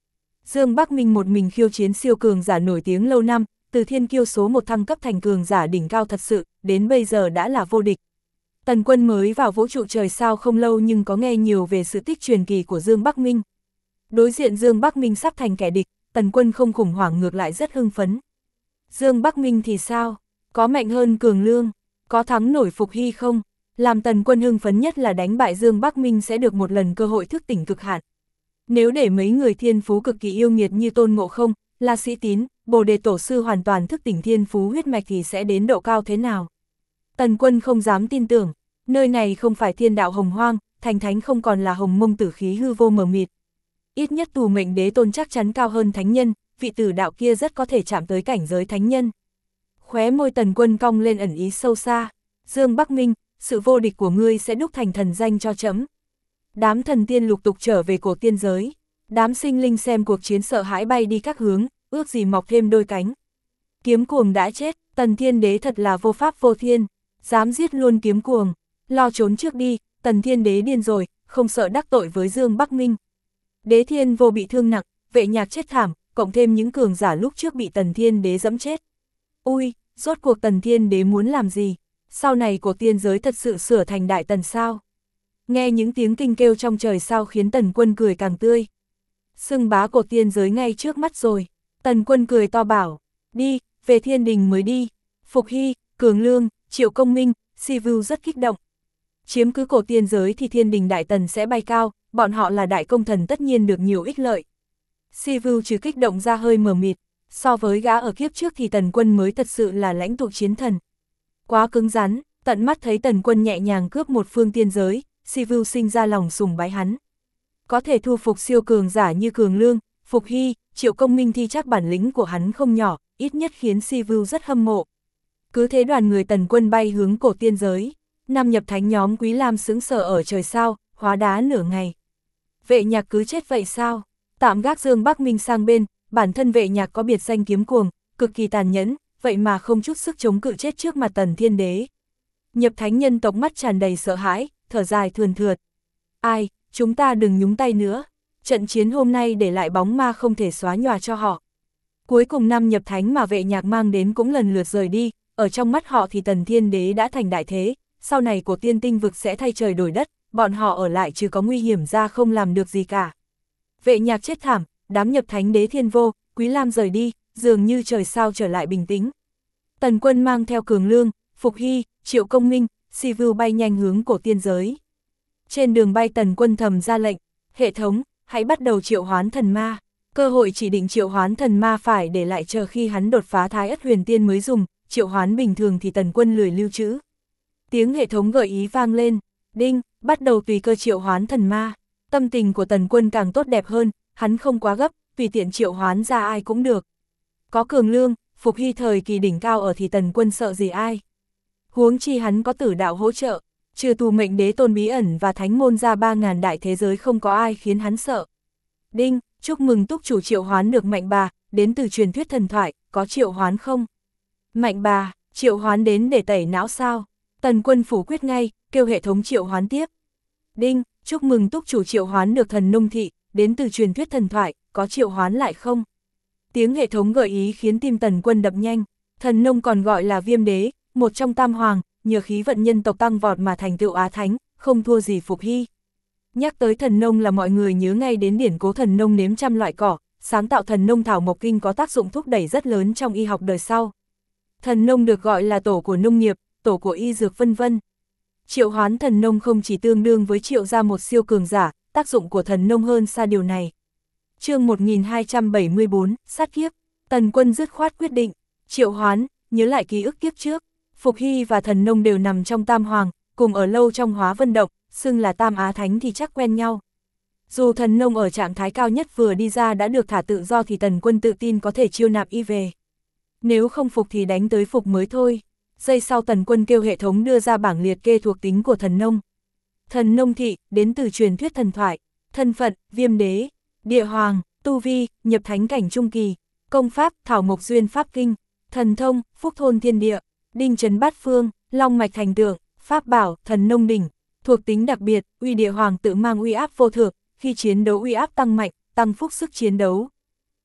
Dương Bắc Minh một mình khiêu chiến siêu cường giả nổi tiếng lâu năm, từ thiên kiêu số 1 thăng cấp thành cường giả đỉnh cao thật sự, đến bây giờ đã là vô địch. Tần Quân mới vào vũ trụ trời sao không lâu nhưng có nghe nhiều về sự tích truyền kỳ của Dương Bắc Minh. Đối diện Dương Bắc Minh sắp thành kẻ địch, Tần Quân không khủng hoảng, ngược lại rất hưng phấn. Dương Bắc Minh thì sao? Có mạnh hơn Cường Lương? Có thắng nổi Phục Hy không? Làm Tần Quân hưng phấn nhất là đánh bại Dương Bắc Minh sẽ được một lần cơ hội thức tỉnh cực hạn. Nếu để mấy người thiên phú cực kỳ yêu nghiệt như Tôn Ngộ Không, La Sĩ Tín, Bồ Đề Tổ Sư hoàn toàn thức tỉnh thiên phú huyết mạch thì sẽ đến độ cao thế nào? Tần Quân không dám tin tưởng, nơi này không phải thiên đạo hồng hoang, thành thánh không còn là hồng mông tử khí hư vô mờ mịt. Ít nhất Tù Mệnh Đế Tôn chắc chắn cao hơn thánh nhân, vị tử đạo kia rất có thể chạm tới cảnh giới thánh nhân. Khóe môi Tần Quân cong lên ẩn ý sâu xa. Dương Bắc Minh, sự vô địch của ngươi sẽ đúc thành thần danh cho trẫm. Đám thần tiên lục tục trở về cổ tiên giới. Đám sinh linh xem cuộc chiến sợ hãi bay đi các hướng, ước gì mọc thêm đôi cánh. Kiếm Cuồng đã chết, Tần Thiên Đế thật là vô pháp vô thiên, dám giết luôn Kiếm Cuồng, lo trốn trước đi. Tần Thiên Đế điên rồi, không sợ đắc tội với Dương Bắc Minh. Đế Thiên Vô bị thương nặng, Vệ Nhạc chết thảm, cộng thêm những cường giả lúc trước bị Tần Thiên Đế dẫm chết. Ui, rốt cuộc Tần Thiên Đế muốn làm gì? Sau này cổ tiên giới thật sự sửa thành Đại Tần sao? Nghe những tiếng kinh kêu trong trời sao khiến Tần Quân cười càng tươi. Xưng bá cổ tiên giới ngay trước mắt rồi. Tần Quân cười to bảo, đi, về thiên đình mới đi. Phục Hy, Cường Lương, Triệu Công Minh, Si Vưu rất kích động. Chiếm cứ cổ tiên giới thì thiên đình Đại Tần sẽ bay cao, bọn họ là đại công thần tất nhiên được nhiều ích lợi. Si Vưu trừ kích động ra hơi mờ mịt, so với gã ở kiếp trước thì Tần Quân mới thật sự là lãnh tụ chiến thần. Quá cứng rắn, tận mắt thấy Tần Quân nhẹ nhàng cướp một phương tiên giới, Si Vưu sinh ra lòng sùng bái hắn. Có thể thu phục siêu cường giả như Cường Lương, Phục Hy, Triệu Công Minh thì chắc bản lĩnh của hắn không nhỏ, ít nhất khiến Si Vưu rất hâm mộ. Cứ thế đoàn người Tần Quân bay hướng cổ tiên giới. Năm nhập thánh nhóm Quý Lam sững sờ ở trời sao, hóa đá nửa ngày. Vệ Nhạc cứ chết vậy sao? Tạm gác Dương Bắc Minh sang bên, bản thân Vệ Nhạc có biệt danh Kiếm Cuồng, cực kỳ tàn nhẫn, vậy mà không chút sức chống cự chết trước mặt Tần Thiên Đế. Nhập thánh nhân tộc mắt tràn đầy sợ hãi, thở dài thườn thượt. Ai, chúng ta đừng nhúng tay nữa. Trận chiến hôm nay để lại bóng ma không thể xóa nhòa cho họ. Cuối cùng năm nhập thánh mà Vệ Nhạc mang đến cũng lần lượt rời đi, ở trong mắt họ thì Tần Thiên Đế đã thành đại thế, sau này của tiên tinh vực sẽ thay trời đổi đất, bọn họ ở lại chứ có nguy hiểm ra không làm được gì cả. Vệ Nhạc chết thảm, đám nhập thánh Đế Thiên Vô, Quý Lam rời đi, dường như trời sao trở lại bình tĩnh. Tần Quân mang theo Cường Lương, Phục Hy, Triệu Công Minh, Si Vưu bay nhanh hướng cổ tiên giới. Trên đường bay Tần Quân thầm ra lệnh, hệ thống, hãy bắt đầu triệu hoán thần ma. Cơ hội chỉ định triệu hoán thần ma phải để lại chờ khi hắn đột phá Thái Ất Huyền Tiên mới dùng, triệu hoán bình thường thì Tần Quân lười lưu trữ. Tiếng hệ thống gợi ý vang lên, đinh, bắt đầu tùy cơ triệu hoán thần ma. Tâm tình của Tần Quân càng tốt đẹp hơn, hắn không quá gấp, tùy tiện triệu hoán ra ai cũng được. Có Cường Lương, Phục Hy thời kỳ đỉnh cao ở thì Tần Quân sợ gì ai. Huống chi hắn có tử đạo hỗ trợ, trừ Tù Mệnh Đế Tôn bí ẩn và thánh môn ra 3000 đại thế giới không có ai khiến hắn sợ. Đinh, chúc mừng túc chủ triệu hoán được Mạnh Bà, đến từ truyền thuyết thần thoại, có triệu hoán không? Mạnh Bà, triệu hoán đến để tẩy não sao? Tần Quân phủ quyết ngay, kêu hệ thống triệu hoán tiếp. Đinh, chúc mừng túc chủ triệu hoán được thần nông thị, đến từ truyền thuyết thần thoại, có triệu hoán lại không? Tiếng hệ thống gợi ý khiến tim Tần Quân đập nhanh. Thần nông còn gọi là Viêm Đế, một trong tam hoàng, nhờ khí vận nhân tộc tăng vọt mà thành tựu Á Thánh, không thua gì Phục Hy. Nhắc tới thần nông là mọi người nhớ ngay đến điển cố thần nông nếm trăm loại cỏ, sáng tạo thần nông thảo mộc kinh có tác dụng thúc đẩy rất lớn trong y học đời sau. Thần nông được gọi là tổ của nông nghiệp, tổ của y dược vân vân. Triệu hoán thần nông không chỉ tương đương với triệu ra một siêu cường giả, tác dụng của thần nông hơn xa điều này. Chương 1274, sát kiếp. Tần Quân dứt khoát quyết định, triệu hoán, nhớ lại ký ức kiếp trước. Phục Hy và thần nông đều nằm trong tam hoàng, cùng ở lâu trong Hóa Vân Động, xưng là tam Á Thánh thì chắc quen nhau. Dù thần nông ở trạng thái cao nhất vừa đi ra đã được thả tự do thì Tần Quân tự tin có thể chiêu nạp y về. Nếu không phục thì đánh tới phục mới thôi. Giây sau Tần Quân kêu hệ thống đưa ra bảng liệt kê thuộc tính của thần nông. Thần nông thị, đến từ truyền thuyết thần thoại, thân phận, Viêm Đế, địa hoàng, tu vi, nhập thánh cảnh trung kỳ, công pháp, thảo mộc duyên pháp kinh, thần thông, phúc thôn thiên địa, đinh trấn bát phương, long mạch thành tượng, pháp bảo, thần nông đỉnh, thuộc tính đặc biệt, uy địa hoàng tự mang uy áp vô thượng, khi chiến đấu uy áp tăng mạnh, tăng phúc sức chiến đấu.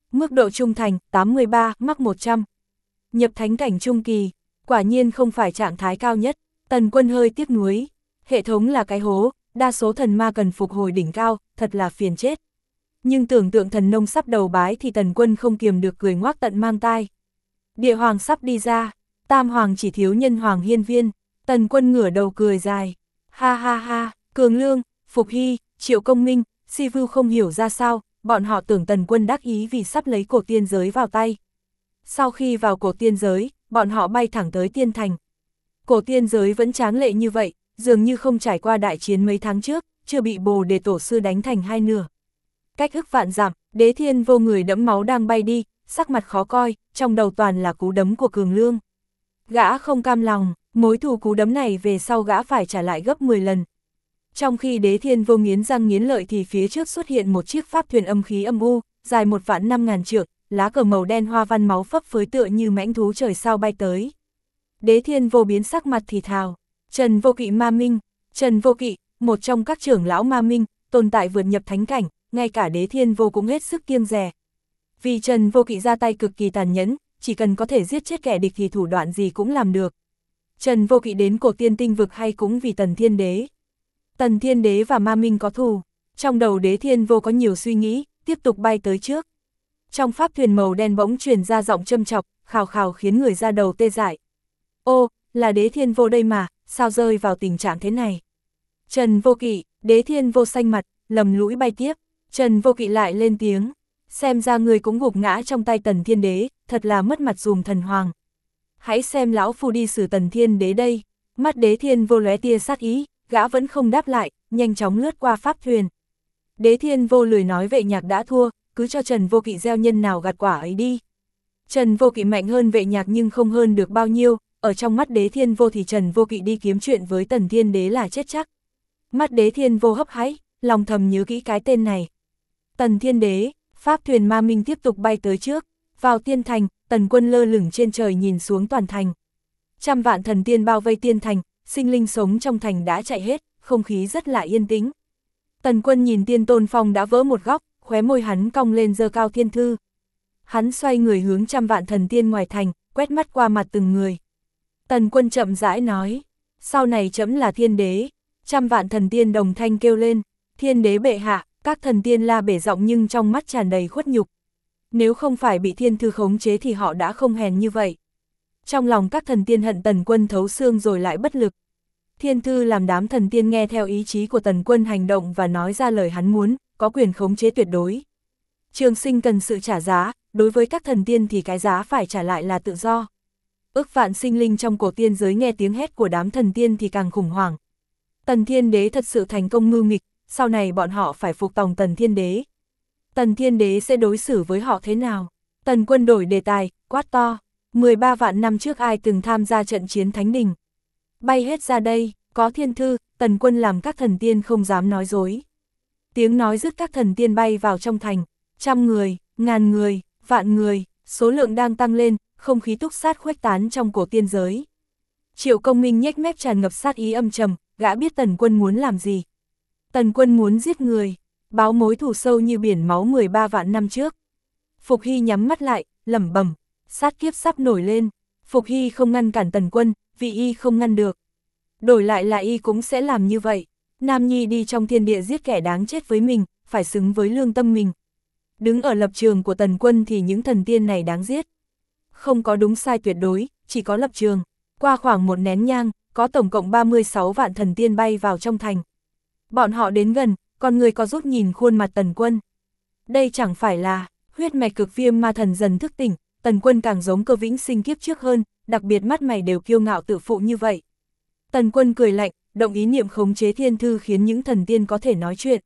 Mức độ trung thành, 83, mắc 100. Nhập thánh cảnh trung kỳ, quả nhiên không phải trạng thái cao nhất. Tần Quân hơi tiếc nuối. Hệ thống là cái hố, đa số thần ma cần phục hồi đỉnh cao, thật là phiền chết. Nhưng tưởng tượng thần nông sắp đầu bái thì Tần Quân không kiềm được cười ngoác tận mang tai. Địa hoàng sắp đi ra, tam hoàng chỉ thiếu nhân hoàng hiên viên. Tần Quân ngửa đầu cười dài. Ha ha ha, Cường Lương, Phục Hy, Triệu Công Minh, Si Vưu không hiểu ra sao, bọn họ tưởng Tần Quân đắc ý vì sắp lấy cổ tiên giới vào tay. Sau khi vào cổ tiên giới, bọn họ bay thẳng tới tiên thành. Cổ tiên giới vẫn tráng lệ như vậy, dường như không trải qua đại chiến mấy tháng trước, chưa bị Bồ Đề Tổ Sư đánh thành hai nửa. Cách ức vạn dặm, Đế Thiên Vô người đẫm máu đang bay đi, sắc mặt khó coi, trong đầu toàn là cú đấm của Cường Lương. Gã không cam lòng, mối thù cú đấm này về sau gã phải trả lại gấp 10 lần. Trong khi Đế Thiên Vô nghiến răng nghiến lợi thì phía trước xuất hiện một chiếc pháp thuyền âm khí âm u, dài 1.500.000 trượng, lá cờ màu đen hoa văn máu phấp phới tựa như mãnh thú trời sao bay tới. Đế Thiên Vô biến sắc mặt thì thào, Trần Vô Kỵ ma minh. Trần Vô Kỵ, một trong các trưởng lão ma minh, tồn tại vượt nhập thánh cảnh, ngay cả Đế Thiên Vô cũng hết sức kiêng dè. Vì Trần Vô Kỵ ra tay cực kỳ tàn nhẫn, chỉ cần có thể giết chết kẻ địch thì thủ đoạn gì cũng làm được. Trần Vô Kỵ đến cổ tiên tinh vực hay cũng vì Tần Thiên Đế. Tần Thiên Đế và ma minh có thù, trong đầu Đế Thiên Vô có nhiều suy nghĩ, tiếp tục bay tới trước. Trong pháp thuyền màu đen bỗng truyền ra giọng châm chọc, khào khào khiến người ra đầu tê dại. Ô, là Đế Thiên Vô đây mà, sao rơi vào tình trạng thế này? Trần Vô Kỵ, Đế Thiên Vô xanh mặt, lầm lũi bay tiếp. Trần Vô Kỵ lại lên tiếng, xem ra người cũng gục ngã trong tay Tần Thiên Đế, thật là mất mặt dùm thần hoàng. Hãy xem lão phu đi xử Tần Thiên Đế đây. Mắt Đế Thiên Vô lóe tia sát ý, gã vẫn không đáp lại, nhanh chóng lướt qua pháp thuyền. Đế Thiên Vô lười nói vệ nhạc đã thua, cứ cho Trần Vô Kỵ gieo nhân nào gặt quả ấy đi. Trần Vô Kỵ mạnh hơn vệ nhạc nhưng không hơn được bao nhiêu, ở trong mắt Đế Thiên Vô thì Trần Vô Kỵ đi kiếm chuyện với Tần Thiên Đế là chết chắc. Mắt Đế Thiên Vô hấp háy, lòng thầm nhớ kỹ cái tên này. Tần Thiên Đế, pháp thuyền ma minh tiếp tục bay tới trước, vào tiên thành, Tần Quân lơ lửng trên trời nhìn xuống toàn thành. Trăm vạn thần tiên bao vây tiên thành, sinh linh sống trong thành đã chạy hết, không khí rất là yên tĩnh. Tần Quân nhìn Tiên Tôn Phong đã vỡ một góc, khóe môi hắn cong lên giơ cao thiên thư. Hắn xoay người hướng trăm vạn thần tiên ngoài thành, quét mắt qua mặt từng người. Tần Quân chậm rãi nói, sau này trẫm là Thiên Đế. Trăm vạn thần tiên đồng thanh kêu lên, Thiên Đế bệ hạ. Các thần tiên la bể giọng nhưng trong mắt tràn đầy khuất nhục. Nếu không phải bị thiên thư khống chế thì họ đã không hèn như vậy. Trong lòng các thần tiên hận Tần Quân thấu xương rồi lại bất lực. Thiên thư làm đám thần tiên nghe theo ý chí của Tần Quân hành động và nói ra lời hắn muốn, có quyền khống chế tuyệt đối. Trường sinh cần sự trả giá, đối với các thần tiên thì cái giá phải trả lại là tự do. Ức vạn sinh linh trong cổ tiên giới nghe tiếng hét của đám thần tiên thì càng khủng hoảng. Tần Thiên Đế thật sự thành công mưu nghịch, sau này bọn họ phải phục tòng Tần Thiên Đế. Tần Thiên Đế sẽ đối xử với họ thế nào? Tần Quân đổi đề tài, quát to, 13 vạn năm trước ai từng tham gia trận chiến Thánh Đình? Bay hết ra đây, có thiên thư, Tần Quân làm các thần tiên không dám nói dối. Tiếng nói dứt các thần tiên bay vào trong thành, 100 người, 1000 người, vạn người, số lượng đang tăng lên, không khí túc sát khuếch tán trong cổ tiên giới. Triệu Công Minh nhếch mép tràn ngập sát ý âm trầm, gã biết Tần Quân muốn làm gì. Tần Quân muốn giết người, báo mối thù sâu như biển máu 13 vạn năm trước. Phục Hy nhắm mắt lại, lẩm bẩm, sát kiếp sắp nổi lên. Phục Hy không ngăn cản Tần Quân, vì y không ngăn được. Đổi lại là y cũng sẽ làm như vậy. Nam Nhi đi trong thiên địa giết kẻ đáng chết với mình, phải xứng với lương tâm mình. Đứng ở lập trường của Tần Quân thì những thần tiên này đáng giết. Không có đúng sai tuyệt đối, chỉ có lập trường. Qua khoảng một nén nhang, có tổng cộng 36 vạn thần tiên bay vào trong thành. Bọn họ đến gần, con người có rút nhìn khuôn mặt Tần Quân. Đây chẳng phải là huyết mạch cực viêm ma thần dần thức tỉnh, Tần Quân càng giống Cơ Vĩnh Sinh kiếp trước hơn, đặc biệt mắt mày đều kiêu ngạo tự phụ như vậy. Tần Quân cười lạnh, động ý niệm khống chế thiên thư khiến những thần tiên có thể nói chuyện.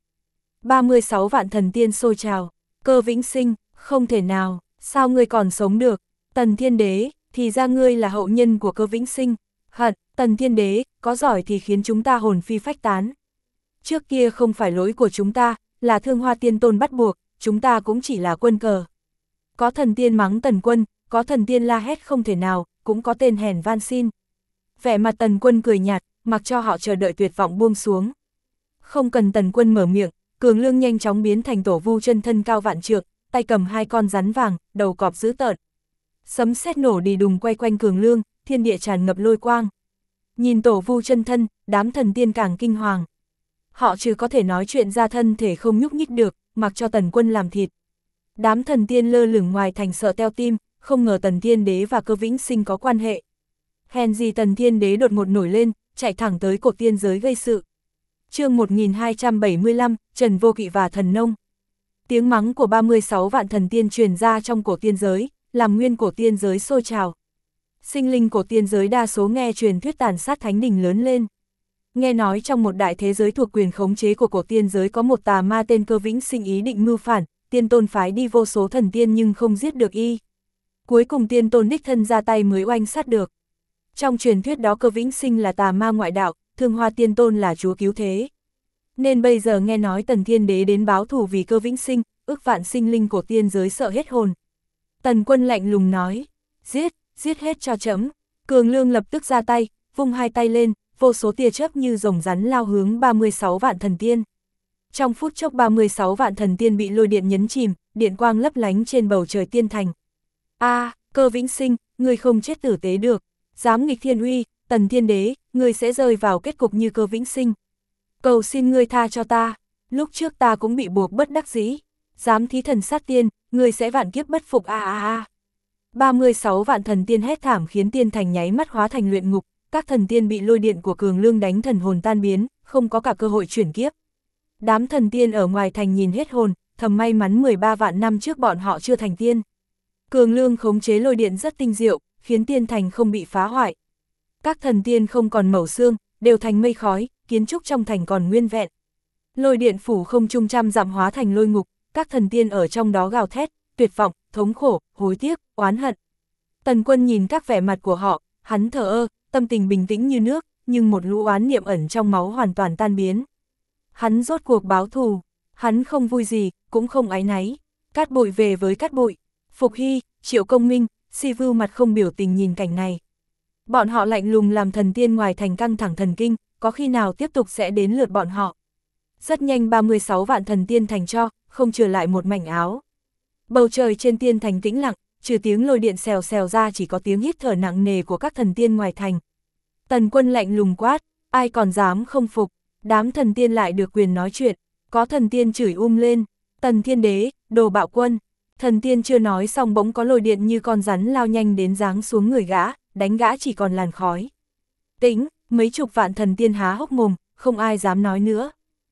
36 vạn thần tiên sôi trào, Cơ Vĩnh Sinh, không thể nào, sao ngươi còn sống được? Tần Thiên Đế, thì ra ngươi là hậu nhân của Cơ Vĩnh Sinh. Hận, Tần Thiên Đế, có giỏi thì khiến chúng ta hồn phi phách tán. Trước kia không phải lỗi của chúng ta, là Thương Hoa Tiên Tôn bắt buộc, chúng ta cũng chỉ là quân cờ. Có thần tiên mắng Tần Quân, có thần tiên la hét không thể nào, cũng có tên hèn van xin. Vẻ mặt Tần Quân cười nhạt, mặc cho họ chờ đợi tuyệt vọng buông xuống. Không cần Tần Quân mở miệng, Cường Lương nhanh chóng biến thành tổ vu chân thân cao vạn trượng, tay cầm hai con rắn vàng, đầu cọp dữ tợn. Sấm sét nổ đi đùng quay quanh Cường Lương, thiên địa tràn ngập lôi quang. Nhìn tổ vu chân thân, đám thần tiên càng kinh hoàng. Họ chỉ có thể nói chuyện ra thân thể không nhúc nhích được, mặc cho Tần Quân làm thịt. Đám thần tiên lơ lửng ngoài thành sợ teo tim, không ngờ Tần Thiên Đế và Cơ Vĩnh Sinh có quan hệ. Hèn gì Tần Thiên Đế đột ngột nổi lên, chạy thẳng tới cổ tiên giới gây sự. Chương 1275, Trần Vô Kỵ và Thần Nông. Tiếng mắng của 36 vạn thần tiên truyền ra trong cổ tiên giới, làm nguyên cổ tiên giới sôi trào. Sinh linh cổ tiên giới đa số nghe truyền thuyết tàn sát thánh đình lớn lên. Nghe nói trong một đại thế giới thuộc quyền khống chế của cổ tiên giới có một tà ma tên Cơ Vĩnh Sinh ý định mưu phản, tiên tôn phái đi vô số thần tiên nhưng không giết được y. Cuối cùng tiên tôn đích thân ra tay mới oanh sát được. Trong truyền thuyết đó Cơ Vĩnh Sinh là tà ma ngoại đạo, Thương Hoa tiên tôn là chúa cứu thế. Nên bây giờ nghe nói Tần Thiên Đế đến báo thù vì Cơ Vĩnh Sinh, ức vạn sinh linh cổ tiên giới sợ hết hồn. Tần Quân lạnh lùng nói, giết hết cho trẫm. Cường Lương lập tức ra tay, vung hai tay lên, vô số tia chớp như rồng rắn lao hướng 36 vạn thần tiên. Trong phút chốc 36 vạn thần tiên bị lôi điện nhấn chìm, điện quang lấp lánh trên bầu trời tiên thành. Cơ Vĩnh Sinh, ngươi không chết tử tế được, dám nghịch thiên uy, Tần Thiên Đế, ngươi sẽ rơi vào kết cục như Cơ Vĩnh Sinh. Cầu xin ngươi tha cho ta, lúc trước ta cũng bị buộc bất đắc dĩ, dám thí thần sát tiên, ngươi sẽ vạn kiếp bất phục 36 vạn thần tiên hét thảm khiến tiên thành nháy mắt hóa thành luyện ngục, các thần tiên bị lôi điện của Cường Lương đánh thần hồn tan biến, không có cả cơ hội chuyển kiếp. Đám thần tiên ở ngoài thành nhìn hết hồn, thầm may mắn 13 vạn năm trước bọn họ chưa thành tiên. Cường Lương khống chế lôi điện rất tinh diệu, khiến tiên thành không bị phá hoại. Các thần tiên không còn mẩu xương, đều thành mây khói, kiến trúc trong thành còn nguyên vẹn. Lôi điện phủ không trung trăm dặm hóa thành lôi ngục, các thần tiên ở trong đó gào thét, tuyệt vọng, thống khổ, hối tiếc, oán hận. Tần Quân nhìn các vẻ mặt của họ, hắn thờ ơ, tâm tình bình tĩnh như nước, nhưng một lũ oán niệm ẩn trong máu hoàn toàn tan biến. Hắn rốt cuộc báo thù, hắn không vui gì, cũng không áy náy. Cát Bụi về với cát bụi, Phục Hy, Triệu Công Minh, Si Vưu mặt không biểu tình nhìn cảnh này. Bọn họ lạnh lùng làm thần tiên ngoài thành căng thẳng thần kinh, có khi nào tiếp tục sẽ đến lượt bọn họ. Rất nhanh 36 vạn thần tiên thành cho, không trừ lại một mảnh áo. Bầu trời trên tiên thành tĩnh lặng, trừ tiếng lôi điện xèo xèo ra chỉ có tiếng hít thở nặng nề của các thần tiên ngoài thành. Tần Quân lạnh lùng quát, ai còn dám không phục, đám thần tiên lại được quyền nói chuyện, có thần tiên chửi lên, Tần Thiên Đế, đồ bạo quân. Thần tiên chưa nói xong bỗng có lôi điện như con rắn lao nhanh đến giáng xuống người gã, đánh gã chỉ còn làn khói. Tĩnh, mấy chục vạn thần tiên há hốc mồm, không ai dám nói nữa.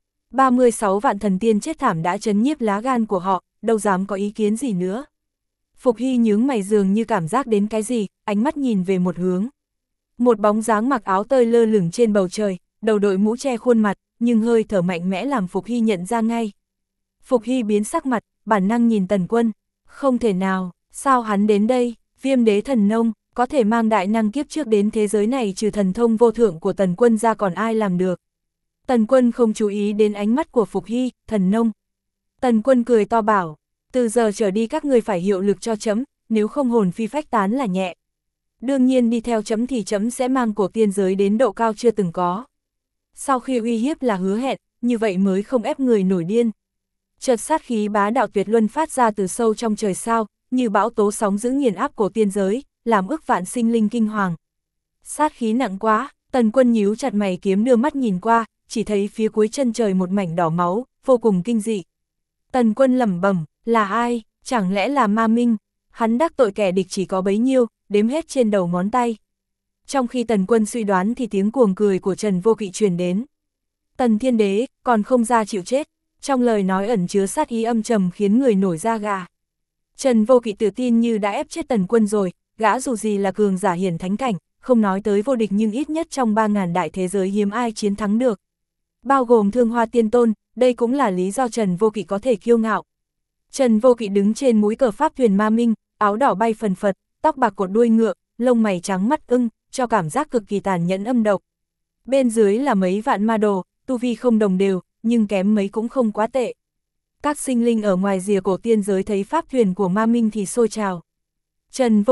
36 vạn thần tiên chết thảm đã chấn nhiếp lá gan của họ, đâu dám có ý kiến gì nữa. Phục Hy nhướng mày dường như cảm giác đến cái gì, ánh mắt nhìn về một hướng. Một bóng dáng mặc áo tơi lơ lửng trên bầu trời, đầu đội mũ che khuôn mặt, nhưng hơi thở mạnh mẽ làm Phục Hy nhận ra ngay. Phục Hy biến sắc mặt, bản năng nhìn Tần Quân. Không thể nào, sao hắn đến đây, Viêm Đế Thần Nông, có thể mang đại năng kiếp trước đến thế giới này trừ thần thông vô thượng của Tần Quân ra còn ai làm được. Tần Quân không chú ý đến ánh mắt của Phục Hy, Thần Nông. Tần Quân cười to bảo, từ giờ trở đi các người phải hiệu lực cho trẫm, nếu không hồn phi phách tán là nhẹ. Đương nhiên đi theo trẫm thì trẫm sẽ mang cổ tiên giới đến độ cao chưa từng có. Sau khi uy hiếp là hứa hẹn, như vậy mới không ép người nổi điên. Chợt sát khí bá đạo tuyệt luân phát ra từ sâu trong trời sao, như bão tố sóng dữ nghiền áp cổ tiên giới, làm ức vạn sinh linh kinh hoàng. Sát khí nặng quá, Tần Quân nhíu chặt mày kiếm đưa mắt nhìn qua, chỉ thấy phía cuối chân trời một mảnh đỏ máu, vô cùng kinh dị. Tần Quân lẩm bẩm, là ai, chẳng lẽ là Ma Minh, hắn đắc tội kẻ địch chỉ có bấy nhiêu, đếm hết trên đầu ngón tay. Trong khi Tần Quân suy đoán thì tiếng cuồng cười của Trần Vô Kỵ truyền đến. Tần Thiên Đế, còn không ra chịu chết, trong lời nói ẩn chứa sát ý âm trầm khiến người nổi da gà. Trần Vô Kỵ tự tin như đã ép chết Tần Quân rồi, gã dù gì là cường giả hiển thánh cảnh, không nói tới vô địch nhưng ít nhất trong 3.000 đại thế giới hiếm ai chiến thắng được. Bao gồm Thương Hoa Tiên Tôn, đây cũng là lý do Trần Vô Kỵ có thể kiêu ngạo. Trần Vô Kỵ đứng trên mũi cờ pháp thuyền Ma Minh, áo đỏ bay phần phật, tóc bạc cột đuôi ngựa, lông mày trắng mắt ưng, cho cảm giác cực kỳ tàn nhẫn âm độc. Bên dưới là mấy vạn ma đồ, tu vi không đồng đều, nhưng kém mấy cũng không quá tệ. Các sinh linh ở ngoài rìa cổ tiên giới thấy pháp thuyền của Ma Minh thì sôi trào. Trần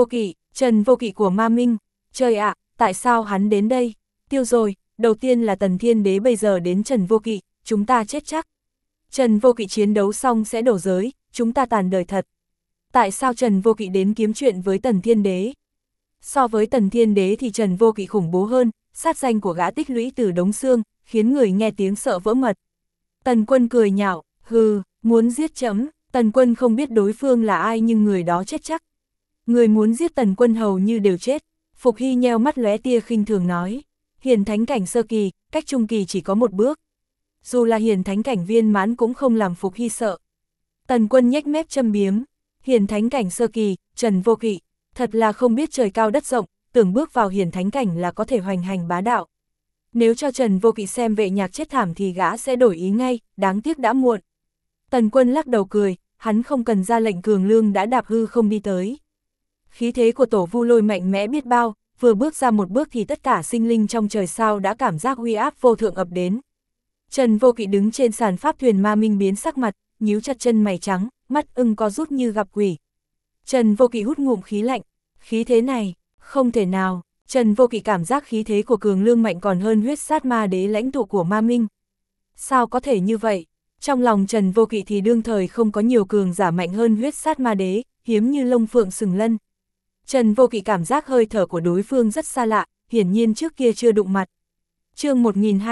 Vô Kỵ của Ma Minh, trời ạ, tại sao hắn đến đây? Tiêu rồi, đầu tiên là Tần Thiên Đế bây giờ đến Trần Vô Kỵ, chúng ta chết chắc. Trần Vô Kỵ chiến đấu xong sẽ đổ giới, chúng ta tàn đời thật. Tại sao Trần Vô Kỵ đến kiếm chuyện với Tần Thiên Đế? So với Tần Thiên Đế thì Trần Vô Kỵ khủng bố hơn, sát danh của gã tích lũy từ đống xương, khiến người nghe tiếng sợ vỡ mật. Tần Quân cười nhạo, hừ, muốn giết chấm. Tần Quân không biết đối phương là ai nhưng người đó chết chắc. Người muốn giết Tần Quân hầu như đều chết. Phục Hy nheo mắt lóe tia khinh thường nói, hiền thánh cảnh sơ kỳ, cách trung kỳ chỉ có một bước. Dù là hiền thánh cảnh viên mãn cũng không làm Phục Hy sợ. Tần Quân nhếch mép châm biếm, hiền thánh cảnh sơ kỳ, Trần Vô Kỵ, thật là không biết trời cao đất rộng, tưởng bước vào hiền thánh cảnh là có thể hoành hành bá đạo. Nếu cho Trần Vô Kỵ xem Vệ Nhạc chết thảm thì gã sẽ đổi ý ngay, đáng tiếc đã muộn. Tần Quân lắc đầu cười, hắn không cần ra lệnh Cường Lương đã đạp hư không đi tới. Khí thế của Tổ Vu Lôi mạnh mẽ biết bao, vừa bước ra một bước thì tất cả sinh linh trong trời sao đã cảm giác uy áp vô thượng ập đến. Trần Vô Kỵ đứng trên sàn pháp thuyền ma minh biến sắc mặt, nhíu chặt chân mày trắng, mắt ưng có rút như gặp quỷ. Trần Vô Kỵ hút ngụm khí lạnh, khí thế này, không thể nào. Trần Vô Kỵ cảm giác khí thế của Cường Lương mạnh còn hơn huyết sát ma đế lãnh tụ của ma minh. Sao có thể như vậy? Trong lòng Trần Vô Kỵ thì đương thời không có nhiều cường giả mạnh hơn huyết sát ma đế, hiếm như lông phượng sừng lân. Trần Vô Kỵ cảm giác hơi thở của đối phương rất xa lạ, hiển nhiên trước kia chưa đụng mặt. Chương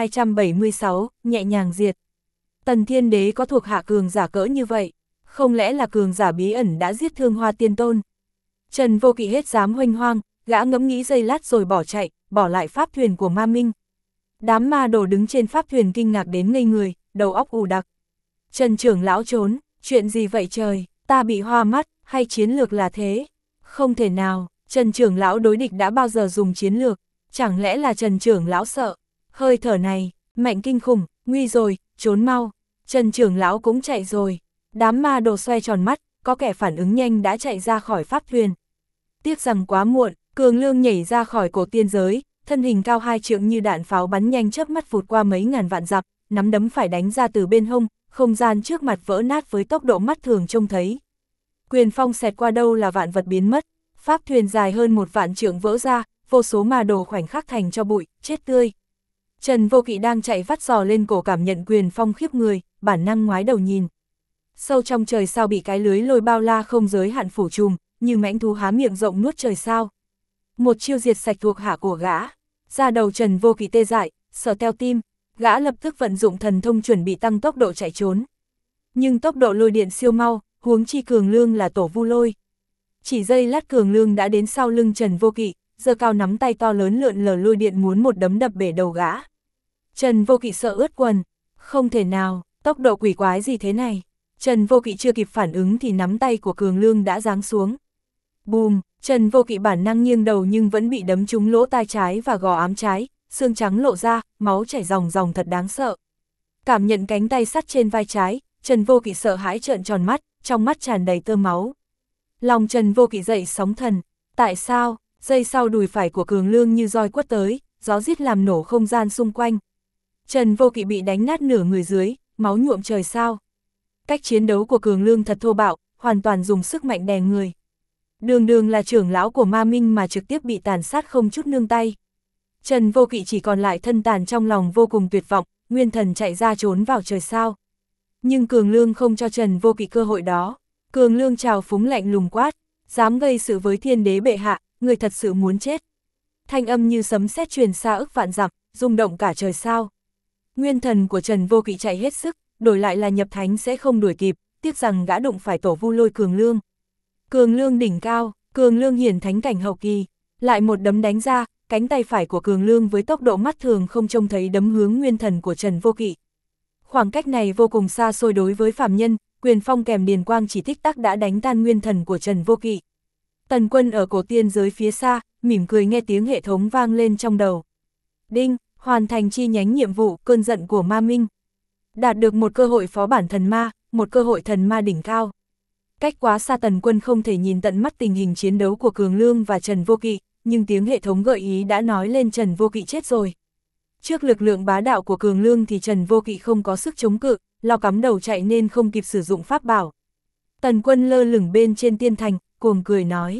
1276, nhẹ nhàng diệt. Tần Thiên Đế có thuộc hạ cường giả cỡ như vậy, không lẽ là cường giả bí ẩn đã giết Thương Hoa Tiên Tôn? Trần Vô Kỵ hết dám huênh hoang, gã ngẫm nghĩ giây lát rồi bỏ chạy, bỏ lại pháp thuyền của ma minh. Đám ma đồ đứng trên pháp thuyền kinh ngạc đến ngây người, đầu óc ù đặc. Trần trưởng lão trốn, chuyện gì vậy trời, ta bị hoa mắt, hay chiến lược là thế? Không thể nào, Trần trưởng lão đối địch đã bao giờ dùng chiến lược, chẳng lẽ là Trần trưởng lão sợ? Hơi thở này, mạnh kinh khủng, nguy rồi, trốn mau. Trần trưởng lão cũng chạy rồi. Đám ma đồ xoay tròn mắt, có kẻ phản ứng nhanh đã chạy ra khỏi pháp thuyền. Tiếc rằng quá muộn, Cường Lương nhảy ra khỏi cổ tiên giới, thân hình cao 2 trượng như đạn pháo bắn nhanh chớp mắt vụt qua mấy ngàn vạn dặm, nắm đấm phải đánh ra từ bên hông, không gian trước mặt vỡ nát với tốc độ mắt thường trông thấy. Quyền phong xẹt qua đâu là vạn vật biến mất, pháp thuyền dài hơn 1 vạn trượng vỡ ra, vô số ma đồ khoảnh khắc thành cho bụi, chết tươi. Trần Vô Kỵ đang chạy vắt giò lên cổ cảm nhận quyền phong khiếp người, bản năng ngoái đầu nhìn. Sâu trong trời sao bị cái lưới lôi bao la không giới hạn phủ trùm, như mãnh thú há miệng rộng nuốt trời sao. Một chiêu diệt sạch thuộc hạ của gã, ra đầu Trần Vô Kỵ tê dại, sờ teo tim, gã lập tức vận dụng thần thông chuẩn bị tăng tốc độ chạy trốn. Nhưng tốc độ lôi điện siêu mau, huống chi Cường Lương là Tổ Vu Lôi. Chỉ giây lát Cường Lương đã đến sau lưng Trần Vô Kỵ, giơ cao nắm tay to lớn lượn lờ lôi điện muốn một đấm đập bể đầu gã. Trần Vô Kỵ sợ ướt quần, không thể nào, tốc độ quỷ quái gì thế này. Trần Vô Kỵ chưa kịp phản ứng thì nắm tay của Cường Lương đã giáng xuống. Bùm, Trần Vô Kỵ bản năng nghiêng đầu nhưng vẫn bị đấm trúng lỗ tai trái và gò ám trái, xương trắng lộ ra, máu chảy ròng ròng thật đáng sợ. Cảm nhận cánh tay sắt trên vai trái, Trần Vô Kỵ sợ hãi trợn tròn mắt, trong mắt tràn đầy tơ máu. Lòng Trần Vô Kỵ dậy sóng thần, tại sao? Giây sau đùi phải của Cường Lương như roi quất tới, gió rít làm nổ không gian xung quanh. Trần Vô Kỵ bị đánh nát nửa người dưới, máu nhuộm trời sao. Cách chiến đấu của Cường Lương thật thô bạo, hoàn toàn dùng sức mạnh đè người. Đường đường là trưởng lão của ma minh mà trực tiếp bị tàn sát không chút nương tay. Trần Vô Kỵ chỉ còn lại thân tàn trong lòng vô cùng tuyệt vọng, nguyên thần chạy ra trốn vào trời sao. Nhưng Cường Lương không cho Trần Vô Kỵ cơ hội đó. Cường Lương trào phúng lạnh lùng quát, dám gây sự với Thiên Đế bệ hạ, người thật sự muốn chết. Thanh âm như sấm sét truyền xa ức vạn dặm, rung động cả trời sao. Nguyên thần của Trần Vô Kỵ chạy hết sức, đổi lại là nhập thánh sẽ không đuổi kịp, tiếc rằng gã đụng phải Tổ Vu Lôi Cường Lương. Cường Lương đỉnh cao, Cường Lương hiển thánh cảnh hậu kỳ, lại một đấm đánh ra, cánh tay phải của Cường Lương với tốc độ mắt thường không trông thấy đấm hướng nguyên thần của Trần Vô Kỵ. Khoảng cách này vô cùng xa xôi đối với phàm nhân, quyền phong kèm điền quang chỉ tích tắc đã đánh tan nguyên thần của Trần Vô Kỵ. Tần Quân ở cổ tiên giới phía xa, mỉm cười nghe tiếng hệ thống vang lên trong đầu. Đinh, hoàn thành chi nhánh nhiệm vụ cơn giận của ma minh. Đạt được một cơ hội phó bản thần ma, một cơ hội thần ma đỉnh cao. Cách quá xa Tần Quân không thể nhìn tận mắt tình hình chiến đấu của Cường Lương và Trần Vô Kỵ, nhưng tiếng hệ thống gợi ý đã nói lên Trần Vô Kỵ chết rồi. Trước lực lượng bá đạo của Cường Lương thì Trần Vô Kỵ không có sức chống cự, lao cắm đầu chạy nên không kịp sử dụng pháp bảo. Tần Quân lơ lửng bên trên tiên thành, cuồng cười nói.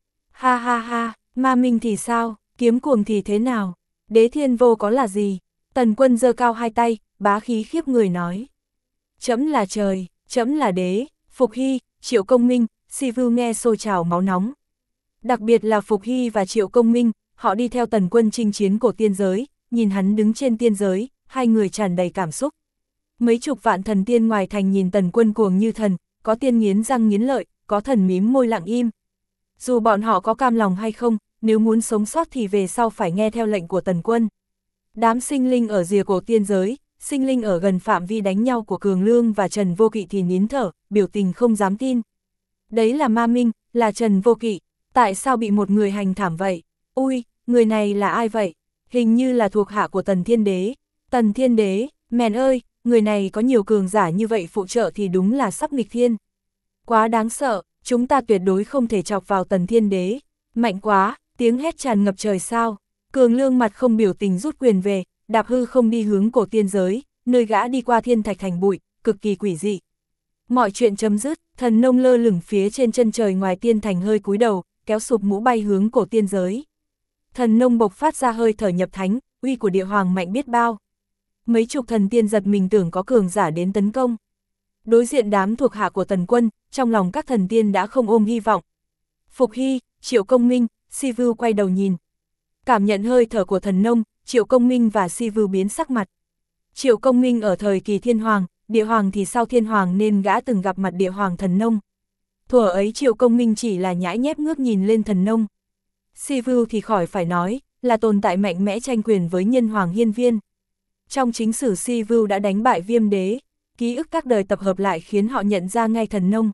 Ha ha ha, ma minh thì sao, kiếm cuồng thì thế nào, đế thiên vô có là gì? Tần Quân giơ cao hai tay, bá khí khiếp người nói. Trẫm là trời, trẫm là đế, Phục Hy, Triệu Công Minh, Si Vưu nghe sôi trào máu nóng. Đặc biệt là Phục Hy và Triệu Công Minh, họ đi theo Tần Quân chinh chiến cổ tiên giới, nhìn hắn đứng trên tiên giới, hai người tràn đầy cảm xúc. Mấy chục vạn thần tiên ngoài thành nhìn Tần Quân cuồng như thần, có tiên nghiến răng nghiến lợi, có thần mím môi lặng im. Dù bọn họ có cam lòng hay không, nếu muốn sống sót thì về sau phải nghe theo lệnh của Tần Quân. Đám sinh linh ở rìa cổ tiên giới, sinh linh ở gần phạm vi đánh nhau của Cường Lương và Trần Vô Kỵ thì nín thở, biểu tình không dám tin. Đấy là Ma Minh, là Trần Vô Kỵ, tại sao bị một người hành thảm vậy? Ui, người này là ai vậy? Hình như là thuộc hạ của Tần Thiên Đế. Tần Thiên Đế, mèn ơi, người này có nhiều cường giả như vậy phụ trợ thì đúng là sắp nghịch thiên. Quá đáng sợ, chúng ta tuyệt đối không thể chọc vào Tần Thiên Đế. Mạnh quá, tiếng hét tràn ngập trời sao. Cường Lương mặt không biểu tình rút quyền về, đạp hư không đi hướng cổ tiên giới, nơi gã đi qua thiên thạch thành bụi, cực kỳ quỷ dị. Mọi chuyện chấm dứt, Thần Nông lơ lửng phía trên chân trời ngoài tiên thành hơi cúi đầu, kéo sụp mũ bay hướng cổ tiên giới. Thần Nông bộc phát ra hơi thở nhập thánh, uy của địa hoàng mạnh biết bao. Mấy chục thần tiên giật mình tưởng có cường giả đến tấn công. Đối diện đám thuộc hạ của Tần Quân, trong lòng các thần tiên đã không ôm hy vọng. Phục Hy, Triệu Công Minh, Si Vưu quay đầu nhìn. Cảm nhận hơi thở của Thần Nông, Triệu Công Minh và Si Vưu biến sắc mặt. Triệu Công Minh ở thời kỳ thiên hoàng, địa hoàng thì sau thiên hoàng nên gã từng gặp mặt địa hoàng Thần Nông. Thuở ấy Triệu Công Minh chỉ là nhãi nhép ngước nhìn lên Thần Nông. Si Vưu thì khỏi phải nói, là tồn tại mạnh mẽ tranh quyền với nhân hoàng hiên viên. Trong chính sử Si Vưu đã đánh bại Viêm Đế, ký ức các đời tập hợp lại khiến họ nhận ra ngay Thần Nông.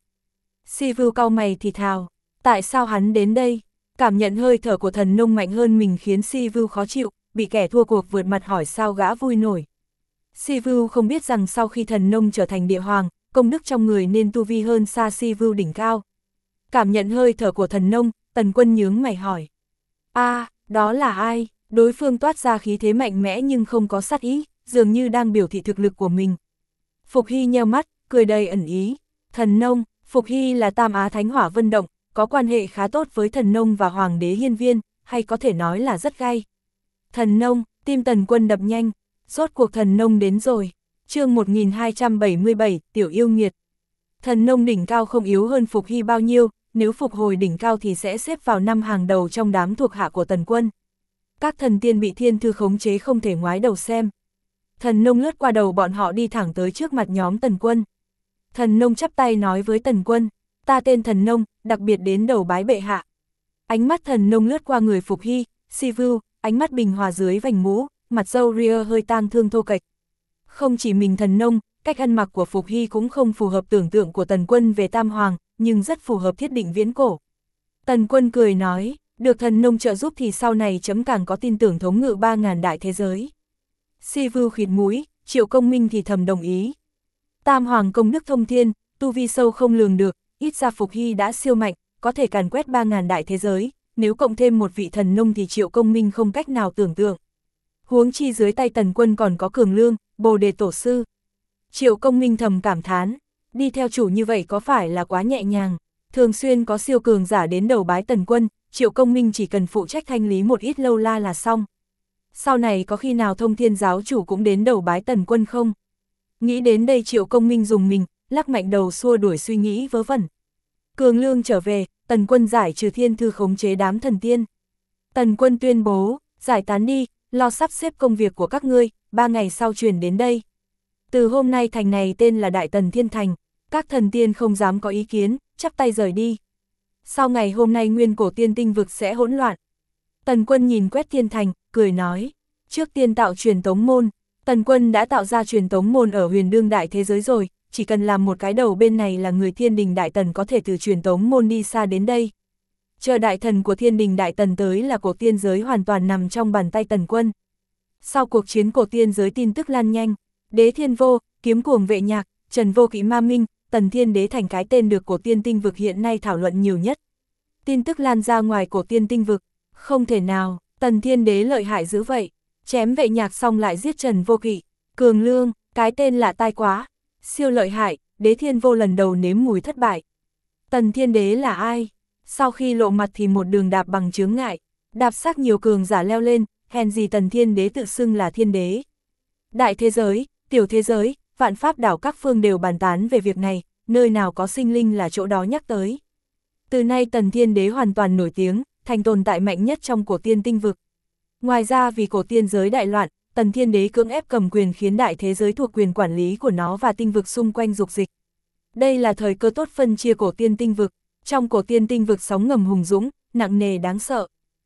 Si Vưu cau mày thì thào, tại sao hắn đến đây? Cảm nhận hơi thở của Thần Nông mạnh hơn mình khiến Si Vưu khó chịu, bị kẻ thua cuộc vượt mặt hỏi sao gã vui nổi. Si Vưu không biết rằng sau khi Thần Nông trở thành địa hoàng, công đức trong người nên tu vi hơn xa Si Vưu đỉnh cao. Cảm nhận hơi thở của Thần Nông, Tần Quân nhướng mày hỏi. Đó là ai? Đối phương toát ra khí thế mạnh mẽ nhưng không có sát ý, dường như đang biểu thị thực lực của mình. Phục Hy nheo mắt, cười đầy ẩn ý. Thần Nông, Phục Hy là Tam Á Thánh Hỏa Vân Động, có quan hệ khá tốt với Thần Nông và Hoàng đế Hiên Viên, hay có thể nói là rất gay. Thần Nông, tim Tần Quân đập nhanh, rốt cuộc Thần Nông đến rồi. Chương 1277, Tiểu Yêu Nghiệt. Thần Nông đỉnh cao không yếu hơn Phục Hy bao nhiêu, nếu phục hồi đỉnh cao thì sẽ xếp vào năm hàng đầu trong đám thuộc hạ của Tần Quân. Các thần tiên bị thiên thư khống chế không thể ngoái đầu xem. Thần Nông lướt qua đầu bọn họ đi thẳng tới trước mặt nhóm Tần Quân. Thần Nông chắp tay nói với Tần Quân, ta tên Thần Nông, đặc biệt đến đầu bái bệ hạ. Ánh mắt Thần Nông lướt qua người Phục Hy, Si Vưu, ánh mắt bình hòa dưới vành mũ, mặt râu ria hơi tang thương thô kệch. Không chỉ mình Thần Nông, cách ăn mặc của Phục Hy cũng không phù hợp tưởng tượng của Tần Quân về Tam Hoàng, nhưng rất phù hợp thiết định viễn cổ. Tần Quân cười nói, được Thần Nông trợ giúp thì sau này chấm càng có tin tưởng thống ngự 3.000 đại thế giới. Si Vưu khịt mũi, Triệu Công Minh thì thầm đồng ý. Tam Hoàng công đức thông thiên, tu vi sâu không lường được, ít ra Phục Hy đã siêu mạnh, có thể càn quét 3.000 đại thế giới, nếu cộng thêm một vị Thần Nông thì Triệu Công Minh không cách nào tưởng tượng. Huống chi dưới tay Tần Quân còn có Cường Lương, Bồ Đề Tổ Sư. Triệu Công Minh thầm cảm thán, đi theo chủ như vậy có phải là quá nhẹ nhàng, thường xuyên có siêu cường giả đến đầu bái Tần Quân, Triệu Công Minh chỉ cần phụ trách thanh lý một ít lâu la là xong. Sau này có khi nào Thông Thiên giáo chủ cũng đến đầu bái Tần Quân không? Nghĩ đến đây Triệu Công Minh dùng mình, lắc mạnh đầu xua đuổi suy nghĩ vớ vẩn. Cường Lương trở về, Tần Quân giải trừ thiên thư khống chế đám thần tiên. Tần Quân tuyên bố, giải tán đi, lo sắp xếp công việc của các ngươi, 3 ngày sau truyền đến đây. Từ hôm nay thành này tên là Đại Tần Thiên Thành, các thần tiên không dám có ý kiến, chắp tay rời đi. Sau ngày hôm nay nguyên cổ tiên tinh vực sẽ hỗn loạn. Tần Quân nhìn quét thiên thành, cười nói, trước tiên tạo truyền tống môn, Tần Quân đã tạo ra truyền tống môn ở huyền đương đại thế giới rồi, chỉ cần làm một cái đầu bên này là người thiên đình đại tần có thể từ truyền tống môn đi xa đến đây. Chờ đại thần của thiên đình đại tần tới là cổ tiên giới hoàn toàn nằm trong bàn tay Tần Quân. Sau cuộc chiến cổ tiên giới tin tức lan nhanh, Đế Thiên Vô, Kiếm Cuồng Vệ Nhạc, Trần Vô Kỵ Ma Minh, Tần Thiên Đế thành cái tên được cổ tiên tinh vực hiện nay thảo luận nhiều nhất. Tin tức lan ra ngoài cổ tiên tinh vực, không thể nào, Tần Thiên Đế lợi hại dữ vậy, chém Vệ Nhạc xong lại giết Trần Vô Kỵ, Cường Lương, cái tên lạ tai quá, siêu lợi hại, Đế Thiên Vô lần đầu nếm mùi thất bại. Tần Thiên Đế là ai? Sau khi lộ mặt thì một đường đạp bằng chướng ngại, đạp xác nhiều cường giả leo lên, hèn gì Tần Thiên Đế tự xưng là Thiên Đế. Đại thế giới, tiểu thế giới, vạn pháp đảo các phương đều bàn tán về việc này, nơi nào có sinh linh là chỗ đó nhắc tới. Từ nay Tần Thiên Đế hoàn toàn nổi tiếng, thành tồn tại mạnh nhất trong cổ tiên tinh vực. Ngoài ra vì cổ tiên giới đại loạn, Tần Thiên Đế cưỡng ép cầm quyền khiến đại thế giới thuộc quyền quản lý của nó và tinh vực xung quanh dục dịch. Đây là thời cơ tốt phân chia cổ tiên tinh vực, trong cổ tiên tinh vực sóng ngầm hùng dũng, nặng nề đáng sợ.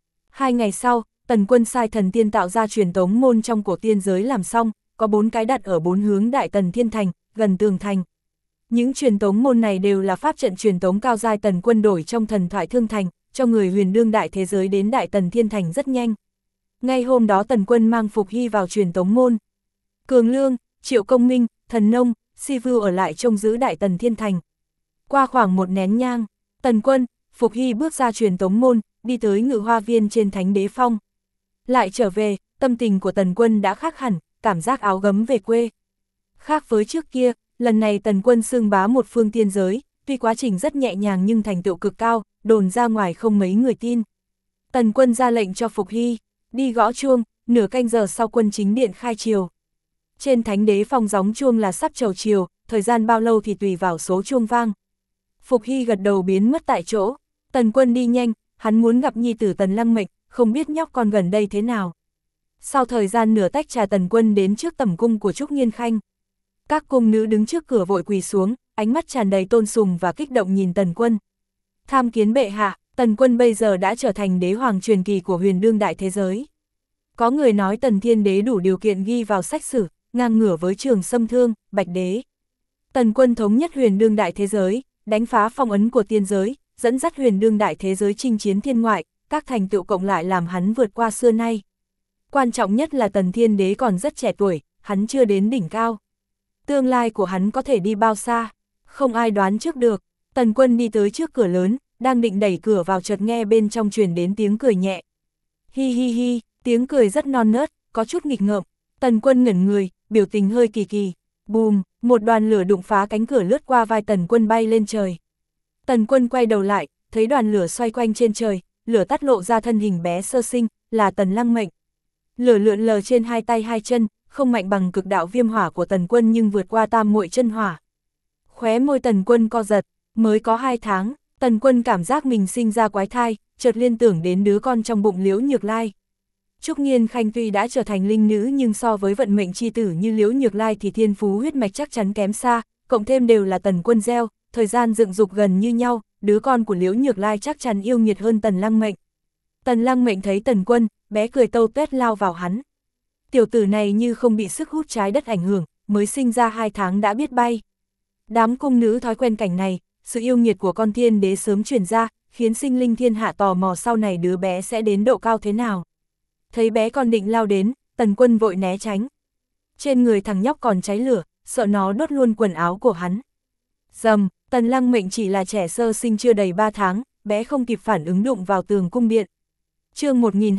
2 ngày sau, Tần Quân sai thần tiên tạo ra truyền tống môn trong cổ tiên giới làm xong, có 4 cái đặt ở 4 hướng Đại Tần Thiên Thành, gần tường thành. Những truyền tống môn này đều là pháp trận truyền tống cao giai Tần Quân đổi trong thần thoại Thương Thành, cho người huyền đương đại thế giới đến Đại Tần Thiên Thành rất nhanh. Ngay hôm đó Tần Quân mang Phục Hy vào truyền tống môn. Cường Lương, Triệu Công Minh, Thần Nông, Si Vưu ở lại trông giữ Đại Tần Thiên Thành. Qua khoảng 1 nén nhang, Tần Quân, Phục Hy bước ra truyền tống môn, đi tới Ngự Hoa Viên trên Thánh Đế Phong. Lại trở về, tâm tình của Tần Quân đã khác hẳn, cảm giác áo gấm về quê. Khác với trước kia, lần này Tần Quân xưng bá một phương tiên giới, tuy quá trình rất nhẹ nhàng nhưng thành tựu cực cao, đồn ra ngoài không mấy người tin. Tần Quân ra lệnh cho Phục Hy, đi gõ chuông, nửa canh giờ sau quân chính điện khai triều. Trên Thánh Đế Phong gióng chuông là sắp chầu chiều, thời gian bao lâu thì tùy vào số chuông vang. Phục Hy gật đầu biến mất tại chỗ, Tần Quân đi nhanh, hắn muốn gặp nhi tử Tần Lăng Mệnh, không biết nhóc con gần đây thế nào. Sau thời gian nửa tách trà Tần Quân đến trước tẩm cung của Trúc Nghiên Khanh. Các cung nữ đứng trước cửa vội quỳ xuống, ánh mắt tràn đầy tôn sùng và kích động nhìn Tần Quân. Tham kiến bệ hạ, Tần Quân bây giờ đã trở thành đế hoàng truyền kỳ của huyền đương đại thế giới. Có người nói Tần Thiên Đế đủ điều kiện ghi vào sách sử, ngang ngửa với Trường Sâm Thương, Bạch Đế. Tần Quân thống nhất huyền đương đại thế giới, đánh phá phong ấn của tiên giới, dẫn dắt huyền đương đại thế giới chinh chiến thiên ngoại, các thành tựu cộng lại làm hắn vượt qua xưa nay. Quan trọng nhất là Tần Thiên Đế còn rất trẻ tuổi, hắn chưa đến đỉnh cao. Tương lai của hắn có thể đi bao xa, không ai đoán trước được. Tần Quân đi tới trước cửa lớn, đang định đẩy cửa vào chợt nghe bên trong truyền đến tiếng cười nhẹ. Hi hi hi, tiếng cười rất non nớt, có chút nghịch ngợm. Tần Quân ngẩn người, biểu tình hơi kỳ kỳ. Bùm, một đoàn lửa đụng phá cánh cửa lướt qua vai Tần Quân bay lên trời. Tần Quân quay đầu lại, thấy đoàn lửa xoay quanh trên trời, lửa tắt lộ ra thân hình bé sơ sinh, là Tần Lăng Mệnh. Lửa lượn lờ trên 2 tay 2 chân, không mạnh bằng cực đạo viêm hỏa của Tần Quân nhưng vượt qua tam muội chân hỏa. Khóe môi Tần Quân co giật, mới có 2 tháng, Tần Quân cảm giác mình sinh ra quái thai, chợt liên tưởng đến đứa con trong bụng Liễu Nhược Lai. Trúc Nghiên Khanh tuy đã trở thành linh nữ nhưng so với vận mệnh chi tử như Liễu Nhược Lai thì thiên phú huyết mạch chắc chắn kém xa, cộng thêm đều là Tần Quân gieo, thời gian dựng dục gần như nhau, đứa con của Liễu Nhược Lai chắc chắn yêu nghiệt hơn Tần Lăng Mệnh. Tần Lăng Mệnh thấy Tần Quân, bé cười tâu tuét lao vào hắn. Tiểu tử này như không bị sức hút trái đất ảnh hưởng, mới sinh ra 2 tháng đã biết bay. Đám cung nữ thói quen cảnh này, sự yêu nghiệt của con thiên đế sớm truyền ra, khiến sinh linh thiên hạ tò mò sau này đứa bé sẽ đến độ cao thế nào. Thấy bé con định lao đến, Tần Quân vội né tránh. Trên người thằng nhóc còn cháy lửa, sợ nó đốt luôn quần áo của hắn. Dầm, Tần Lăng Mệnh chỉ là trẻ sơ sinh chưa đầy 3 tháng, bé không kịp phản ứng đụng vào tường cung điện. Chương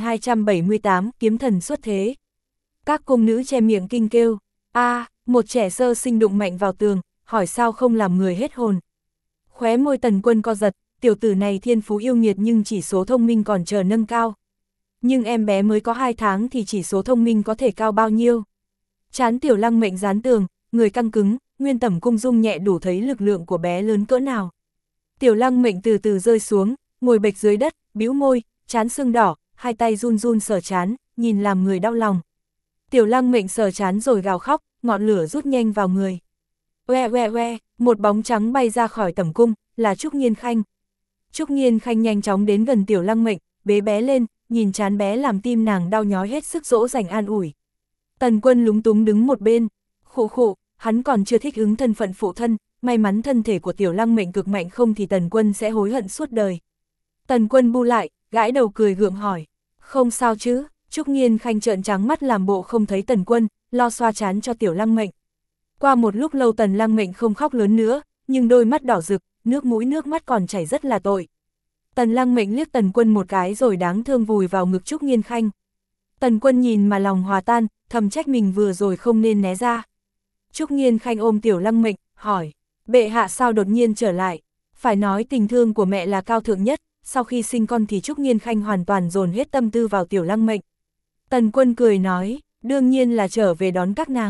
1278, kiếm thần xuất thế. Các cung nữ che miệng kinh kêu, một trẻ sơ sinh đụng mạnh vào tường, hỏi sao không làm người hết hồn. Khóe môi Tần Quân co giật, tiểu tử này thiên phú yêu nghiệt nhưng chỉ số thông minh còn chờ nâng cao. Nhưng em bé mới có 2 tháng thì chỉ số thông minh có thể cao bao nhiêu. Trán Tiểu Lăng Mệnh dán tường, người căng cứng, nguyên tẩm cung dung nhẹ đủ thấy lực lượng của bé lớn cỡ nào. Tiểu Lăng Mệnh từ từ rơi xuống, ngồi bệt dưới đất, bĩu môi, trán sưng đỏ, 2 tay run run sờ trán, nhìn làm người đau lòng. Tiểu Lăng Mệnh sờ trán rồi gào khóc, ngọn lửa rút nhanh vào người. Oe oe oe, một bóng trắng bay ra khỏi tẩm cung, là Trúc Nghiên Khanh. Trúc Nghiên Khanh nhanh chóng đến gần Tiểu Lăng Mệnh, bế bé lên, nhìn trán bé làm tim nàng đau nhói hết sức dỗ dành an ủi. Tần Quân lúng túng đứng một bên, khụ khụ, hắn còn chưa thích ứng thân phận phụ thân, may mắn thân thể của Tiểu Lăng Mệnh cực mạnh không thì Tần Quân sẽ hối hận suốt đời. Tần Quân bu lại, gãi đầu cười gượng hỏi, không sao chứ? Trúc Nghiên Khanh trợn trắng mắt làm bộ không thấy Tần Quân, lo xoa trán cho Tiểu Lăng Mệnh. Qua một lúc lâu Tần Lăng Mệnh không khóc lớn nữa, nhưng đôi mắt đỏ rực, nước mũi nước mắt còn chảy rất là tội. Tần Lăng Mệnh liếc Tần Quân một cái rồi đáng thương vùi vào ngực Trúc Nghiên Khanh. Tần Quân nhìn mà lòng hòa tan, thầm trách mình vừa rồi không nên né ra. Trúc Nghiên Khanh ôm Tiểu Lăng Mệnh, hỏi, bệ hạ sao đột nhiên trở lại? Phải nói tình thương của mẹ là cao thượng nhất, sau khi sinh con thì Trúc Nghiên Khanh hoàn toàn dồn hết tâm tư vào Tiểu Lăng Mệnh. Tần Quân cười nói, đương nhiên là trở về đón các nàng.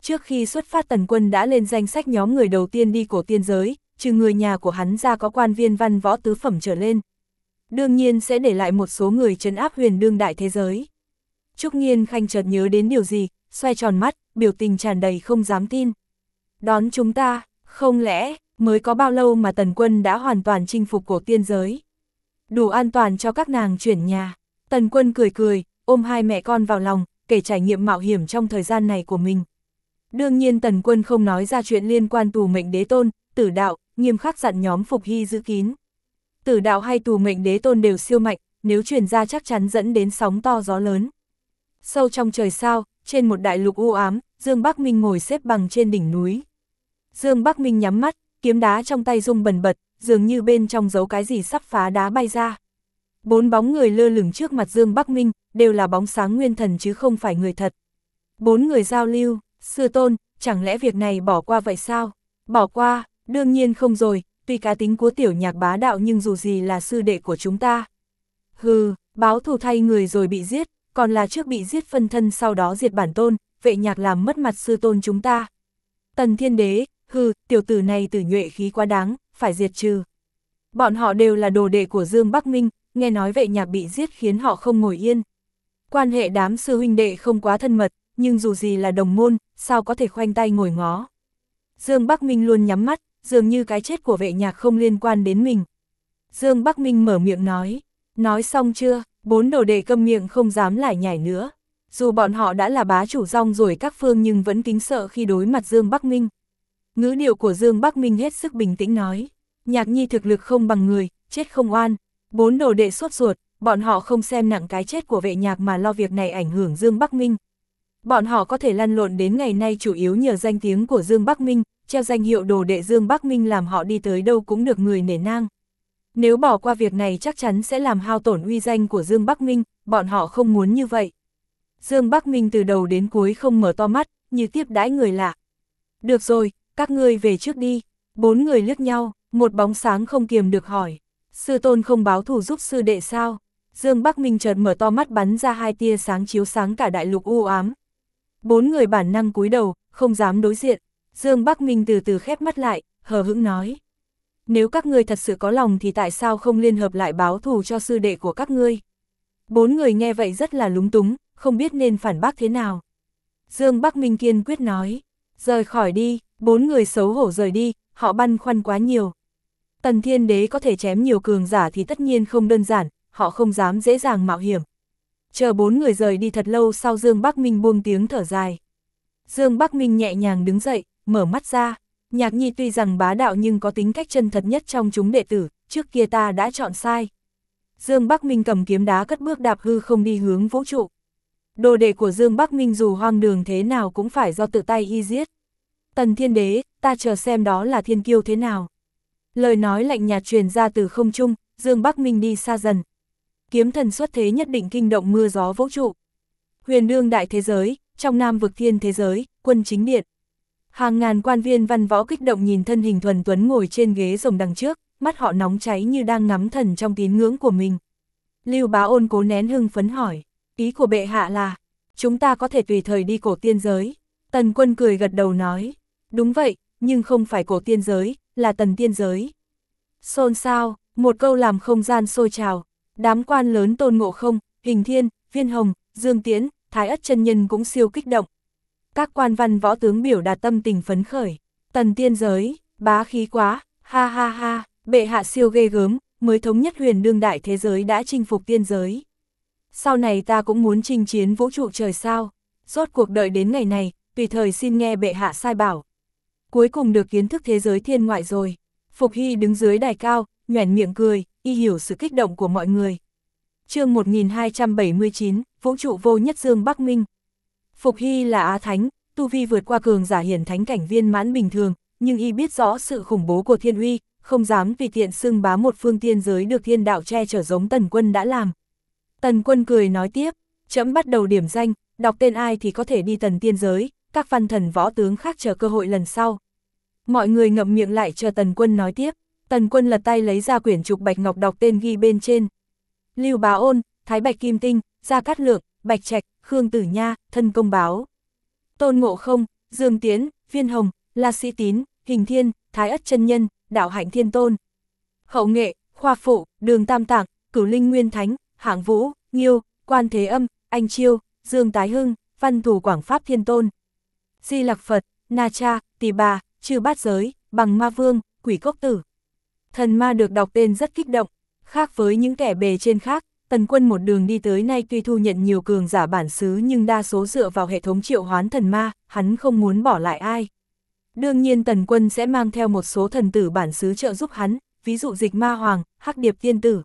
Trước khi xuất phát Tần Quân đã lên danh sách nhóm người đầu tiên đi cổ tiên giới, trừ người nhà của hắn ra có quan viên văn võ tứ phẩm trở lên. Đương nhiên sẽ để lại một số người trấn áp huyền đương đại thế giới. Trúc Nghiên Khanh chợt nhớ đến điều gì, xoay tròn mắt, biểu tình tràn đầy không dám tin. Đón chúng ta, không lẽ, mới có bao lâu mà Tần Quân đã hoàn toàn chinh phục cổ tiên giới? Đủ an toàn cho các nàng chuyển nhà. Tần Quân cười cười, ôm hai mẹ con vào lòng, kể trải nghiệm mạo hiểm trong thời gian này của mình. Đương nhiên Tần Quân không nói ra chuyện liên quan Tù Mệnh Đế Tôn, Tử Đạo, nghiêm khắc dặn nhóm Phục Hy giữ kín. Tử Đạo hay Tù Mệnh Đế Tôn đều siêu mạnh, nếu truyền ra chắc chắn dẫn đến sóng to gió lớn. Sâu trong trời sao, trên một đại lục u ám, Dương Bắc Minh ngồi xếp bằng trên đỉnh núi. Dương Bắc Minh nhắm mắt, kiếm đá trong tay rung bần bật, dường như bên trong giấu cái gì sắp phá đá bay ra. 4 bóng người lơ lửng trước mặt Dương Bắc Minh, đều là bóng sáng nguyên thần chứ không phải người thật. 4 người giao lưu, sư tôn, chẳng lẽ việc này bỏ qua vậy sao? Bỏ qua, đương nhiên không rồi, tuy cá tính của Tiểu Nhạc bá đạo nhưng dù gì là sư đệ của chúng ta. Hừ, báo thù thay người rồi bị giết, còn là trước bị giết phân thân sau đó diệt bản tôn, Vệ Nhạc làm mất mặt sư tôn chúng ta. Tần Thiên Đế, hừ, tiểu tử này tử nhuệ khí quá đáng, phải diệt trừ. Bọn họ đều là đồ đệ của Dương Bắc Minh, nghe nói Vệ Nhạc bị giết khiến họ không ngồi yên. Quan hệ đám sư huynh đệ không quá thân mật, nhưng dù gì là đồng môn, sao có thể khoanh tay ngồi ngó. Dương Bắc Minh luôn nhắm mắt, dường như cái chết của Vệ Nhạc không liên quan đến mình. Dương Bắc Minh mở miệng nói xong chưa? 4 đồ đệ câm miệng không dám lải nhải nữa. Dù bọn họ đã là bá chủ rong ruổi các phương nhưng vẫn kính sợ khi đối mặt Dương Bắc Minh. Ngữ điệu của Dương Bắc Minh hết sức bình tĩnh nói, Nhạc Nhi thực lực không bằng người, chết không oan. 4 đồ đệ sốt ruột, bọn họ không xem nặng cái chết của Vệ Nhạc mà lo việc này ảnh hưởng Dương Bắc Minh. Bọn họ có thể lăn lộn đến ngày nay chủ yếu nhờ danh tiếng của Dương Bắc Minh, treo danh hiệu đồ đệ Dương Bắc Minh làm họ đi tới đâu cũng được người nể nang. Nếu bỏ qua việc này chắc chắn sẽ làm hao tổn uy danh của Dương Bắc Minh, bọn họ không muốn như vậy. Dương Bắc Minh từ đầu đến cuối không mở to mắt, như tiếp đãi người lạ. Được rồi, các ngươi về trước đi. 4 người liếc nhau, một bóng sáng không kiềm được hỏi. Sư tôn không báo thù giúp sư đệ sao? Dương Bắc Minh chợt mở to mắt bắn ra 2 tia sáng chiếu sáng cả đại lục u ám. 4 người bản năng cúi đầu, không dám đối diện. Dương Bắc Minh từ từ khép mắt lại, hờ hững nói. Nếu các ngươi thật sự có lòng thì tại sao không liên hợp lại báo thù cho sư đệ của các ngươi? 4 người nghe vậy rất là lúng túng, không biết nên phản bác thế nào. Dương Bắc Minh kiên quyết nói, rời khỏi đi. 4 người xấu hổ rời đi, họ băn khoăn quá nhiều. Tần Thiên Đế có thể chém nhiều cường giả thì tất nhiên không đơn giản, họ không dám dễ dàng mạo hiểm. Chờ 4 người rời đi thật lâu sau Dương Bắc Minh buông tiếng thở dài. Dương Bắc Minh nhẹ nhàng đứng dậy, mở mắt ra. Nhạc Nhi tuy rằng bá đạo nhưng có tính cách chân thật nhất trong chúng đệ tử, trước kia ta đã chọn sai. Dương Bắc Minh cầm kiếm đá cất bước đạp hư không đi hướng vũ trụ. Đồ đệ của Dương Bắc Minh dù hoang đường thế nào cũng phải do tự tay y giết. Tần Thiên Đế, ta chờ xem đó là thiên kiêu thế nào. Lời nói lạnh nhạt truyền ra từ không trung, Dương Bắc Minh đi xa dần. Kiếm thần xuất thế nhất định kinh động mưa gió vũ trụ. Huyền đương đại thế giới, trong Nam vực thiên thế giới, quân chính điện. Hàng ngàn quan viên văn võ kích động nhìn thân hình thuần tuấn ngồi trên ghế rồng đằng trước, mắt họ nóng cháy như đang ngắm thần trong tín ngưỡng của mình. Lưu Bá Ôn cố nén hưng phấn hỏi, ý của bệ hạ là, chúng ta có thể tùy thời đi cổ tiên giới. Tần Quân cười gật đầu nói, đúng vậy, nhưng không phải cổ tiên giới, là tần tiên giới. Xôn xao, một câu làm không gian sôi trào, đám quan lớn Tôn Ngộ Không, Hình Thiên, Viên Hồng, Dương Tiễn, Thái Ất chân nhân cũng siêu kích động. Các quan văn võ tướng biểu đạt tâm tình phấn khởi, tần tiên giới, bá khí quá, ha ha ha, bệ hạ siêu ghê gớm, mới thống nhất huyền đương đại thế giới đã chinh phục tiên giới. Sau này ta cũng muốn chinh chiến vũ trụ trời sao, rốt cuộc đợi đến ngày này, tùy thời xin nghe bệ hạ sai bảo. Cuối cùng được kiến thức thế giới thiên ngoại rồi. Phục Hy đứng dưới đài cao, nhoẻn miệng cười, y hiểu sự kích động của mọi người. Chương 1279, Vũ trụ vô nhất Dương Bắc Minh. Phục Hy là Á Thánh, tu vi vượt qua cường giả hiển thánh cảnh viên mãn bình thường, nhưng y biết rõ sự khủng bố của thiên uy, không dám tùy tiện xưng bá một phương tiên giới được thiên đạo che chở giống Tần Quân đã làm. Tần Quân cười nói tiếp, trẫm bắt đầu điểm danh, đọc tên ai thì có thể đi tần tiên giới, các văn thần võ tướng khác chờ cơ hội lần sau. Mọi người ngậm miệng lại chờ Tần Quân nói tiếp. Tần Quân lật tay lấy ra quyển trục bạch ngọc đọc tên ghi bên trên. Lưu Bá Ôn, Thái Bạch Kim Tinh, Gia Cát Lượng, Bạch Trạch, Khương Tử Nha, Thân Công Báo. Tôn Ngộ Không, Dương Tiễn, Viên Hồng, La Sĩ Tín, Hình Thiên, Thái Ất Chân Nhân, Đạo Hạnh Thiên Tôn. Hậu nghệ, Khoa Phụ, Đường Tam Tạng, Cửu Linh Nguyên Thánh, Hạng Vũ, Nghiêu, Quan Thế Âm, Anh Chiêu, Dương Tái Hưng, Văn Thù Quảng Pháp Thiên Tôn. Di Lặc Phật, Na Cha, Tỳ Bà, Chư Bát Giới, Bằng Ma Vương, Quỷ Cốc Tử. Thần ma được đọc tên rất kích động, khác với những kẻ bề trên khác, Tần Quân một đường đi tới nay tuy thu nhận nhiều cường giả bản xứ nhưng đa số dựa vào hệ thống triệu hoán thần ma, hắn không muốn bỏ lại ai. Đương nhiên Tần Quân sẽ mang theo một số thần tử bản xứ trợ giúp hắn, ví dụ Dịch Ma Hoàng, Hắc Điệp Tiên Tử.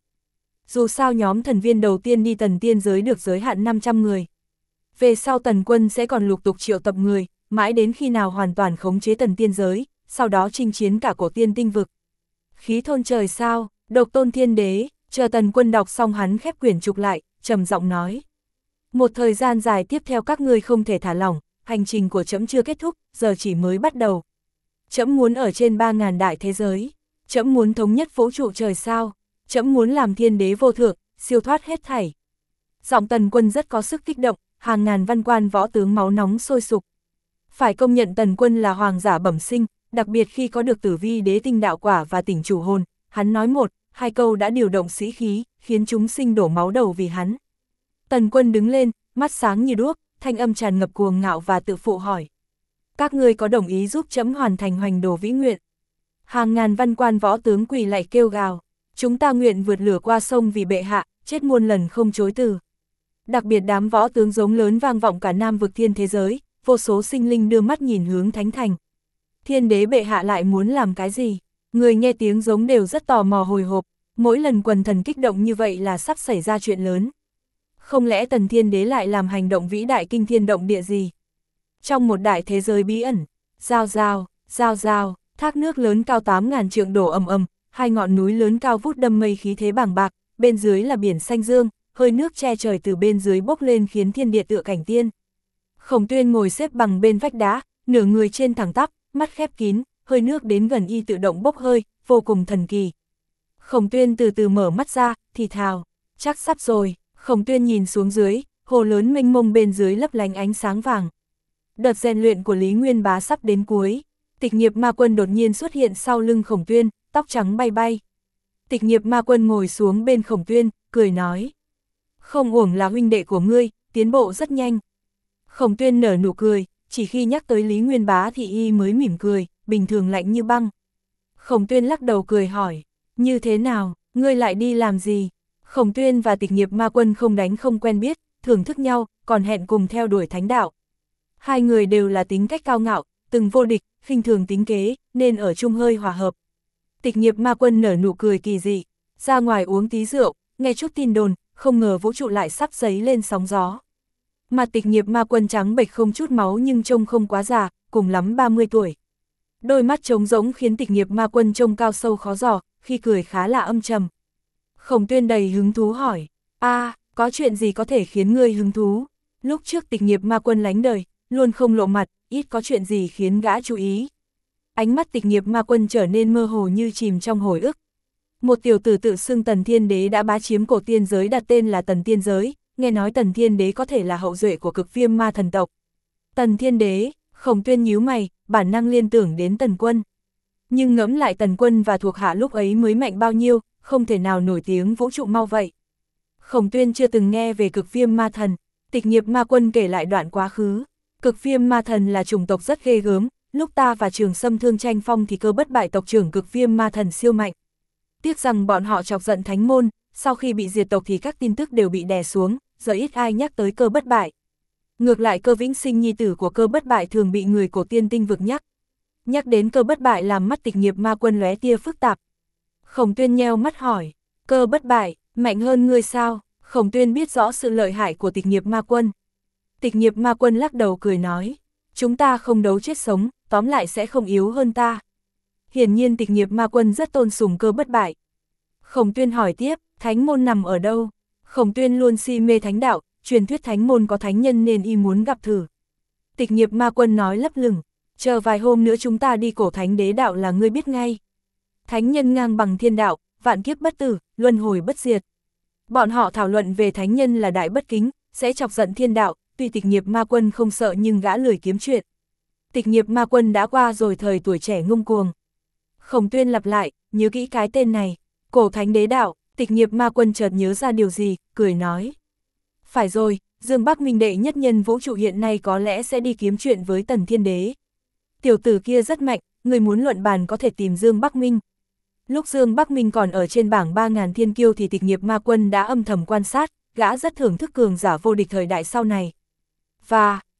Dù sao nhóm thần viên đầu tiên đi Tần Tiên giới được giới hạn 500 người. Về sau Tần Quân sẽ còn lục tục triệu tập người, mãi đến khi nào hoàn toàn khống chế Tần Tiên giới, sau đó chinh chiến cả cổ tiên tinh vực. Khí thôn trời sao, Độc Tôn Thiên Đế, chờ Tần Quân đọc xong hắn khép quyển trục lại, trầm giọng nói. Một thời gian dài tiếp theo các ngươi không thể thả lỏng, hành trình của trẫm chưa kết thúc, giờ chỉ mới bắt đầu. Trẫm muốn ở trên 3.000 đại thế giới, trẫm muốn thống nhất vũ trụ trời sao, trẫm muốn làm thiên đế vô thượng, siêu thoát hết thảy. Giọng Tần Quân rất có sức kích động, hàng ngàn văn quan võ tướng máu nóng sôi sục. Phải công nhận Tần Quân là hoàng giả bẩm sinh, đặc biệt khi có được Tử Vi Đế tinh đạo quả và tỉnh chủ hồn, hắn nói một, hai câu đã điều động sĩ khí, khiến chúng sinh đổ máu đầu vì hắn. Tần Quân đứng lên, mắt sáng như đuốc, thanh âm tràn ngập cuồng ngạo và tự phụ hỏi. Các ngươi có đồng ý giúp trẫm hoàn thành hoành đồ vĩ nguyện? Hàng ngàn văn quan võ tướng quỳ lạy kêu gào, chúng ta nguyện vượt lửa qua sông vì bệ hạ, chết muôn lần không chối từ. Đặc biệt đám võ tướng giống lớn vang vọng cả Nam vực thiên thế giới, vô số sinh linh đưa mắt nhìn hướng thánh thành. Thiên đế bệ hạ lại muốn làm cái gì? Người nghe tiếng giống đều rất tò mò hồi hộp, mỗi lần quần thần kích động như vậy là sắp xảy ra chuyện lớn. Không lẽ Tần Thiên Đế lại làm hành động vĩ đại kinh thiên động địa gì? Trong một đại thế giới bí ẩn, giao giao, thác nước lớn cao 8.000 trượng đổ ầm ầm, hai ngọn núi lớn cao vút đâm mây khí thế bàng bạc, bên dưới là biển xanh dương, hơi nước che trời từ bên dưới bốc lên khiến thiên địa tựa cảnh tiên. Khổng Tuyên ngồi xếp bằng bên vách đá, nửa người trên thẳng tắp, mắt khép kín, hơi nước đến gần y tự động bốc hơi, vô cùng thần kỳ. Khổng Tuyên từ từ mở mắt ra, thì thào, chắc sắp rồi. Khổng Tuyên nhìn xuống dưới, hồ lớn mênh mông bên dưới lấp lánh ánh sáng vàng. Đợt rèn luyện của Lý Nguyên Bá sắp đến cuối. Tịch Nghiệp Ma Quân đột nhiên xuất hiện sau lưng Khổng Tuyên, tóc trắng bay bay. Tịch Nghiệp Ma Quân ngồi xuống bên Khổng Tuyên, cười nói. Không uổng là huynh đệ của ngươi, tiến bộ rất nhanh. Khổng Tuyên nở nụ cười, chỉ khi nhắc tới Lý Nguyên Bá thì y mới mỉm cười, bình thường lạnh như băng. Khổng Tuyên lắc đầu cười hỏi, như thế nào, ngươi lại đi làm gì? Khổng Tuyên và Tịch Nghiệp Ma Quân không đánh không quen biết, thưởng thức nhau, còn hẹn cùng theo đuổi thánh đạo. Hai người đều là tính cách cao ngạo, từng vô địch, khinh thường tính kế, nên ở chung hơi hòa hợp. Tịch Nghiệp Ma Quân nở nụ cười kỳ dị, ra ngoài uống tí rượu, nghe chút tin đồn, không ngờ vũ trụ lại sắp dấy lên sóng gió. Mặt Tịch Nghiệp Ma Quân trắng bệch không chút máu nhưng trông không quá già, cùng lắm 30 tuổi. Đôi mắt trống rỗng khiến Tịch Nghiệp Ma Quân trông cao sâu khó dò, khi cười khá là âm trầm. Khổng Tuyên đầy hứng thú hỏi, có chuyện gì có thể khiến ngươi hứng thú? Lúc trước Tịch Nghiệp Ma Quân lánh đời, luôn không lộ mặt, ít có chuyện gì khiến gã chú ý. Ánh mắt Tịch Nghiệp Ma Quân trở nên mơ hồ như chìm trong hồi ức. Một tiểu tử tự xưng Tần Thiên Đế đã bá chiếm cổ tiên giới đặt tên là Tần Tiên Giới, nghe nói Tần Thiên Đế có thể là hậu duệ của Cực Viêm Ma thần tộc. Tần Thiên Đế, Khổng Tuyên nhíu mày, bản năng liên tưởng đến Tần Quân. Nhưng ngẫm lại Tần Quân và thuộc hạ lúc ấy mới mạnh bao nhiêu, không thể nào nổi tiếng vũ trụ mau vậy. Khổng Tuyên chưa từng nghe về Cực Viêm Ma thần, Tịch Nghiệp Ma Quân kể lại đoạn quá khứ. Cực Viêm Ma thần là chủng tộc rất ghê gớm, lúc ta và Trường Sâm Thương tranh phong thì Cơ Bất Bại tộc trưởng Cực Viêm Ma thần siêu mạnh. Tiếc rằng bọn họ chọc giận Thánh môn, sau khi bị diệt tộc thì các tin tức đều bị đè xuống, giờ ít ai nhắc tới Cơ Bất Bại. Ngược lại Cơ Vĩnh Sinh nhi tử của Cơ Bất Bại thường bị người cổ tiên tinh vực nhắc. Nhắc đến Cơ Bất Bại làm mắt Tịch Nghiệp Ma Quân lóe tia phức tạp. Khổng Tuyên nheo mắt hỏi, Cơ Bất Bại, mạnh hơn ngươi sao? Khổng Tuyên biết rõ sự lợi hại của Tịch Nghiệp Ma Quân. Tịch Nghiệp Ma Quân lắc đầu cười nói, chúng ta không đấu chết sống, tóm lại sẽ không yếu hơn ta. Hiển nhiên Tịch Nghiệp Ma Quân rất tôn sùng Cơ Bất Bại. Khổng Tuyên hỏi tiếp, thánh môn nằm ở đâu? Khổng Tuyên luôn si mê thánh đạo, truyền thuyết thánh môn có thánh nhân nên y muốn gặp thử. Tịch Nghiệp Ma Quân nói lấp lửng, chờ vài hôm nữa chúng ta đi cổ thánh đế đạo là ngươi biết ngay. Thánh nhân ngang bằng thiên đạo, vạn kiếp bất tử, luân hồi bất diệt. Bọn họ thảo luận về thánh nhân là đại bất kính, sẽ chọc giận thiên đạo, tuy Tịch Nghiệp Ma Quân không sợ nhưng gã lười kiếm chuyện. Tịch nghiệp ma quân đã qua rồi thời tuổi trẻ ngông cuồng. Khổng Tuyên lặp lại, nhớ kỹ cái tên này, Cổ Thánh Đế Đạo. Tịch nghiệp ma quân chợt nhớ ra điều gì, cười nói. Phải rồi, Dương Bắc Minh đệ nhất nhân vũ trụ hiện nay có lẽ sẽ đi kiếm chuyện với Tần Thiên Đế. Tiểu tử kia rất mạnh, người muốn luận bàn có thể tìm Dương Bắc Minh. Lúc Dương Bắc Minh còn ở trên bảng 3.000 thiên kiêu thì tịch nghiệp ma quân đã âm thầm quan sát, gã rất thưởng thức cường giả vô địch thời đại sau này. Và,